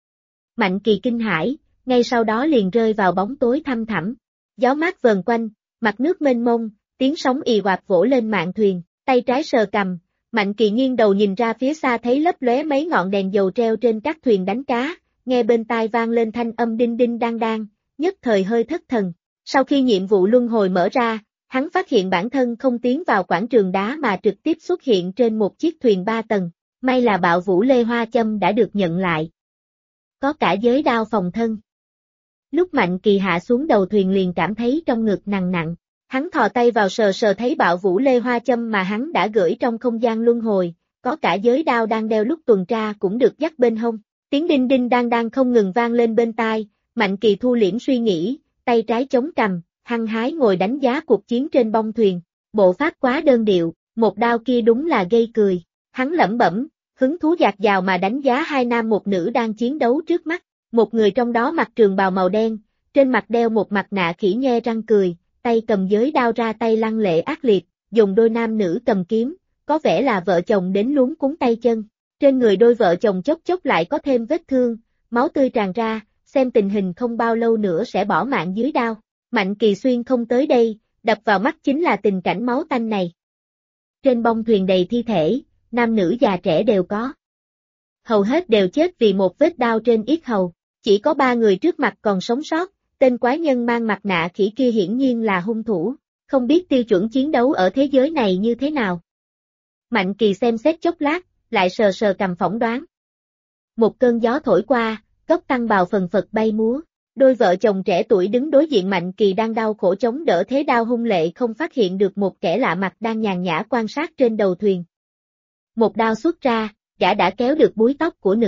Mạnh Kỳ kinh hãi, ngay sau đó liền rơi vào bóng tối thăm thẳm, gió mát vờn quanh, mặt nước mênh mông, tiếng sóng ì oạp vỗ lên mạn thuyền, tay trái sờ cằm, Mạnh Kỳ nghiêng đầu nhìn ra phía xa thấy lấp lóe mấy ngọn đèn dầu treo trên các thuyền đánh cá, nghe bên tai vang lên thanh âm đinh đinh đang đang, nhất thời hơi thất thần. Sau khi nhiệm vụ luân hồi mở ra, hắn phát hiện bản thân không tiến vào quảng trường đá mà trực tiếp xuất hiện trên một chiếc thuyền 3 tầng, may là Bạo Vũ Lê Hoa Châm đã được nhận lại. Có cả giới đao phòng thân. Lúc Mạnh Kỳ hạ xuống đầu thuyền liền cảm thấy trong ngực nặng nặng, hắn thò tay vào sờ sờ thấy Bạo Vũ Lê Hoa Châm mà hắn đã gửi trong không gian luân hồi, có cả giới đao đang đeo lúc tuần tra cũng được dắt bên hông, tiếng đinh đinh đang không ngừng vang lên bên tai, Mạnh Kỳ thu liễm suy nghĩ, tay trái chống cằm, hăng hái ngồi đánh giá cuộc chiến trên bông thuyền, bộ pháp quá đơn điệu, một đao kia đúng là gây cười, hắn lẩm bẩm, hứng thú dạt dào mà đánh giá 2 nam một nữ đang chiến đấu trước mắt, một người trong đó mặc trường bào màu đen, trên mặt đeo một mặt nạ khỉ nhe răng cười, tay cầm giới đao ra tay lăng lệ ác liệt, dùng đôi nam nữ cầm kiếm, có vẻ là vợ chồng đến luống cuống tay chân, Trên người đôi vợ chồng chốc chốc lại có thêm vết thương, máu tươi tràn ra, xem tình hình không bao lâu nữa sẽ bỏ mạng dưới đao. Mạnh Kỳ Xuyên không tới đây, đập vào mắt chính là tình cảnh máu tanh này. Trên bông thuyền đầy thi thể, nam nữ già trẻ đều có. Hầu hết đều chết vì một vết đao trên yết hầu, chỉ có 3 người trước mặt còn sống sót, tên quái nhân mang mặt nạ khỉ kia hiển nhiên là hung thủ, không biết tiêu chuẩn chiến đấu ở thế giới này như thế nào. Mạnh Kỳ xem xét chốc lát, lại sờ sờ cằm phỏng đoán. Một cơn gió thổi qua, cốc tăng bào phần phật bay múa, đôi vợ chồng trẻ tuổi đứng đối diện Mạnh Kỳ đang đau khổ chống đỡ thế đao hung lệ không phát hiện được một kẻ lạ mặt đang nhàn nhã quan sát trên đầu thuyền. Một đao xuất ra, gã đã kéo được búi tóc của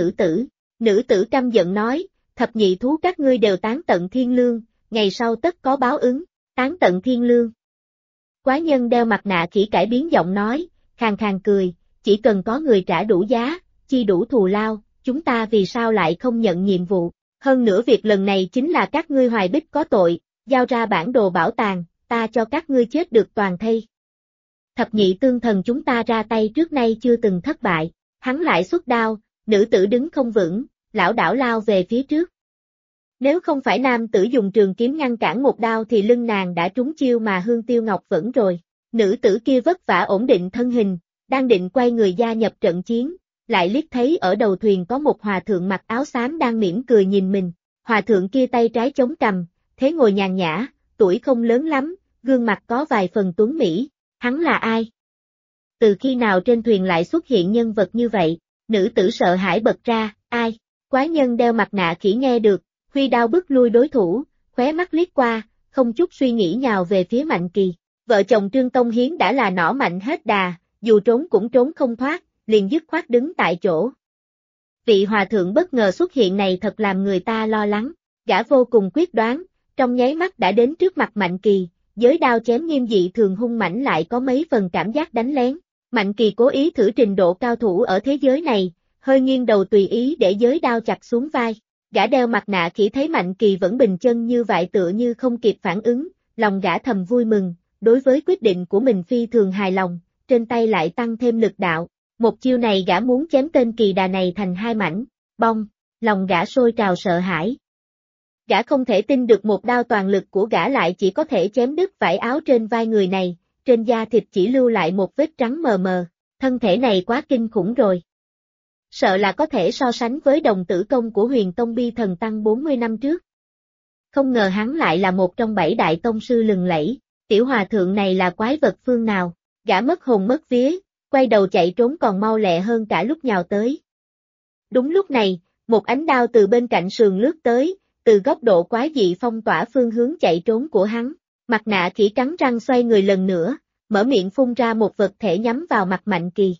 nữ tử căm giận nói, thập nhị thú các ngươi đều tán tận thiên lương, ngày sau tất có báo ứng, tán tận thiên lương. Quái nhân đeo mặt nạ khỉ cải biến giọng nói, khàn khàn cười, chỉ cần có người trả đủ giá, chi đủ thù lao, chúng ta vì sao lại không nhận nhiệm vụ, hơn nữa việc lần này chính là các ngươi hoài bích có tội, giao ra bản đồ bảo tàng, ta cho các ngươi chết được toàn thây. Thập nhị tương thần chúng ta ra tay trước nay chưa từng thất bại, hắn lại xuất đao, nữ tử đứng không vững, lảo đảo lao về phía trước. Nếu không phải nam tử dùng trường kiếm ngăn cản một đao thì lưng nàng đã trúng chiêu mà Hương Tiêu Ngọc vẫn rồi. Nữ tử kia vất vả ổn định thân hình, đang định quay người gia nhập trận chiến, lại liếc thấy ở đầu thuyền có một hòa thượng mặc áo xám đang mỉm cười nhìn mình. Hòa thượng kia tay trái chống cằm, thế ngồi nhàn nhã, tuổi không lớn lắm, gương mặt có vài phần tuấn mỹ. Hắn là ai? Từ khi nào trên thuyền lại xuất hiện nhân vật như vậy? Nữ tử sợ hãi bật ra, ai? Quái nhân đeo mặt nạ khỉ nghe được, huy đao bức lui đối thủ, khóe mắt liếc qua, không chút suy nghĩ nhào về phía Mạnh Kỳ. Vợ chồng Trương Tông Hiến đã là nỏ mạnh hết đà, dù trốn cũng trốn không thoát, liền dứt khoát đứng tại chỗ. Vị hòa thượng bất ngờ xuất hiện này thật làm người ta lo lắng, gã vô cùng quyết đoán, trong nháy mắt đã đến trước mặt Mạnh Kỳ, giới đao chém nghiêm dị thường hung mãnh lại có mấy phần cảm giác đánh lén. Mạnh Kỳ cố ý thử trình độ cao thủ ở thế giới này, hơi nghiêng đầu tùy ý để giới đao chặt xuống vai. Gã đeo mặt nạ khỉ thấy Mạnh Kỳ vẫn bình chân như vậy tựa như không kịp phản ứng, lòng gã thầm vui mừng, đối với quyết định của mình phi thường hài lòng, trên tay lại tăng thêm lực đạo. Một chiêu này gã muốn chém tên kỳ đà này thành hai mảnh, bong, lòng gã sôi trào sợ hãi. Gã không thể tin được một đao toàn lực của gã lại chỉ có thể chém đứt vải áo trên vai người này, trên da thịt chỉ lưu lại một vết trắng mờ mờ, thân thể này quá kinh khủng rồi. Sợ là có thể so sánh với đồng tử công của Huyền Tông Bi Thần Tăng 40 năm trước. Không ngờ hắn lại là một trong 7 đại tông sư lừng lẫy, tiểu hòa thượng này là quái vật phương nào, gã mất hồn mất vía, quay đầu chạy trốn còn mau lẹ hơn cả lúc nhào tới. Đúng lúc này, một ánh đao từ bên cạnh sườn lướt tới, từ góc độ quái dị phong tỏa phương hướng chạy trốn của hắn, mặt nạ khỉ cắn răng xoay người lần nữa, mở miệng phun ra một vật thể nhắm vào mặt Mạnh Kỳ.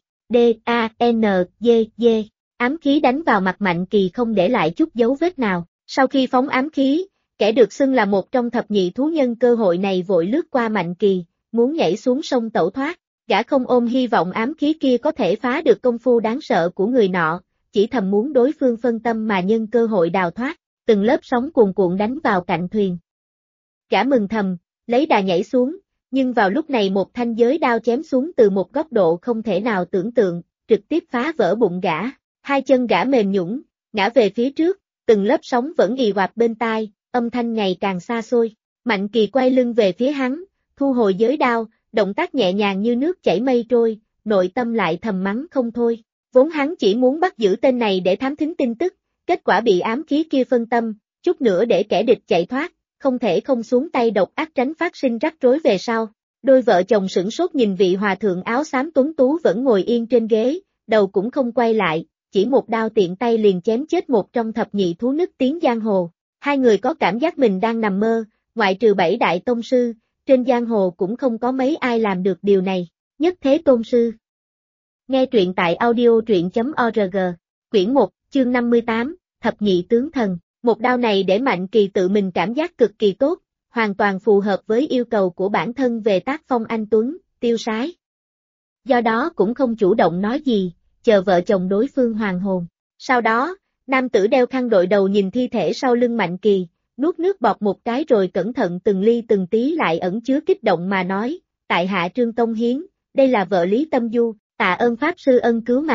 D-A-N-G-G, ám khí đánh vào mặt Mạnh Kỳ không để lại chút dấu vết nào. Sau khi phóng ám khí, kẻ được xưng là một trong thập nhị thú nhân cơ hội này vội lướt qua Mạnh Kỳ, muốn nhảy xuống sông tẩu thoát. Gã không ôm hy vọng ám khí kia có thể phá được công phu đáng sợ của người nọ, chỉ thầm muốn đối phương phân tâm mà nhân cơ hội đào thoát, từng lớp sóng cuồn cuộn đánh vào cạnh thuyền. Gã mừng thầm, lấy đà nhảy xuống, nhưng vào lúc này một thanh giới đao chém xuống từ một góc độ không thể nào tưởng tượng, trực tiếp phá vỡ bụng gã, hai chân gã mềm nhũn, ngã về phía trước, từng lớp sóng vẫn ì oạp bên tai, âm thanh ngày càng xa xôi. Mạnh Kỳ quay lưng về phía hắn, thu hồi giới đao, động tác nhẹ nhàng như nước chảy mây trôi, nội tâm lại thầm mắng không thôi. Vốn hắn chỉ muốn bắt giữ tên này để thám thính tin tức, kết quả bị ám khí kia phân tâm, chút nữa để kẻ địch chạy thoát, không thể không xuống tay độc ác tránh phát sinh rắc rối về sau. Đôi vợ chồng sửng sốt nhìn vị hòa thượng áo xám tuấn tú vẫn ngồi yên trên ghế, đầu cũng không quay lại, chỉ một đao tiện tay liền chém chết một trong thập nhị thú nức tiếng giang hồ. Hai người có cảm giác mình đang nằm mơ, ngoại trừ 7 đại tông sư, trên giang hồ cũng không có mấy ai làm được điều này, nhất thế tôn sư. Nghe truyện tại audio truyện.org, quyển 1, chương 58, thập nhị tướng thần, một đao này để Mạnh Kỳ tự mình cảm giác cực kỳ tốt, hoàn toàn phù hợp với yêu cầu của bản thân về tác phong anh tuấn, tiêu sái. Do đó cũng không chủ động nói gì, chờ vợ chồng đối phương hoàn hồn. Sau đó, nam tử đeo khăn đội đầu nhìn thi thể sau lưng Mạnh Kỳ, nuốt nước bọt một cái rồi cẩn thận từng ly từng tí lại ẩn chứa kích động mà nói, tại hạ Trương Tông Hiến, đây là vợ Lý Tâm Du, tạ ơn Pháp Sư ân cứu mạng,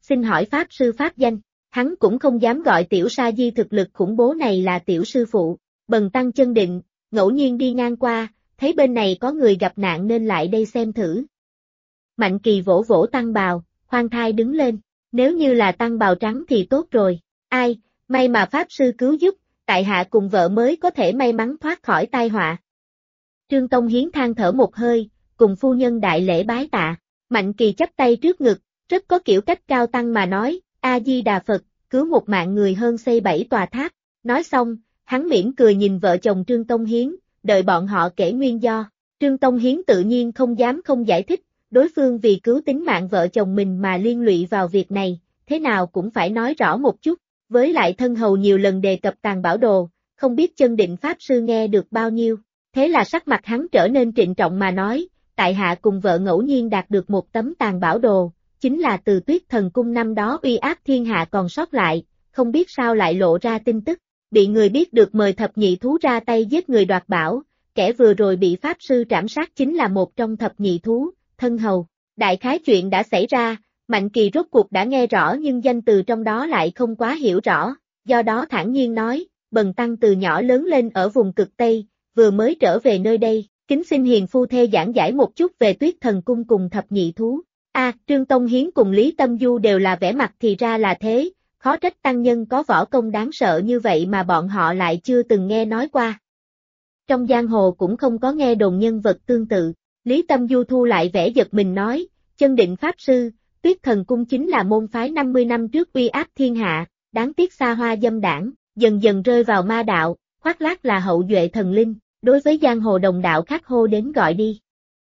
xin hỏi Pháp sư pháp danh, hắn cũng không dám gọi tiểu sa di thực lực khủng bố này là tiểu sư phụ, bần tăng chân định, ngẫu nhiên đi ngang qua, thấy bên này có người gặp nạn nên lại đây xem thử. Mạnh Kỳ vỗ vỗ tăng bào, khoan thai đứng lên, nếu như là tăng bào trắng thì tốt rồi, ai, may mà Pháp sư cứu giúp, tại hạ cùng vợ mới có thể may mắn thoát khỏi tai họa. Trương Tông Hiến than thở một hơi, cùng phu nhân đại lễ bái tạ, Mạnh Kỳ chắp tay trước ngực, rất có kiểu cách cao tăng mà nói, A-di-đà Phật, cứu một mạng người hơn xây 7 tòa tháp, nói xong, hắn mỉm cười nhìn vợ chồng Trương Tông Hiến, đợi bọn họ kể nguyên do, Trương Tông Hiến tự nhiên không dám không giải thích, đối phương vì cứu tính mạng vợ chồng mình mà liên lụy vào việc này, thế nào cũng phải nói rõ một chút, với lại thân hầu nhiều lần đề cập tàng bảo đồ, không biết chân định Pháp sư nghe được bao nhiêu, thế là sắc mặt hắn trở nên trịnh trọng mà nói, tại hạ cùng vợ ngẫu nhiên đạt được một tấm tàng bảo đồ, chính là từ Tuyết Thần Cung năm đó uy áp thiên hạ còn sót lại, không biết sao lại lộ ra tin tức, bị người biết được mời thập nhị thú ra tay giết người đoạt bảo, kẻ vừa rồi bị Pháp sư trảm sát chính là một trong thập nhị thú, thân hầu. Đại khái chuyện đã xảy ra, Mạnh Kỳ rốt cuộc đã nghe rõ nhưng danh từ trong đó lại không quá hiểu rõ, do đó thản nhiên nói, bần tăng từ nhỏ lớn lên ở vùng cực Tây, vừa mới trở về nơi đây, kính xin hiền phu thê giảng giải một chút về Tuyết Thần Cung cùng thập nhị thú. Trương Tông Hiến cùng Lý Tâm Du đều là vẻ mặt thì ra là thế, khó trách tăng nhân có võ công đáng sợ như vậy mà bọn họ lại chưa từng nghe nói qua. Trong giang hồ cũng không có nghe đồn nhân vật tương tự, Lý Tâm Du thu lại vẻ giật mình nói, chân định Pháp sư, Tuyết Thần Cung chính là môn phái 50 năm trước uy áp thiên hạ, đáng tiếc xa hoa dâm đảng, dần dần rơi vào ma đạo, khoác lác là hậu duệ thần linh, đối với giang hồ đồng đạo khác hô đến gọi đi.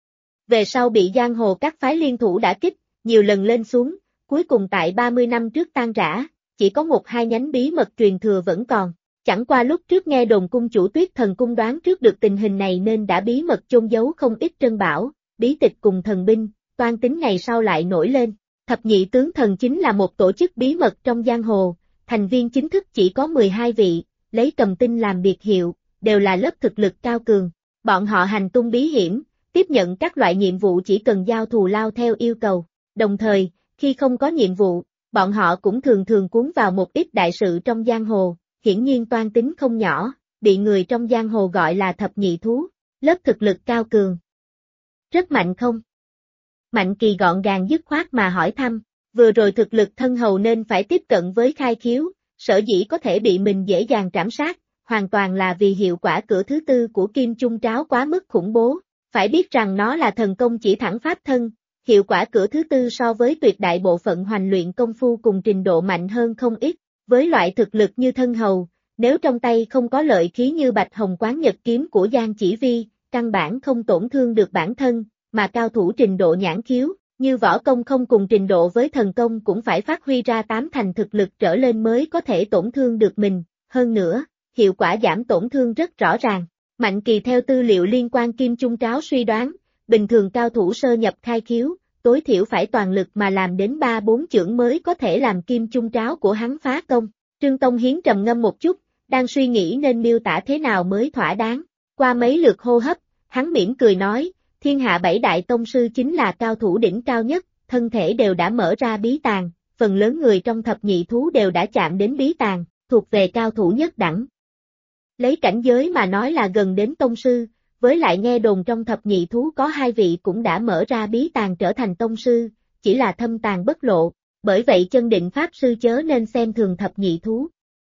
Về sau bị giang hồ các phái liên thủ đả kích, nhiều lần lên xuống, cuối cùng tại 30 năm trước tan rã, chỉ có một hai nhánh bí mật truyền thừa vẫn còn. Chẳng qua lúc trước nghe đồn cung chủ Tuyết Thần Cung đoán trước được tình hình này nên đã bí mật chôn giấu không ít trân bảo, bí tịch cùng thần binh, toan tính ngày sau lại nổi lên. Thập nhị tướng thần chính là một tổ chức bí mật trong giang hồ, thành viên chính thức chỉ có 12 vị, lấy cầm tinh làm biệt hiệu, đều là lớp thực lực cao cường. Bọn họ hành tung bí hiểm, tiếp nhận các loại nhiệm vụ chỉ cần giao thù lao theo yêu cầu. Đồng thời, khi không có nhiệm vụ, bọn họ cũng thường thường cuốn vào một ít đại sự trong giang hồ, hiển nhiên toan tính không nhỏ, bị người trong giang hồ gọi là thập nhị thú, lớp thực lực cao cường. Rất mạnh không? Mạnh Kỳ gọn gàng dứt khoát mà hỏi thăm, vừa rồi thực lực thân hầu nên phải tiếp cận với khai khiếu, sở dĩ có thể bị mình dễ dàng trảm sát, hoàn toàn là vì hiệu quả cửa thứ tư của Kim Chung Tráo quá mức khủng bố, phải biết rằng nó là thần công chỉ thẳng pháp thân, hiệu quả cửa thứ tư so với tuyệt đại bộ phận hoành luyện công phu cùng trình độ mạnh hơn không ít, với loại thực lực như thân hầu, nếu trong tay không có lợi khí như Bạch Hồng Quán Nhật kiếm của Giang Chỉ Vi, căn bản không tổn thương được bản thân, mà cao thủ trình độ nhãn khiếu, như võ công không cùng trình độ với thần công cũng phải phát huy ra 8 thành thực lực trở lên mới có thể tổn thương được mình, hơn nữa, hiệu quả giảm tổn thương rất rõ ràng. Mạnh Kỳ theo tư liệu liên quan Kim Chung Tráo suy đoán, bình thường cao thủ sơ nhập khai khiếu, tối thiểu phải toàn lực mà làm đến 3-4 chưởng mới có thể làm Kim Chung Tráo của hắn phá công. Trương Tông Hiến trầm ngâm một chút, đang suy nghĩ nên miêu tả thế nào mới thỏa đáng. Qua mấy lượt hô hấp, hắn mỉm cười nói, thiên hạ 7 đại tông sư chính là cao thủ đỉnh cao nhất, thân thể đều đã mở ra bí tàng, phần lớn người trong thập nhị thú đều đã chạm đến bí tàng, thuộc về cao thủ nhất đẳng. Lấy cảnh giới mà nói là gần đến tông sư, với lại nghe đồn trong thập nhị thú có 2 vị cũng đã mở ra bí tàng trở thành tông sư, chỉ là thâm tàng bất lộ, bởi vậy chân định Pháp sư chớ nên xem thường thập nhị thú.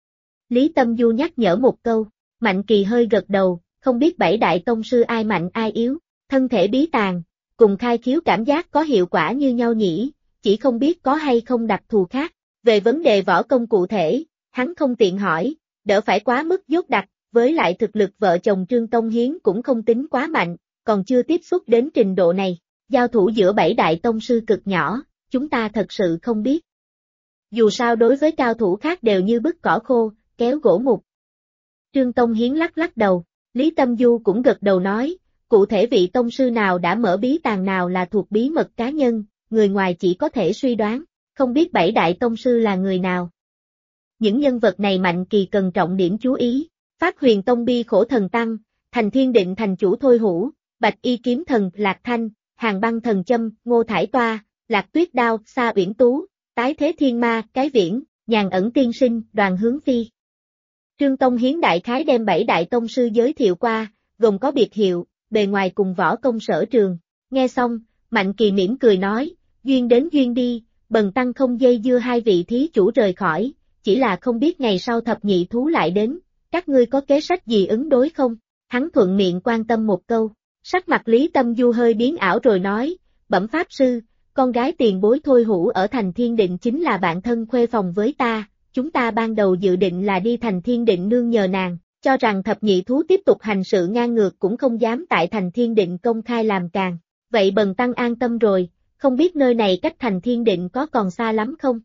Lý Tâm Du nhắc nhở một câu, Mạnh Kỳ hơi gật đầu, không biết 7 đại tông sư ai mạnh ai yếu, thân thể bí tàng, cùng khai khiếu cảm giác có hiệu quả như nhau nhỉ, chỉ không biết có hay không đặc thù khác. Về vấn đề võ công cụ thể, hắn không tiện hỏi, đỡ phải quá mức dốt đặc, với lại thực lực vợ chồng Trương Tông Hiến cũng không tính quá mạnh, còn chưa tiếp xúc đến trình độ này. Giao thủ giữa 7 đại tông sư cực nhỏ, chúng ta thật sự không biết. Dù sao đối với cao thủ khác đều như bức cỏ khô, kéo gỗ mục. Trương Tông Hiến lắc lắc đầu, Lý Tâm Du cũng gật đầu nói, cụ thể vị tông sư nào đã mở bí tàng nào là thuộc bí mật cá nhân, người ngoài chỉ có thể suy đoán, không biết 7 đại tông sư là người nào. Những nhân vật này Mạnh Kỳ cần trọng điểm chú ý, Phát Huyền Tông Bi Khổ Thần Tăng, Thành Thiên Định Thành Chủ Thôi Hữu, Bạch Y Kiếm Thần Lạc Thanh, Hàng Băng Thần Châm, Ngô Thải Toa, Lạc Tuyết Đao, Sa Uyển Tú, Tái thế thiên ma, cái viễn, nhàn ẩn tiên sinh, Đoàn Hướng Phi. Trương Tông Hiến đại khái đem 7 đại tông sư giới thiệu qua, gồm có biệt hiệu, bề ngoài cùng võ công sở trường. Nghe xong, Mạnh Kỳ mỉm cười nói, duyên đến duyên đi, bần tăng không dây dưa hai vị thí chủ rời khỏi, chỉ là không biết ngày sau thập nhị thú lại đến, các ngươi có kế sách gì ứng đối không? Hắn thuận miệng quan tâm một câu, sắc mặt Lý Tâm Du hơi biến ảo rồi nói, bẩm pháp sư, con gái tiền bối Thôi Hữu ở thành Thiên Định chính là bạn thân khuê phòng với ta, chúng ta ban đầu dự định là đi thành Thiên Định nương nhờ nàng, cho rằng thập nhị thú tiếp tục hành sự ngang ngược cũng không dám tại thành Thiên Định công khai làm càng. Vậy bần tăng an tâm rồi, không biết nơi này cách thành Thiên Định có còn xa lắm không?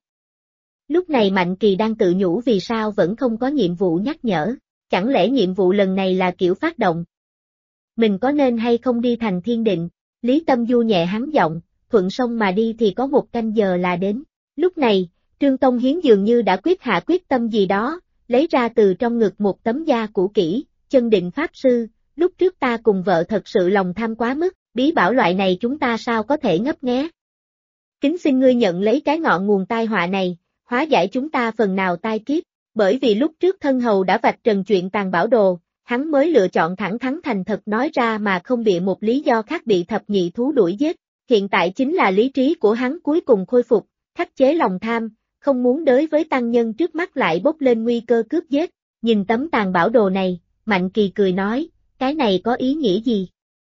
Lúc này Mạnh Kỳ đang tự nhủ vì sao vẫn không có nhiệm vụ nhắc nhở, chẳng lẽ nhiệm vụ lần này là kiểu phát động? Mình có nên hay không đi thành Thiên Định? Lý Tâm Du nhẹ hắn giọng, thuận sông mà đi thì có 1 canh giờ là đến. Lúc này, Trương Tông Hiến dường như đã quyết tâm gì đó, lấy ra từ trong ngực một tấm da cũ kỹ, chân định pháp sư, lúc trước ta cùng vợ thật sự lòng tham quá mức, bí bảo loại này chúng ta sao có thể ngấp nghé. Kính xin ngươi nhận lấy cái ngọn nguồn tai họa này, hóa giải chúng ta phần nào tai kiếp, bởi vì lúc trước thân hầu đã vạch trần chuyện tàn bảo đồ, hắn mới lựa chọn thẳng thắn thành thật nói ra mà không bịa một lý do khác bị thập nhị thú đuổi giết, hiện tại chính là lý trí của hắn cuối cùng khôi phục, khắc chế lòng tham, không muốn đối với tăng nhân trước mắt lại bốc lên nguy cơ cướp giết, nhìn tấm tàn bảo đồ này, Mạnh Kỳ cười nói, cái này có ý nghĩa gì?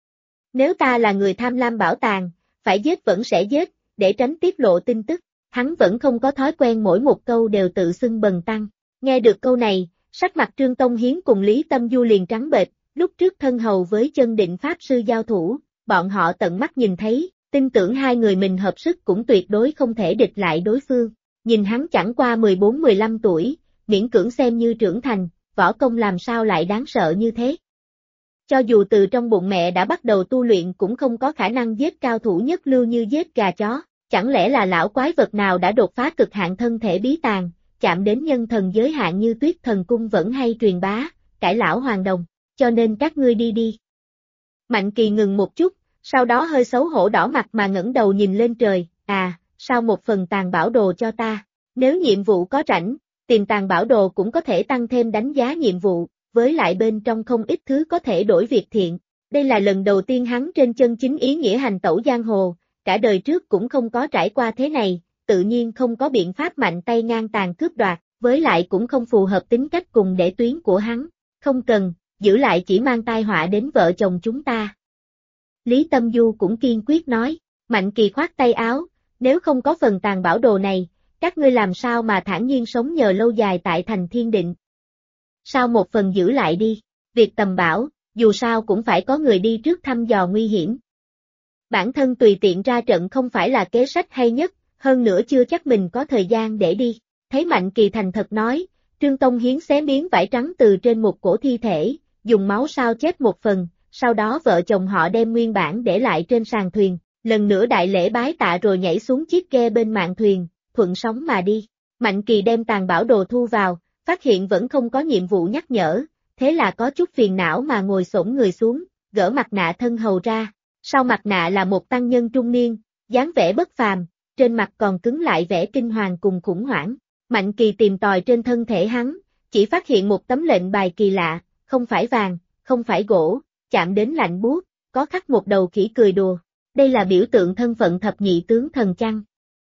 Nếu ta là người tham lam bảo tàng, phải giết vẫn sẽ giết, để tránh tiết lộ tin tức, hắn vẫn không có thói quen mỗi một câu đều tự xưng bần tăng. Nghe được câu này, sắc mặt Trương Tông Hiến cùng Lý Tâm Du liền trắng bệch, lúc trước thân hầu với chân định pháp sư giao thủ, bọn họ tận mắt nhìn thấy, tin tưởng hai người mình hợp sức cũng tuyệt đối không thể địch lại đối phương. Nhìn hắn chẳng qua 14-15 tuổi, miễn cưỡng xem như trưởng thành, võ công làm sao lại đáng sợ như thế. Cho dù từ trong bụng mẹ đã bắt đầu tu luyện cũng không có khả năng giết cao thủ nhất lưu như giết gà chó, chẳng lẽ là lão quái vật nào đã đột phá cực hạn thân thể bí tàng, chạm đến nhân thần giới hạn như Tuyết Thần Cung vẫn hay truyền bá, cải lão hoàng đồng, cho nên các ngươi đi đi. Mạnh Kỳ ngừng một chút, sau đó hơi xấu hổ đỏ mặt mà ngẩng đầu nhìn lên trời, sao một phần tàn bảo đồ cho ta, nếu nhiệm vụ có rảnh, tìm tàn bảo đồ cũng có thể tăng thêm đánh giá nhiệm vụ, với lại bên trong không ít thứ có thể đổi việc thiện, đây là lần đầu tiên hắn trên chân chính ý nghĩa hành tẩu giang hồ, cả đời trước cũng không có trải qua thế này, tự nhiên không có biện pháp mạnh tay ngang tàn cướp đoạt, với lại cũng không phù hợp tính cách cùng để tuyến của hắn, không cần, giữ lại chỉ mang tai họa đến vợ chồng chúng ta. Lý Tâm Du cũng kiên quyết nói, Mạnh Kỳ khoát tay áo, nếu không có phần tàn bảo đồ này, các ngươi làm sao mà thản nhiên sống nhờ lâu dài tại thành Thiên Định. Sao một phần giữ lại đi, việc tầm bảo, dù sao cũng phải có người đi trước thăm dò nguy hiểm. Bản thân tùy tiện ra trận không phải là kế sách hay nhất, hơn nữa chưa chắc mình có thời gian để đi. Thấy Mạnh Kỳ thành thật nói, Trương Tông Hiến xé miếng vải trắng từ trên một cổ thi thể, dùng máu sao chép một phần, sau đó vợ chồng họ đem nguyên bản để lại trên sàn thuyền, lần nữa đại lễ bái tạ rồi nhảy xuống chiếc ghe bên mạn thuyền, thuận sóng mà đi. Mạnh Kỳ đem tàn bảo đồ thu vào, phát hiện vẫn không có nhiệm vụ nhắc nhở, thế là có chút phiền não mà ngồi xổm người xuống, gỡ mặt nạ thân hầu ra. Sau mặt nạ là một tăng nhân trung niên, dáng vẻ bất phàm, trên mặt còn cứng lại vẻ kinh hoàng cùng khủng hoảng. Mạnh Kỳ tìm tòi trên thân thể hắn, chỉ phát hiện một tấm lệnh bài kỳ lạ, không phải vàng, không phải gỗ, chạm đến lạnh buốt, có khắc một đầu khỉ cười đùa. Đây là biểu tượng thân phận thập nhị tướng thần chăng?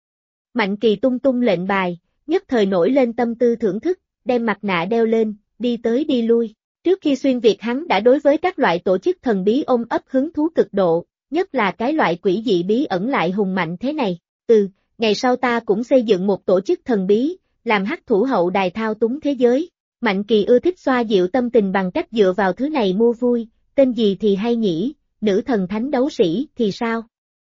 Mạnh Kỳ tung tung lệnh bài, nhất thời nổi lên tâm tư thưởng thức, đem mặt nạ đeo lên, đi tới đi lui. Trước khi xuyên Việt hắn đã đối với các loại tổ chức thần bí ôm ấp hứng thú cực độ, nhất là cái loại quỷ dị bí ẩn lại hùng mạnh thế này. Ngày sau ta cũng xây dựng một tổ chức thần bí, làm hắc thủ hậu đài thao túng thế giới. Mạnh Kỳ ưa thích xoa dịu tâm tình bằng cách dựa vào thứ này mua vui, tên gì thì hay nhỉ, nữ thần thánh đấu sĩ thì sao?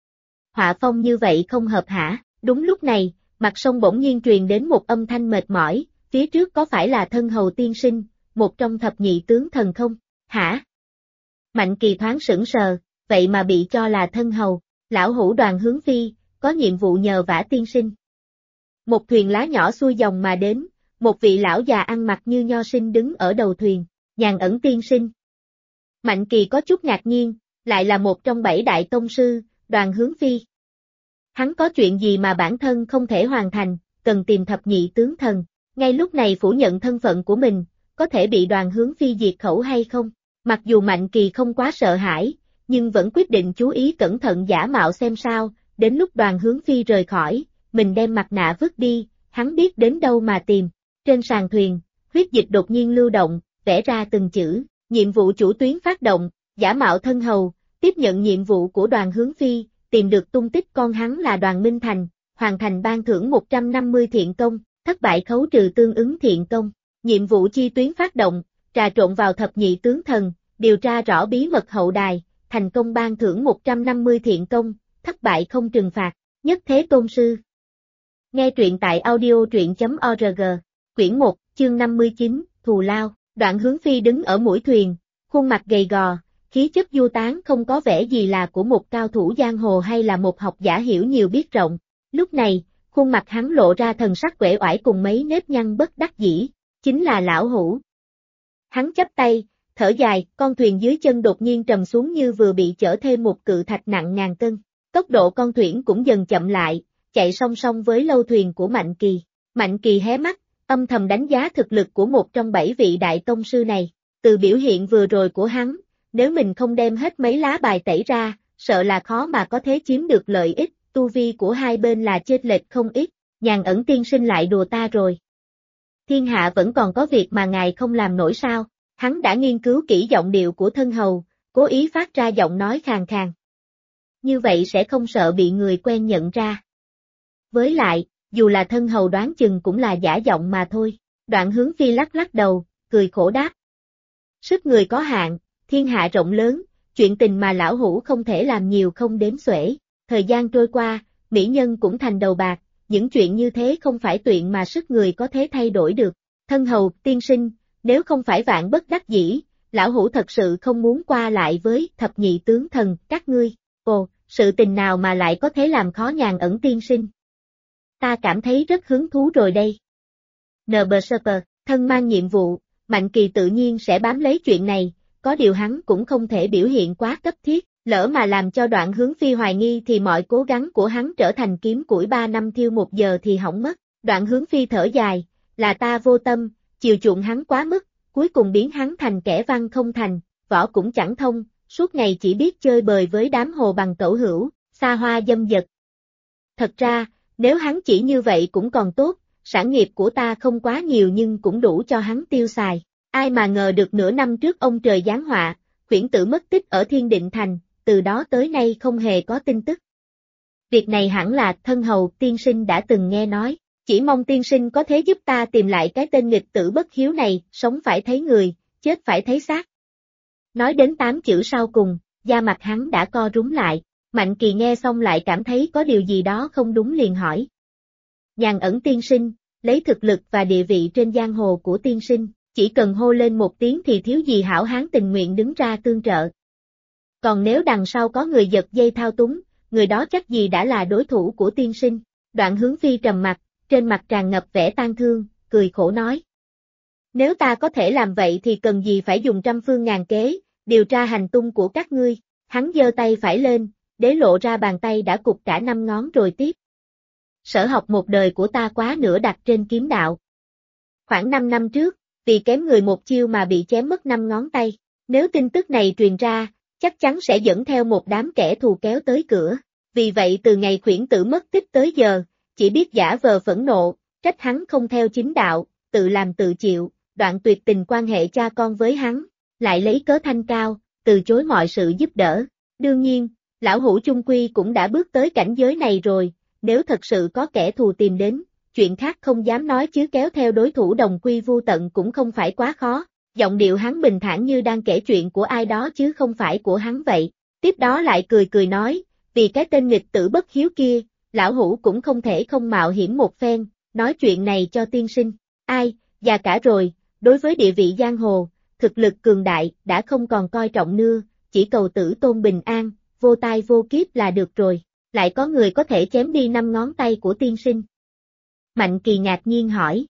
Họa phong như vậy không hợp hả? Đúng lúc này, mặt sông bỗng nhiên truyền đến một âm thanh mệt mỏi, phía trước có phải là thân hầu tiên sinh, một trong thập nhị tướng thần không? Hả? Mạnh Kỳ thoáng sững sờ, vậy mà bị cho là thân hầu, lão hữu Đoàn Hướng Phi, có nhiệm vụ nhờ vả tiên sinh. Một thuyền lá nhỏ xuôi dòng mà đến, một vị lão già ăn mặc như nho sinh đứng ở đầu thuyền, nhàn ẩn tiên sinh. Mạnh Kỳ có chút ngạc nhiên, lại là một trong 7 đại tông sư, Đoàn Hướng Phi. Hắn có chuyện gì mà bản thân không thể hoàn thành, cần tìm thập nhị tướng thần. Ngay lúc này phủ nhận thân phận của mình, có thể bị Đoàn Hướng Phi diệt khẩu hay không? Mặc dù Mạnh Kỳ không quá sợ hãi, nhưng vẫn quyết định chú ý cẩn thận giả mạo xem sao, đến lúc Đoàn Hướng Phi rời khỏi, mình đem mặt nạ vứt đi, hắn biết đến đâu mà tìm. Trên sàn thuyền, huyết dịch đột nhiên lưu động, vẽ ra từng chữ, nhiệm vụ chủ tuyến phát động, giả mạo thân hầu, tiếp nhận nhiệm vụ của Đoàn Hướng Phi, tìm được tung tích con hắn là Đoàn Minh Thành, hoàn thành ban thưởng 150 thiện công, thất bại khấu trừ tương ứng thiện công. Nhiệm vụ chi tuyến phát động, trà trộn vào thập nhị tướng thần, điều tra rõ bí mật hậu đài, thành công ban thưởng 150 thiện công, thất bại không trừng phạt, nhất thế tôn sư. Nghe truyện tại audio truyện.org, quyển 1, chương 59, Thù Lao. Đoạn Hướng Phi đứng ở mũi thuyền, khuôn mặt gầy gò, khí chất du tán không có vẻ gì là của một cao thủ giang hồ hay là một học giả hiểu nhiều biết rộng. Lúc này, khuôn mặt hắn lộ ra thần sắc uể oải cùng mấy nếp nhăn bất đắc dĩ, chính là lão hủ. Hắn chắp tay, thở dài, con thuyền dưới chân đột nhiên trầm xuống như vừa bị chở thêm một cự thạch nặng ngàn cân. Tốc độ con thuyền cũng dần chậm lại, chạy song song với lâu thuyền của Mạnh Kỳ. Mạnh Kỳ hé mắt, âm thầm đánh giá thực lực của một trong 7 vị đại tông sư này. Từ biểu hiện vừa rồi của hắn, nếu mình không đem hết mấy lá bài tẩy ra, sợ là khó mà có thể chiếm được lợi ích, tu vi của hai bên là chênh lệch không ít, Nhàn Ẩn tiên sinh lại đùa ta rồi. Thiên hạ vẫn còn có việc mà ngài không làm nổi sao? Hắn đã nghiên cứu kỹ giọng điệu của thân hầu, cố ý phát ra giọng nói khàn khàn. Như vậy sẽ không sợ bị người quen nhận ra. Với lại, dù là thân hầu đoán chừng cũng là giả giọng mà thôi. Đoạn Hướng Phi lắc lắc đầu, cười khổ đáp. Sức người có hạn, thiên hạ rộng lớn, chuyện tình mà lão hủ không thể làm nhiều không đếm xuể. Thời gian trôi qua, mỹ nhân cũng thành đầu bạc, những chuyện như thế không phải chuyện mà sức người có thể thay đổi được. Thân hầu, tiên sinh, nếu không phải vạn bất đắc dĩ, lão hủ thật sự không muốn qua lại với thập nhị tướng thần, các ngươi. Ồ, sự tình nào mà lại có thể làm khó Nhàn Ẩn tiên sinh? Ta cảm thấy rất hứng thú rồi đây. N.B.S.P. Thân mang nhiệm vụ, Mạnh Kỳ tự nhiên sẽ bám lấy chuyện này, có điều hắn cũng không thể biểu hiện quá cấp thiết, lỡ mà làm cho Đoạn Hướng Phi hoài nghi thì mọi cố gắng của hắn trở thành kiếm củi 3 năm thiêu 1 giờ thì hỏng mất. Đoạn Hướng Phi thở dài, là ta vô tâm, chiều chuộng hắn quá mức, cuối cùng biến hắn thành kẻ văn không thành, võ cũng chẳng thông, suốt ngày chỉ biết chơi bời với đám hồ bằng cẩu hữu, xa hoa dâm dật. Thật ra, nếu hắn chỉ như vậy cũng còn tốt, sản nghiệp của ta không quá nhiều nhưng cũng đủ cho hắn tiêu xài. Ai mà ngờ được nửa năm trước ông trời giáng họa, Khuyển Tử mất tích ở Thiên Định Thành, từ đó tới nay không hề có tin tức. Việc này hẳn là thân hầu tiên sinh đã từng nghe nói, chỉ mong tiên sinh có thể giúp ta tìm lại cái tên nghịch tử bất hiếu này, sống phải thấy người, chết phải thấy xác. Nói đến 8 chữ sau cùng, da mặt hắn đã co rúm lại, Mạnh Kỳ nghe xong lại cảm thấy có điều gì đó không đúng liền hỏi. Nhàn Ẩn tiên sinh, lấy thực lực và địa vị trên giang hồ của tiên sinh, chỉ cần hô lên một tiếng thì thiếu gì hảo hán tình nguyện đứng ra tương trợ. Còn nếu đằng sau có người giật dây thao túng, người đó chắc gì đã là đối thủ của tiên sinh. Đoạn Hướng Phi trầm mặt, trên mặt tràn ngập vẻ tang thương, cười khổ nói. Nếu ta có thể làm vậy thì cần gì phải dùng trăm phương ngàn kế, điều tra hành tung của các ngươi. Hắn giơ tay phải lên, để lộ ra bàn tay đã cụt cả 5 ngón rồi tiếp. Sở học một đời của ta quá nửa đặt trên kiếm đạo. Khoảng 5 năm trước, vì kém người một chiêu mà bị chém mất 5 ngón tay. Nếu tin tức này truyền ra, chắc chắn sẽ dẫn theo một đám kẻ thù kéo tới cửa. Vì vậy từ ngày Khuyển Tử mất tích tới giờ, chỉ biết giả vờ phẫn nộ, trách hắn không theo chính đạo, tự làm tự chịu, đoạn tuyệt tình quan hệ cha con với hắn, lại lấy cớ thanh cao, từ chối mọi sự giúp đỡ. Đương nhiên, lão hủ chung quy cũng đã bước tới cảnh giới này rồi, nếu thật sự có kẻ thù tìm đến, chuyện khác không dám nói chứ kéo theo đối thủ đồng quy vu tận cũng không phải quá khó. Giọng điệu hắn bình thản như đang kể chuyện của ai đó chứ không phải của hắn vậy. Tiếp đó lại cười cười nói, vì cái tên nghịch tử bất hiếu kia, lão hủ cũng không thể không mạo hiểm một phen, nói chuyện này cho tiên sinh. Ai, già cả rồi, đối với địa vị giang hồ, thực lực cường đại đã không còn coi trọng nữa, chỉ cầu tử tôn bình an, vô tai vô kiếp là được rồi. Lại có người có thể chém đi 5 ngón tay của tiên sinh. Mạnh Kỳ ngạc nhiên hỏi.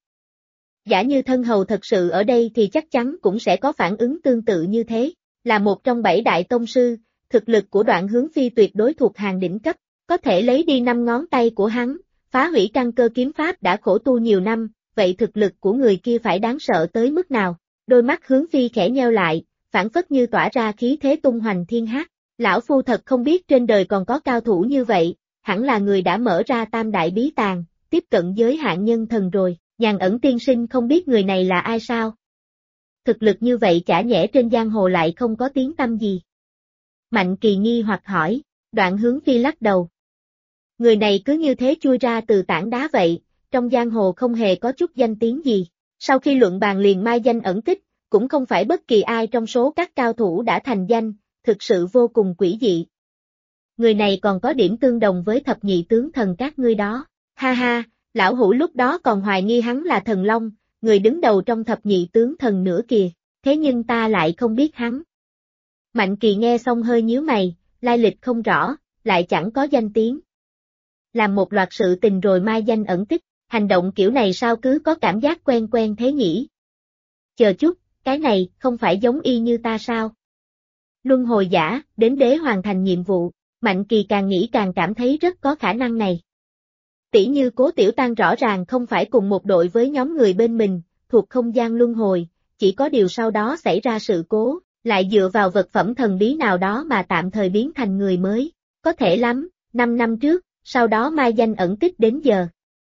Giả như thân hầu thật sự ở đây thì chắc chắn cũng sẽ có phản ứng tương tự như thế, là một trong 7 đại tông sư, thực lực của Đoạn Hướng Phi tuyệt đối thuộc hàng đỉnh cấp, có thể lấy đi 5 ngón tay của hắn, phá hủy căn cơ kiếm pháp đã khổ tu nhiều năm, vậy thực lực của người kia phải đáng sợ tới mức nào? Đôi mắt Hướng Phi khẽ nheo lại, phảng phất như tỏa ra khí thế tung hoành thiên hát. Lão phu thật không biết trên đời còn có cao thủ như vậy, hẳn là người đã mở ra tam đại bí tàng, tiếp cận giới hạn nhân thần rồi. Nhàn Ẩn tiên sinh không biết người này là ai sao? Thực lực như vậy chả nhẽ trên giang hồ lại không có tiếng tăm gì. Mạnh Kỳ nghi hoặc hỏi, Đoạn Hướng Phi lắc đầu. Người này cứ như thế chui ra từ tảng đá vậy, trong giang hồ không hề có chút danh tiếng gì. Sau khi luận bàn liền mai danh ẩn tích, cũng không phải bất kỳ ai trong số các cao thủ đã thành danh, thực sự vô cùng quỷ dị. Người này còn có điểm tương đồng với thập nhị tướng thần các ngươi đó. Ha ha, lão hủ lúc đó còn hoài nghi hắn là thần long, người đứng đầu trong thập nhị tướng thần nữa kìa, thế nhưng ta lại không biết hắn. Mạnh Kỳ nghe xong hơi nhíu mày, lai lịch không rõ, lại chẳng có danh tiếng. Làm một loạt sự tình rồi mai danh ẩn tích, hành động kiểu này sao cứ có cảm giác quen quen thế nhỉ? Chờ chút, cái này không phải giống y như ta sao? Luân hồi giả, đến đế hoàn thành nhiệm vụ, Mạnh Kỳ càng nghĩ càng cảm thấy rất có khả năng này. Tỷ như Cố Tiểu Tăng rõ ràng không phải cùng một đội với nhóm người bên mình, thuộc không gian luân hồi, chỉ có điều sau đó xảy ra sự cố, lại dựa vào vật phẩm thần bí nào đó mà tạm thời biến thành người mới. Có thể lắm, 5 năm trước, sau đó mai danh ẩn tích đến giờ.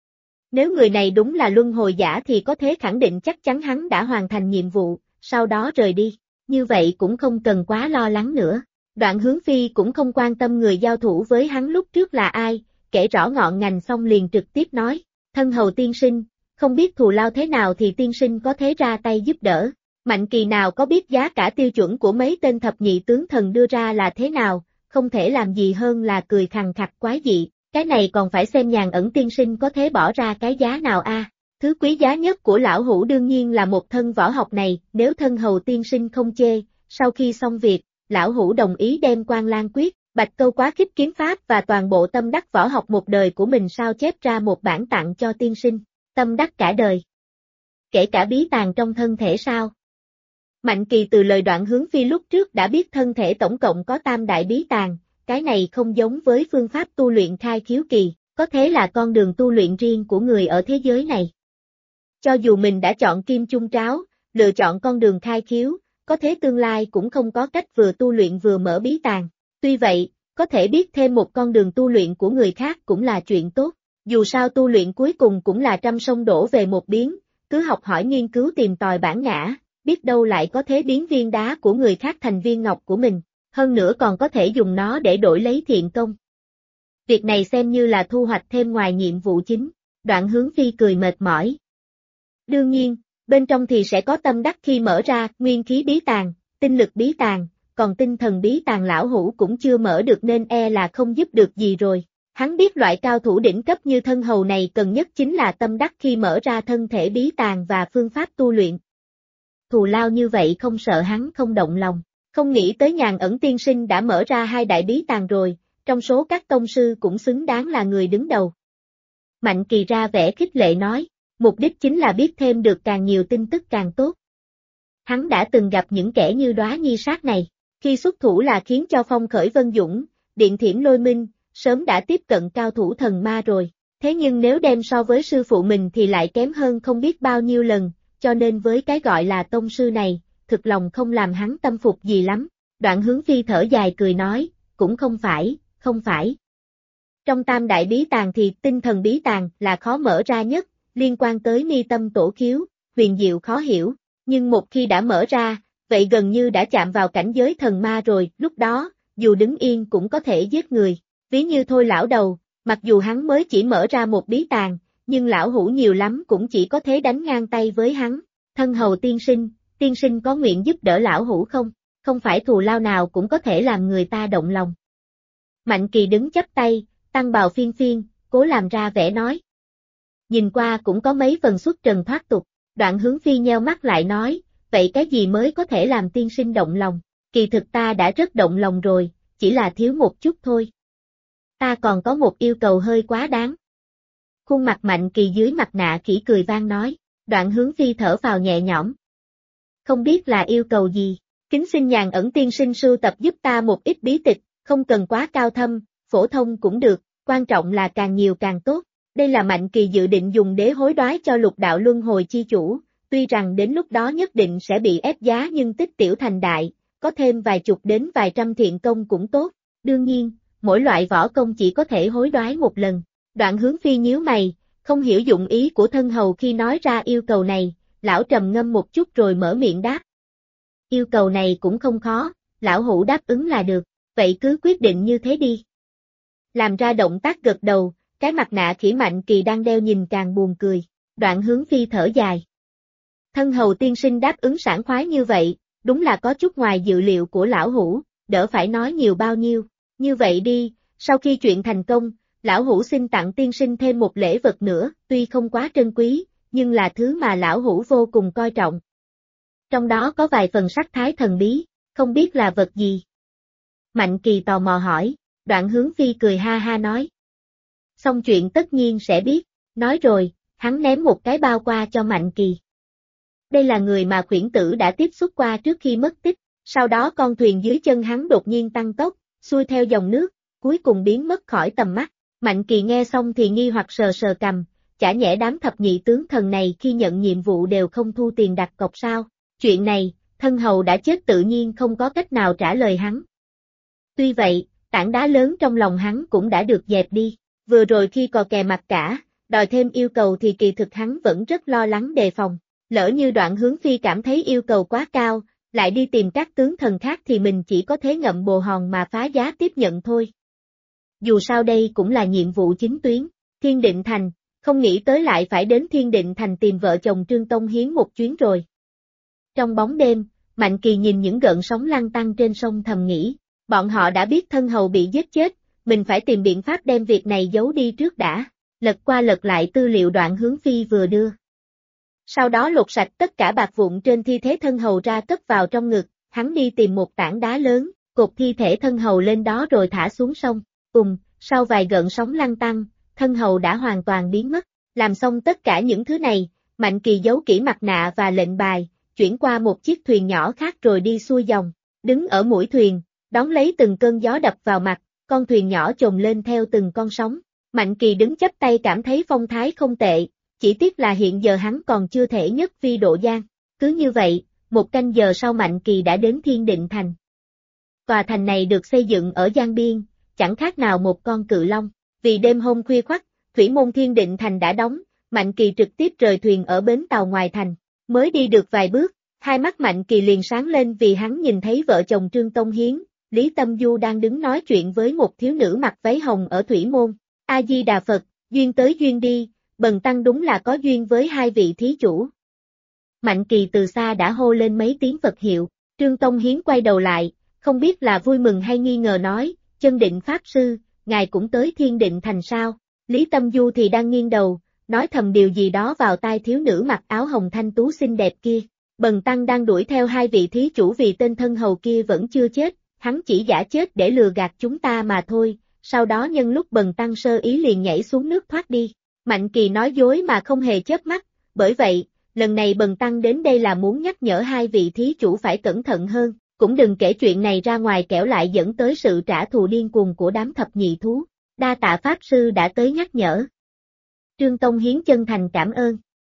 Nếu người này đúng là luân hồi giả thì có thể khẳng định chắc chắn hắn đã hoàn thành nhiệm vụ, sau đó rời đi. Như vậy cũng không cần quá lo lắng nữa. Đoạn Hướng Phi cũng không quan tâm người giao thủ với hắn lúc trước là ai, kể rõ ngọn ngành xong liền trực tiếp nói, thân hầu tiên sinh, không biết thù lao thế nào thì tiên sinh có thể ra tay giúp đỡ. Mạnh Kỳ nào có biết giá cả tiêu chuẩn của mấy tên thập nhị tướng thần đưa ra là thế nào, không thể làm gì hơn là cười khằng khặc quái dị, cái này còn phải xem Nhàn Ẩn tiên sinh có thể bỏ ra cái giá nào a. Thứ quý giá nhất của lão hủ đương nhiên là một thân võ học này, nếu thân hầu tiên sinh không chê, sau khi xong việc, lão hủ đồng ý đem Quan Lang Quyết, Bạch Câu Quá Khích kiếm pháp và toàn bộ tâm đắc võ học một đời của mình sao chép ra một bản tặng cho tiên sinh, tâm đắc cả đời. Kể cả bí tàng trong thân thể sao? Mạnh Kỳ từ lời Đoạn Hướng Phi lúc trước đã biết thân thể tổng cộng có tam đại bí tàng, cái này không giống với phương pháp tu luyện khai khiếu kỳ, có thế là con đường tu luyện riêng của người ở thế giới này. Cho dù mình đã chọn kim chung tráo, lựa chọn con đường khai khiếu, có thế tương lai cũng không có cách vừa tu luyện vừa mở bí tàng. Tuy vậy, có thể biết thêm một con đường tu luyện của người khác cũng là chuyện tốt. Dù sao tu luyện cuối cùng cũng là trăm sông đổ về một biến, cứ học hỏi nghiên cứu tìm tòi bản ngã, biết đâu lại có thế biến viên đá của người khác thành viên ngọc của mình, hơn nữa còn có thể dùng nó để đổi lấy thiện công. Việc này xem như là thu hoạch thêm ngoài nhiệm vụ chính. Đoạn Hướng Phi cười mệt mỏi. Đương nhiên, bên trong thì sẽ có tâm đắc khi mở ra nguyên khí bí tàng, tinh lực bí tàng, còn tinh thần bí tàng lão hủ cũng chưa mở được nên e là không giúp được gì rồi. Hắn biết loại cao thủ đỉnh cấp như thân hầu này cần nhất chính là tâm đắc khi mở ra thân thể bí tàng và phương pháp tu luyện. Thù lao như vậy không sợ hắn không động lòng, không nghĩ tới Nhàn Ẩn tiên sinh đã mở ra 2 đại bí tàng rồi, trong số các tông sư cũng xứng đáng là người đứng đầu. Mạnh Kỳ ra vẻ khích lệ nói, mục đích chính là biết thêm được càng nhiều tin tức càng tốt. Hắn đã từng gặp những kẻ như Đóa Nhi Sát này, khi xuất thủ là khiến cho phong khởi vân dũng, điện thiểm lôi minh, sớm đã tiếp cận cao thủ thần ma rồi, thế nhưng nếu đem so với sư phụ mình thì lại kém hơn không biết bao nhiêu lần, cho nên với cái gọi là tông sư này, thực lòng không làm hắn tâm phục gì lắm. Đoạn Hướng Phi thở dài cười nói, cũng không phải. Trong tam đại bí tàng thì tinh thần bí tàng là khó mở ra nhất, liên quan tới mi tâm tổ khiếu, huyền diệu khó hiểu, nhưng một khi đã mở ra, vậy gần như đã chạm vào cảnh giới thần ma rồi, lúc đó, dù đứng yên cũng có thể giết người. Ví như Thôi lão đầu, mặc dù hắn mới chỉ mở ra một bí tàng, nhưng lão hủ nhiều lắm cũng chỉ có thế đánh ngang tay với hắn. Thân hầu tiên sinh có nguyện giúp đỡ lão hủ không? Không phải thù lao nào cũng có thể làm người ta động lòng. Mạnh Kỳ đứng chắp tay, tăng bào phiên phiên, cố làm ra vẻ nói. Nhìn qua cũng có mấy phần xuất trần thoát tục. Đoạn Hướng Phi nheo mắt lại nói, vậy cái gì mới có thể làm tiên sinh động lòng? Kỳ thực ta đã rất động lòng rồi, chỉ là thiếu một chút thôi. Ta còn có một yêu cầu hơi quá đáng. Khuôn mặt Mạnh Kỳ dưới mặt nạ khỉ cười vang nói. Đoạn Hướng Phi thở vào nhẹ nhõm. Không biết là yêu cầu gì, kính xin Nhàn Ẩn tiên sinh sưu tập giúp ta một ít bí tịch, không cần quá cao thâm, phổ thông cũng được, quan trọng là càng nhiều càng tốt. Đây là Mạnh Kỳ dự định dùng để hối đoái cho lục đạo luân hồi chi chủ, tuy rằng đến lúc đó nhất định sẽ bị ép giá nhưng tích tiểu thành đại, có thêm vài chục đến vài trăm thiện công cũng tốt. Đương nhiên, mỗi loại võ công chỉ có thể hối đoái một lần. Đoạn Hướng Phi nhíu mày, không hiểu dụng ý của thân hầu khi nói ra yêu cầu này, lão trầm ngâm một chút rồi mở miệng đáp. Yêu cầu này cũng không khó, lão hữu đáp ứng là được, vậy cứ quyết định như thế đi. Làm ra động tác gật đầu, cái mặt nạ khỉ Mạnh Kỳ đang đeo nhìn càng buồn cười. Đoạn Hướng Phi thở dài. Thân hầu tiên sinh đáp ứng sảng khoái như vậy, đúng là có chút ngoài dự liệu của lão hữu, đỡ phải nói nhiều bao nhiêu. Như vậy đi, sau khi chuyện thành công, lão hữu xin tặng tiên sinh thêm một lễ vật nữa, tuy không quá trân quý, nhưng là thứ mà lão hữu vô cùng coi trọng. Trong đó có vài phần sắc thái thần bí, không biết là vật gì. Mạnh Kỳ tò mò hỏi, Đoạn Hướng Phi cười ha ha nói. Xong chuyện tất nhiên sẽ biết, nói rồi, hắn ném một cái bao qua cho Mạnh Kỳ. Đây là người mà khuyển tử đã tiếp xúc qua trước khi mất tích, sau đó con thuyền dưới chân hắn đột nhiên tăng tốc, xuôi theo dòng nước, cuối cùng biến mất khỏi tầm mắt. Mạnh Kỳ nghe xong thì nghi hoặc sờ sờ cằm, chả nhẽ đám thập nhị tướng thần này khi nhận nhiệm vụ đều không thu tiền đặt cọc sao? Chuyện này, thân hầu đã chết tự nhiên không có cách nào trả lời hắn. Tuy vậy, tảng đá lớn trong lòng hắn cũng đã được dẹp đi, vừa rồi khi cò kè mặt cả, đòi thêm yêu cầu thì kỳ thực hắn vẫn rất lo lắng đề phòng, lỡ như Đoạn Hướng Phi cảm thấy yêu cầu quá cao, lại đi tìm các tướng thần khác thì mình chỉ có thế ngậm bồ hòn mà phá giá tiếp nhận thôi. Dù sao đây cũng là nhiệm vụ chính tuyến, Thiên Định Thành, không nghĩ tới lại phải đến Thiên Định Thành tìm vợ chồng Trương Tông Hiến một chuyến rồi. Trong bóng đêm, Mạnh Kỳ nhìn những gợn sóng lăn tăn trên sông thầm nghĩ, bọn họ đã biết thân hầu bị giết chết, mình phải tìm biện pháp đem việc này giấu đi trước đã, lật qua lật lại tư liệu Đoạn Hướng Phi vừa đưa. Sau đó lột sạch tất cả bạc vụn trên thi thể thân hầu ra cất vào trong ngực, hắn đi tìm một tảng đá lớn, cột thi thể thân hầu lên đó rồi thả xuống sông. Sau vài gợn sóng lăn tăn, thân hầu đã hoàn toàn biến mất. Làm xong tất cả những thứ này, Mạnh Kỳ giấu kỹ mặt nạ và lệnh bài, chuyển qua một chiếc thuyền nhỏ khác rồi đi xuôi dòng, đứng ở mũi thuyền, đón lấy từng cơn gió đập vào mặt, con thuyền nhỏ chồm lên theo từng con sóng. Mạnh Kỳ đứng chắp tay cảm thấy phong thái không tệ, chỉ tiếc là hiện giờ hắn còn chưa thể nhất phi độ giang. Cứ như vậy, một canh giờ sau Mạnh Kỳ đã đến Thiên Định Thành. Tòa thành này được xây dựng ở Giang Biên, chẳng khác nào một con cự long. Vì đêm hôm khuya khoắt, thủy môn Thiên Định Thành đã đóng, Mạnh Kỳ trực tiếp rời thuyền ở bến tàu ngoài thành. Mới đi được vài bước, hai mắt Mạnh Kỳ liền sáng lên vì hắn nhìn thấy vợ chồng Trương Tông Hiến, Lý Tâm Du đang đứng nói chuyện với một thiếu nữ mặc váy hồng ở thủy môn. A Di Đà Phật, duyên tới duyên đi, bần tăng đúng là có duyên với hai vị thí chủ. Mạnh Kỳ từ xa đã hô lên mấy tiếng Phật hiệu, Trương Tông Hiến quay đầu lại, không biết là vui mừng hay nghi ngờ nói, Chân Định Pháp Sư, ngài cũng tới Thiên Định Thành sao? Lý Tâm Du thì đang nghiêng đầu, nói thầm điều gì đó vào tai thiếu nữ mặc áo hồng thanh tú xinh đẹp kia. Bần tăng đang đuổi theo hai vị thí chủ vì tên thân hầu kia vẫn chưa chết, hắn chỉ giả chết để lừa gạt chúng ta mà thôi, sau đó nhân lúc bần tăng sơ ý liền nhảy xuống nước thoát đi. Mạnh Kỳ nói dối mà không hề chớp mắt, bởi vậy, lần này bần tăng đến đây là muốn nhắc nhở hai vị thí chủ phải cẩn thận hơn, cũng đừng kể chuyện này ra ngoài kẻo lại dẫn tới sự trả thù điên cuồng của đám thập nhị thú. Đa tạ Pháp Sư đã tới nhắc nhở. Trương Tông Hiến chân thành cảm ơn.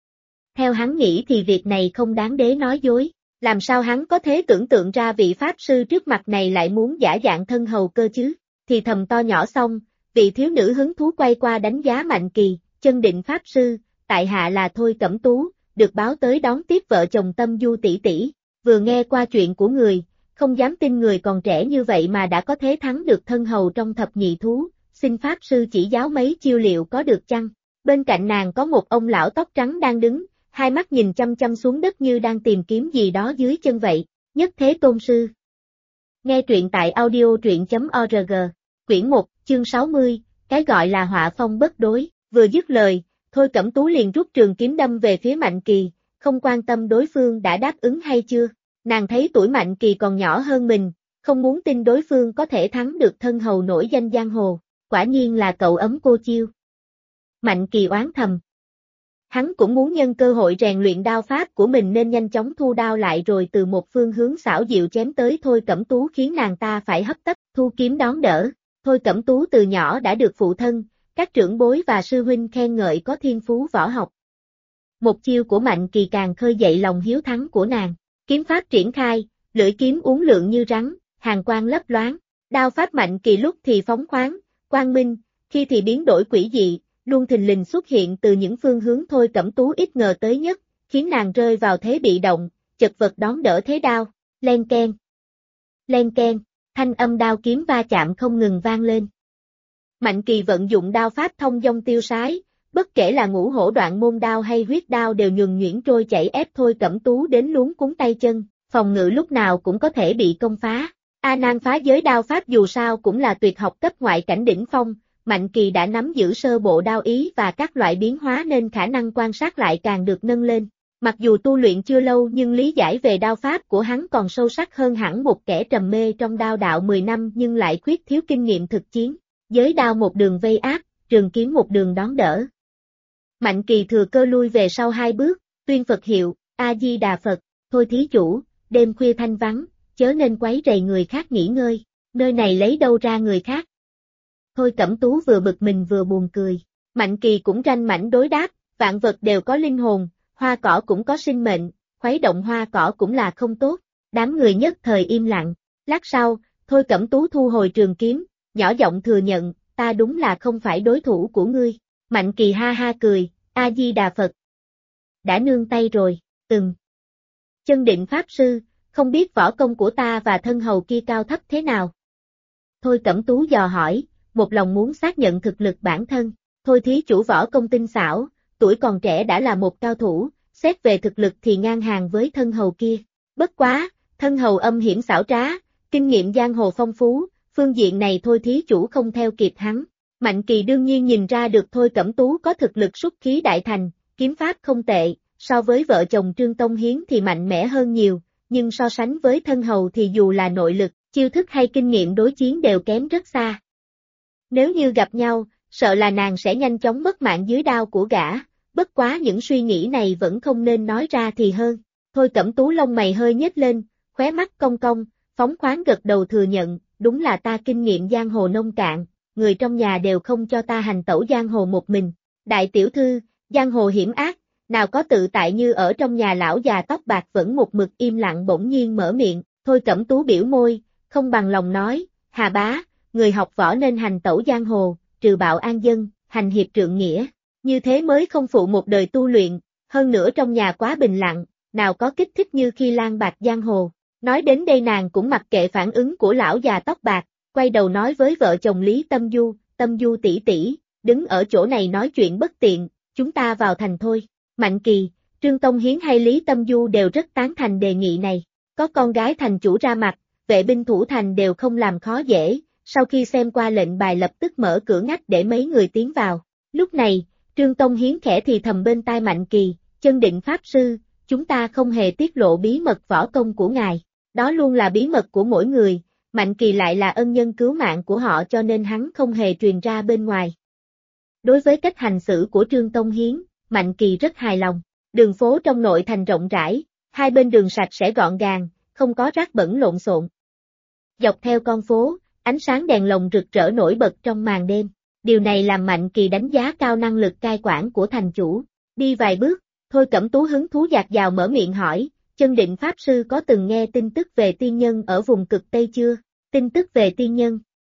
Theo hắn nghĩ thì việc này không đáng đế nói dối, làm sao hắn có thể tưởng tượng ra vị Pháp Sư trước mặt này lại muốn giả dạng thân hầu cơ chứ, thì thầm to nhỏ xong, vị thiếu nữ hứng thú quay qua đánh giá Mạnh Kỳ, Chân Định Pháp Sư, tại hạ là Thôi Cẩm Tú, được báo tới đón tiếp vợ chồng Tâm Du tỷ tỷ, vừa nghe qua chuyện của người, không dám tin người còn trẻ như vậy mà đã có thế thắng được thân hầu trong thập nhị thú, xin Pháp Sư chỉ giáo mấy chiêu liệu có được chăng? Bên cạnh nàng có một ông lão tóc trắng đang đứng, hai mắt nhìn chăm chăm xuống đất như đang tìm kiếm gì đó dưới chân vậy, Nhất Thế Tôn Sư. Nghe truyện tại audio.org, quyển 1, chương 60, cái gọi là họa phong bất đối, vừa dứt lời, Thôi Cẩm Tú liền rút trường kiếm đâm về phía Mạnh Kỳ, không quan tâm đối phương đã đáp ứng hay chưa, nàng thấy tuổi Mạnh Kỳ còn nhỏ hơn mình, không muốn tin đối phương có thể thắng được thân hầu nổi danh giang hồ, quả nhiên là cậu ấm cô chiêu. Mạnh Kỳ oán thầm. Hắn cũng muốn nhân cơ hội rèn luyện đao pháp của mình nên nhanh chóng thu đao lại rồi từ một phương hướng xảo diệu chém tới Thôi Cẩm Tú khiến nàng ta phải hấp tấp, thu kiếm đón đỡ. Thôi Cẩm Tú từ nhỏ đã được phụ thân, các trưởng bối và sư huynh khen ngợi có thiên phú võ học. Một chiêu của Mạnh Kỳ càng khơi dậy lòng hiếu thắng của nàng, kiếm pháp triển khai, lưỡi kiếm uốn lượn như rắn, hàn quang lấp loáng, đao pháp Mạnh Kỳ lúc thì phóng khoáng, quang minh, khi thì biến đổi quỷ dị, luôn thình lình xuất hiện từ những phương hướng Thôi Cẩm Tú ít ngờ tới nhất, khiến nàng rơi vào thế bị động, chật vật đón đỡ thế đao, len keng, thanh âm đao kiếm va chạm không ngừng vang lên. Mạnh Kỳ vận dụng đao pháp thông dong tiêu sái, bất kể là ngũ hổ đoạn môn đao hay huyết đao đều nhuần nhuyễn trôi chảy ép Thôi Cẩm Tú đến luống cuống tay chân, phòng ngự lúc nào cũng có thể bị công phá. A Nan phá giới đao pháp dù sao cũng là tuyệt học cấp ngoại cảnh đỉnh phong, Mạnh Kỳ đã nắm giữ sơ bộ đao ý và các loại biến hóa nên khả năng quan sát lại càng được nâng lên. Mặc dù tu luyện chưa lâu nhưng lý giải về đao pháp của hắn còn sâu sắc hơn hẳn một kẻ trầm mê trong đao đạo 10 năm nhưng lại khuyết thiếu kinh nghiệm thực chiến. Giới đao một đường vây áp, trường kiếm một đường đón đỡ. Mạnh Kỳ thừa cơ lui về sau 2 bước, tuyên Phật hiệu, A-di-đà Phật, thôi thí chủ, đêm khuya thanh vắng, chớ nên quấy rầy người khác nghỉ ngơi, nơi này lấy đâu ra người khác. Thôi Cẩm Tú vừa bực mình vừa buồn cười, Mạnh Kỳ cũng ranh mãnh đối đáp, vạn vật đều có linh hồn, hoa cỏ cũng có sinh mệnh, khuấy động hoa cỏ cũng là không tốt, đám người nhất thời im lặng, lát sau, Thôi Cẩm Tú thu hồi trường kiếm, nhỏ giọng thừa nhận, ta đúng là không phải đối thủ của ngươi, Mạnh Kỳ ha ha cười, A-di-đà Phật. Đã nương tay rồi, Chân Định Pháp Sư, không biết võ công của ta và thân hầu kia cao thấp thế nào? Thôi Cẩm Tú dò hỏi, một lòng muốn xác nhận thực lực bản thân, thôi thí chủ võ công tinh xảo, tuổi còn trẻ đã là một cao thủ, xét về thực lực thì ngang hàng với thân hầu kia. Bất quá, thân hầu âm hiểm xảo trá, kinh nghiệm giang hồ phong phú, phương diện này thôi thí chủ không theo kịp hắn. Mạnh Kỳ đương nhiên nhìn ra được Thôi Cẩm Tú có thực lực xuất khí đại thành, kiếm pháp không tệ, so với vợ chồng Trương Tông Hiến thì mạnh mẽ hơn nhiều, nhưng so sánh với thân hầu thì dù là nội lực, chiêu thức hay kinh nghiệm đối chiến đều kém rất xa. Nếu như gặp nhau, sợ là nàng sẽ nhanh chóng mất mạng dưới đao của gã, bất quá những suy nghĩ này vẫn không nên nói ra thì hơn. Thôi Cẩm Tú lông mày hơi nhếch lên, khóe mắt cong cong, phóng khoáng gật đầu thừa nhận, đúng là ta kinh nghiệm giang hồ nông cạn, người trong nhà đều không cho ta hành tẩu giang hồ một mình. Đại tiểu thư, giang hồ hiểm ác, nào có tự tại như ở trong nhà lão già tóc bạc vẫn một mực im lặng bỗng nhiên mở miệng, Thôi Cẩm Tú biểu môi, không bằng lòng nói, Hà bá, người học võ nên hành tẩu giang hồ, trừ bạo an dân, hành hiệp trượng nghĩa, như thế mới không phụ một đời tu luyện, hơn nữa trong nhà quá bình lặng, nào có kích thích như khi lang bạc giang hồ. Nói đến đây nàng cũng mặc kệ phản ứng của lão già tóc bạc, quay đầu nói với vợ chồng Lý Tâm Du tỷ tỷ, đứng ở chỗ này nói chuyện bất tiện, chúng ta vào thành thôi. Mạnh Kỳ, Trương Tông Hiến hay Lý Tâm Du đều rất tán thành đề nghị này, có con gái thành chủ ra mặt, vệ binh thủ thành đều không làm khó dễ, sau khi xem qua lệnh bài lập tức mở cửa ngách để mấy người tiến vào. Lúc này, Trương Tông Hiến khẽ thì thầm bên tai Mạnh Kỳ, Chân Định Pháp Sư, chúng ta không hề tiết lộ bí mật võ công của ngài, đó luôn là bí mật của mỗi người, Mạnh Kỳ lại là ân nhân cứu mạng của họ cho nên hắn không hề truyền ra bên ngoài. Đối với cách hành xử của Trương Tông Hiến, Mạnh Kỳ rất hài lòng, đường phố trong nội thành rộng rãi, hai bên đường sạch sẽ gọn gàng, không có rác bẩn lộn xộn. Dọc theo con phố, ánh sáng đèn lồng rực rỡ nổi bật trong màn đêm, điều này làm Mạnh Kỳ đánh giá cao năng lực cai quản của thành chủ. Đi vài bước, Thôi Cẩm Tú hứng thú dạt dào mở miệng hỏi, Chân Định Pháp Sư có từng nghe tin tức về tiên nhân ở vùng cực Tây chưa? Tin tức về tiên nhân?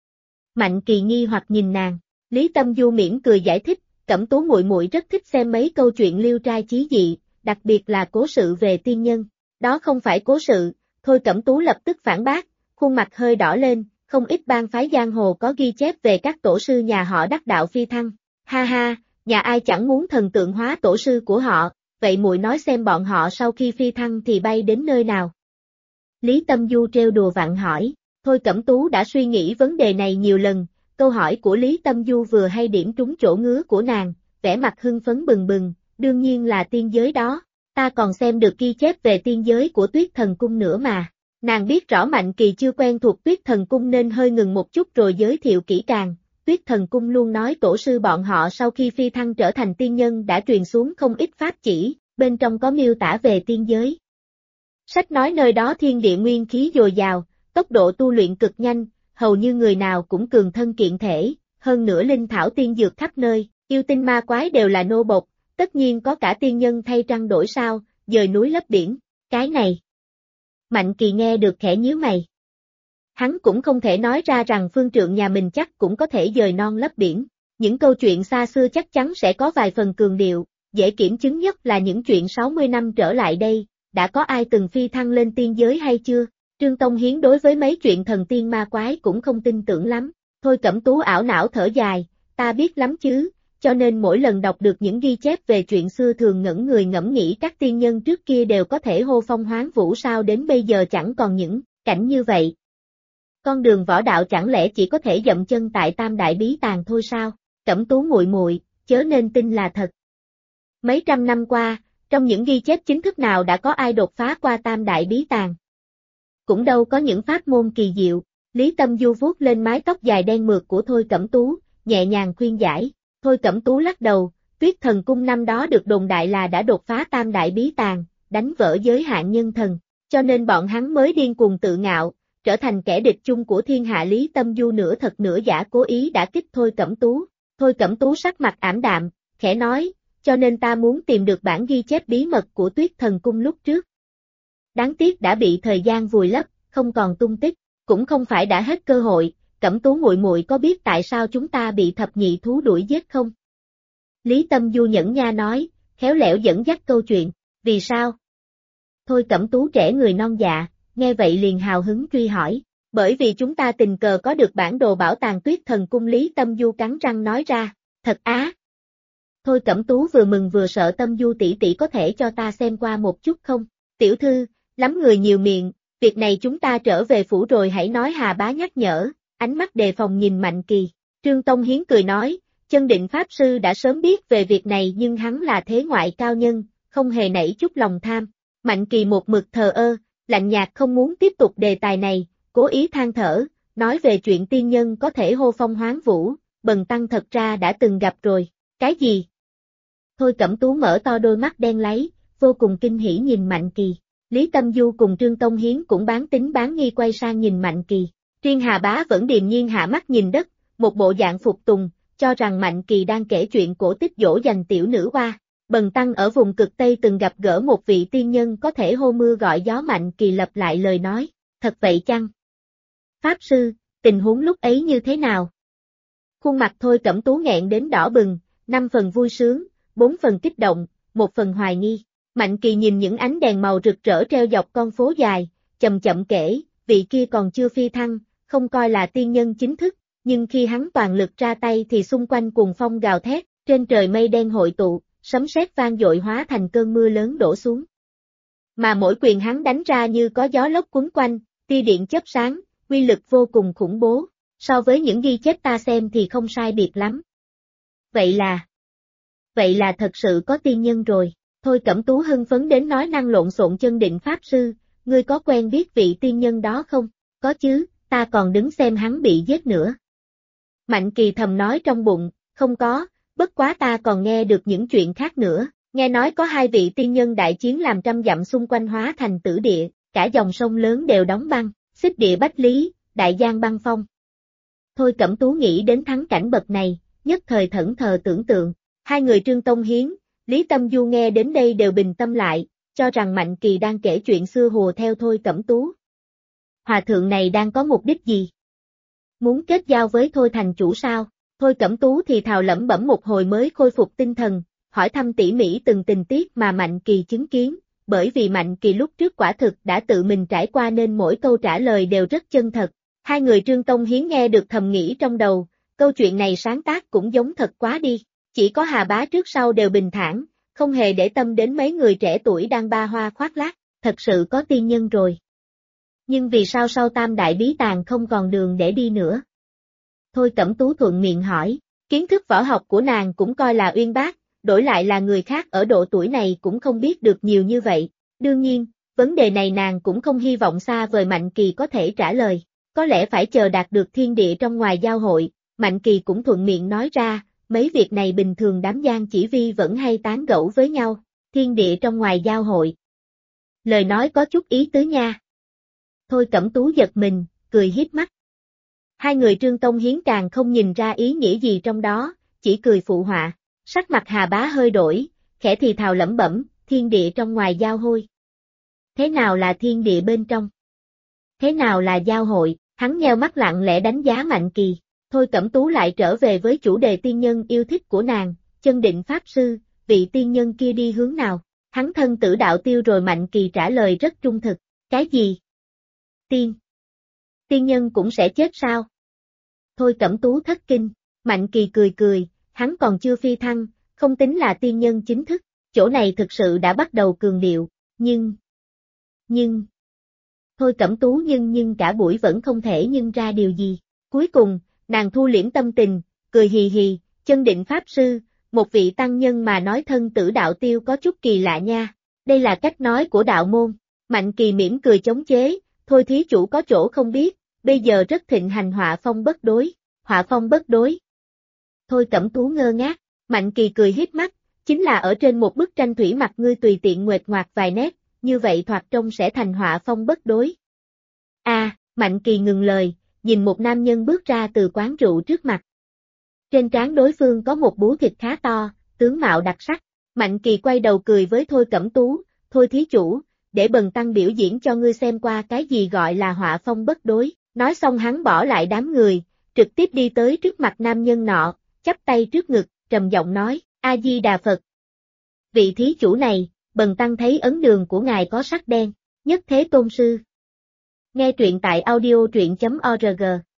Mạnh Kỳ nghi hoặc nhìn nàng, Lý Tâm Du mỉm cười giải thích, Cẩm Tú muội muội rất thích xem mấy câu chuyện liêu trai chí dị, đặc biệt là cố sự về tiên nhân. Đó không phải cố sự, Thôi Cẩm Tú lập tức phản bác, khuôn mặt hơi đỏ lên, không ít bang phái giang hồ có ghi chép về các tổ sư nhà họ đắc đạo phi thăng. Ha ha, nhà ai chẳng muốn thần tượng hóa tổ sư của họ, vậy muội nói xem bọn họ sau khi phi thăng thì bay đến nơi nào? Lý Tâm Du trêu đùa vặn hỏi, Thôi Cẩm Tú đã suy nghĩ vấn đề này nhiều lần, câu hỏi của Lý Tâm Du vừa hay điểm trúng chỗ ngứa của nàng, vẻ mặt hưng phấn bừng bừng, đương nhiên là tiên giới đó, ta còn xem được ghi chép về tiên giới của Tuyết Thần Cung nữa mà. Nàng biết rõ Mạnh Kỳ chưa quen thuộc Tuyết Thần Cung nên hơi ngừng một chút rồi giới thiệu kỹ càng, Tuyết Thần Cung luôn nói tổ sư bọn họ sau khi phi thăng trở thành tiên nhân đã truyền xuống không ít pháp chỉ, bên trong có miêu tả về tiên giới. Sách nói nơi đó thiên địa nguyên khí dồi dào, tốc độ tu luyện cực nhanh, hầu như người nào cũng cường thân kiện thể, hơn nữa linh thảo tiên dược khắp nơi, yêu tinh ma quái đều là nô bộc, tất nhiên có cả tiên nhân thay trăng đổi sao, dời núi lấp biển, cái này. Mạnh Kỳ nghe được khẽ nhíu mày. Hắn cũng không thể nói ra rằng phương trượng nhà mình chắc cũng có thể dời non lấp biển, những câu chuyện xa xưa chắc chắn sẽ có vài phần cường điệu, dễ kiểm chứng nhất là những chuyện 60 năm trở lại đây, đã có ai từng phi thăng lên tiên giới hay chưa? Trương Tông Hiến đối với mấy chuyện thần tiên ma quái cũng không tin tưởng lắm, Thôi Cẩm Tú ảo não thở dài, ta biết lắm chứ, cho nên mỗi lần đọc được những ghi chép về chuyện xưa thường ngẩn người ngẫm nghĩ các tiên nhân trước kia đều có thể hô phong hoán vũ sao đến bây giờ chẳng còn những cảnh như vậy. Con đường võ đạo chẳng lẽ chỉ có thể dậm chân tại Tam Đại Bí Tàng thôi sao? Cẩm Tú muội muội, chớ nên tin là thật. Mấy trăm năm qua, trong những ghi chép chính thức nào đã có ai đột phá qua Tam Đại Bí Tàng? Cũng đâu có những pháp môn kỳ diệu. Lý Tâm Du vuốt lên mái tóc dài đen mượt của Thôi Cẩm Tú, nhẹ nhàng khuyên giải. Thôi Cẩm Tú lắc đầu, Tuyết Thần Cung năm đó được đồn đại là đã đột phá Tam Đại Bí Tàng, đánh vỡ giới hạn nhân thần, cho nên bọn hắn mới điên cuồng tự ngạo, trở thành kẻ địch chung của thiên hạ. Lý Tâm Du nửa thật nửa giả cố ý đã kích Thôi Cẩm Tú. Thôi Cẩm Tú sắc mặt ảm đạm, khẽ nói, cho nên ta muốn tìm được bản ghi chép bí mật của Tuyết Thần Cung lúc trước. Đáng tiếc đã bị thời gian vùi lấp, không còn tung tích, cũng không phải đã hết cơ hội. Cẩm Tú muội muội có biết tại sao chúng ta bị thập nhị thú đuổi giết không? Lý Tâm Du nhẫn nha nói, khéo léo dẫn dắt câu chuyện, vì sao? Thôi Cẩm Tú trẻ người non dạ, nghe vậy liền hào hứng truy hỏi, bởi vì chúng ta tình cờ có được bản đồ bảo tàng Tuyết Thần Cung. Lý Tâm Du cắn răng nói ra, thật á. Thôi Cẩm Tú vừa mừng vừa sợ, Tâm Du tỷ tỷ có thể cho ta xem qua một chút không? Tiểu thư, lắm người nhiều miệng, việc này chúng ta trở về phủ rồi hãy nói. Hà Bá nhắc nhở, ánh mắt đề phòng nhìn Mạnh Kỳ. Trương Tông Hiến cười nói, Chân Định Pháp Sư đã sớm biết về việc này nhưng hắn là thế ngoại cao nhân, không hề nảy chút lòng tham. Mạnh Kỳ một mực thờ ơ, lạnh nhạt không muốn tiếp tục đề tài này, cố ý than thở, nói về chuyện tiên nhân có thể hô phong hoán vũ, Bần Tăng thật ra đã từng gặp rồi. Cái gì? Thôi Cẩm Tú mở to đôi mắt đen láy, vô cùng kinh hỉ nhìn Mạnh Kỳ. Lý Tâm Du cùng Trương Tông Hiến cũng bán tín bán nghi quay sang nhìn Mạnh Kỳ. Riêng Hà Bá vẫn điềm nhiên hạ mắt nhìn đất, một bộ dạng phục tùng, cho rằng Mạnh Kỳ đang kể chuyện cổ tích dỗ dành tiểu nữ hoa. Bần Tăng ở vùng cực Tây từng gặp gỡ một vị tiên nhân có thể hô mưa gọi gió. Mạnh Kỳ lặp lại lời nói, thật vậy chăng? Pháp Sư, tình huống lúc ấy như thế nào? Khuôn mặt Thôi Cẩm Tú nghẹn đến đỏ bừng, 5 phần vui sướng, 4 phần kích động, 1 phần hoài nghi. Mạnh Kỳ nhìn những ánh đèn màu rực rỡ treo dọc con phố dài, chậm chậm kể, vị kia còn chưa phi thăng, không coi là tiên nhân chính thức, nhưng khi hắn toàn lực ra tay thì xung quanh cuồng phong gào thét, trên trời mây đen hội tụ, sấm sét vang dội hóa thành cơn mưa lớn đổ xuống. Mà mỗi quyền hắn đánh ra như có gió lốc quấn quanh, tia điện chớp sáng, uy lực vô cùng khủng bố, so với những ghi chép ta xem thì không sai biệt lắm. Vậy là thật sự có tiên nhân rồi. Thôi Cẩm Tú hưng phấn đến nói năng lộn xộn. Chân Định Pháp Sư, ngươi có quen biết vị tiên nhân đó không? Có chứ, ta còn đứng xem hắn bị giết nữa. Mạnh Kỳ thầm nói trong bụng, không có, bất quá ta còn nghe được những chuyện khác nữa, nghe nói có 2 vị tiên nhân đại chiến làm trăm dặm xung quanh hóa thành tử địa, cả dòng sông lớn đều đóng băng, xích địa bách lý, đại giang băng phong. Thôi Cẩm Tú nghĩ đến thắng cảnh bậc này, nhất thời thẫn thờ tưởng tượng, 2 người Trương Tông Hiến, Lý Tâm Du nghe đến đây đều bình tâm lại, cho rằng Mạnh Kỳ đang kể chuyện xưa hùa theo Thôi Cẩm Tú. Hòa thượng này đang có mục đích gì? Muốn kết giao với Thôi thành chủ sao? Thôi Cẩm Tú thì thào lẩm bẩm một hồi mới khôi phục tinh thần, hỏi thăm tỉ mỉ từng tình tiết mà Mạnh Kỳ chứng kiến, bởi vì Mạnh Kỳ lúc trước quả thực đã tự mình trải qua nên mỗi câu trả lời đều rất chân thật. 2 người Trương Tông Hiến nghe được thầm nghĩ trong đầu, câu chuyện này sáng tác cũng giống thật quá đi. Chỉ có Hà Bá trước sau đều bình thản, không hề để tâm đến mấy người trẻ tuổi đang ba hoa khoác lác, thật sự có tiên nhân rồi. Nhưng vì sao sau Tam Đại Bí Tàng không còn đường để đi nữa? Thôi Cẩm Tú thuận miệng hỏi, kiến thức võ học của nàng cũng coi là uyên bác, đổi lại là người khác ở độ tuổi này cũng không biết được nhiều như vậy. Đương nhiên, vấn đề này nàng cũng không hy vọng xa vời Mạnh Kỳ có thể trả lời, có lẽ phải chờ đạt được thiên địa trong ngoài giao hội. Mạnh Kỳ cũng thuận miệng nói ra, mấy việc này bình thường đám Giang Chỉ Vi vẫn hay tán gẫu với nhau, thiên địa trong ngoài giao hội. Lời nói có chút ý tứ nha. Thôi Cẩm Tú giật mình, cười hiếp mắt. Hai người Trương Tông Hiến càng không nhìn ra ý nghĩa gì trong đó, chỉ cười phụ họa. Sắc mặt Hà Bá hơi đổi, khẽ thì thào lẩm bẩm, thiên địa trong ngoài giao hôi. Thế nào là thiên địa bên trong? Thế nào là giao hội? Hắn nheo mắt lặng lẽ đánh giá Mạnh Kỳ. Thôi Cẩm Tú lại trở về với chủ đề tiên nhân yêu thích của nàng, Chân Định Pháp Sư, vị tiên nhân kia đi hướng nào? Hắn thân tử đạo tiêu rồi. Mạnh Kỳ trả lời rất trung thực. Cái gì? Tiên nhân cũng sẽ chết sao? Thôi Cẩm Tú thất kinh. Mạnh Kỳ cười cười, hắn còn chưa phi thăng, không tính là tiên nhân chính thức, chỗ này thực sự đã bắt đầu cường điệu, nhưng... Thôi Cẩm Tú nhưng cả buổi vẫn không thể nhưng ra điều gì. Cuối cùng, nàng thu liễm tâm tình, cười hì hì, Chân Định Pháp Sư, một vị tăng nhân mà nói thân tử đạo tiêu có chút kỳ lạ nha. Đây là cách nói của đạo môn. Mạnh Kỳ mỉm cười chống chế, thôi thí chủ có chỗ không biết, bây giờ rất thịnh hành họa phong bất đối. Họa phong bất đối. Thôi Cẩm Tú ngơ ngác, Mạnh Kỳ cười híp mắt, chính là ở trên một bức tranh thủy mặc ngươi tùy tiện nguệch ngoạc vài nét, như vậy thoạt trông sẽ thành họa phong bất đối. Mạnh Kỳ ngừng lời, nhìn một nam nhân bước ra từ quán rượu trước mặt. Trên trán đối phương có một bú thịt khá to, tướng mạo đặc sắc. Mạnh Kỳ quay đầu cười với Thôi Cẩm Tú, thôi thí chủ, để bần tăng biểu diễn cho ngươi xem qua cái gì gọi là họa phong bất đối. Nói xong hắn bỏ lại đám người, trực tiếp đi tới trước mặt nam nhân nọ, chắp tay trước ngực, trầm giọng nói, A-di-đà Phật. Vị thí chủ này, bần tăng thấy ấn đường của ngài có sắc đen, nhất thế tôn sư. Nghe truyện tại audio truyện.org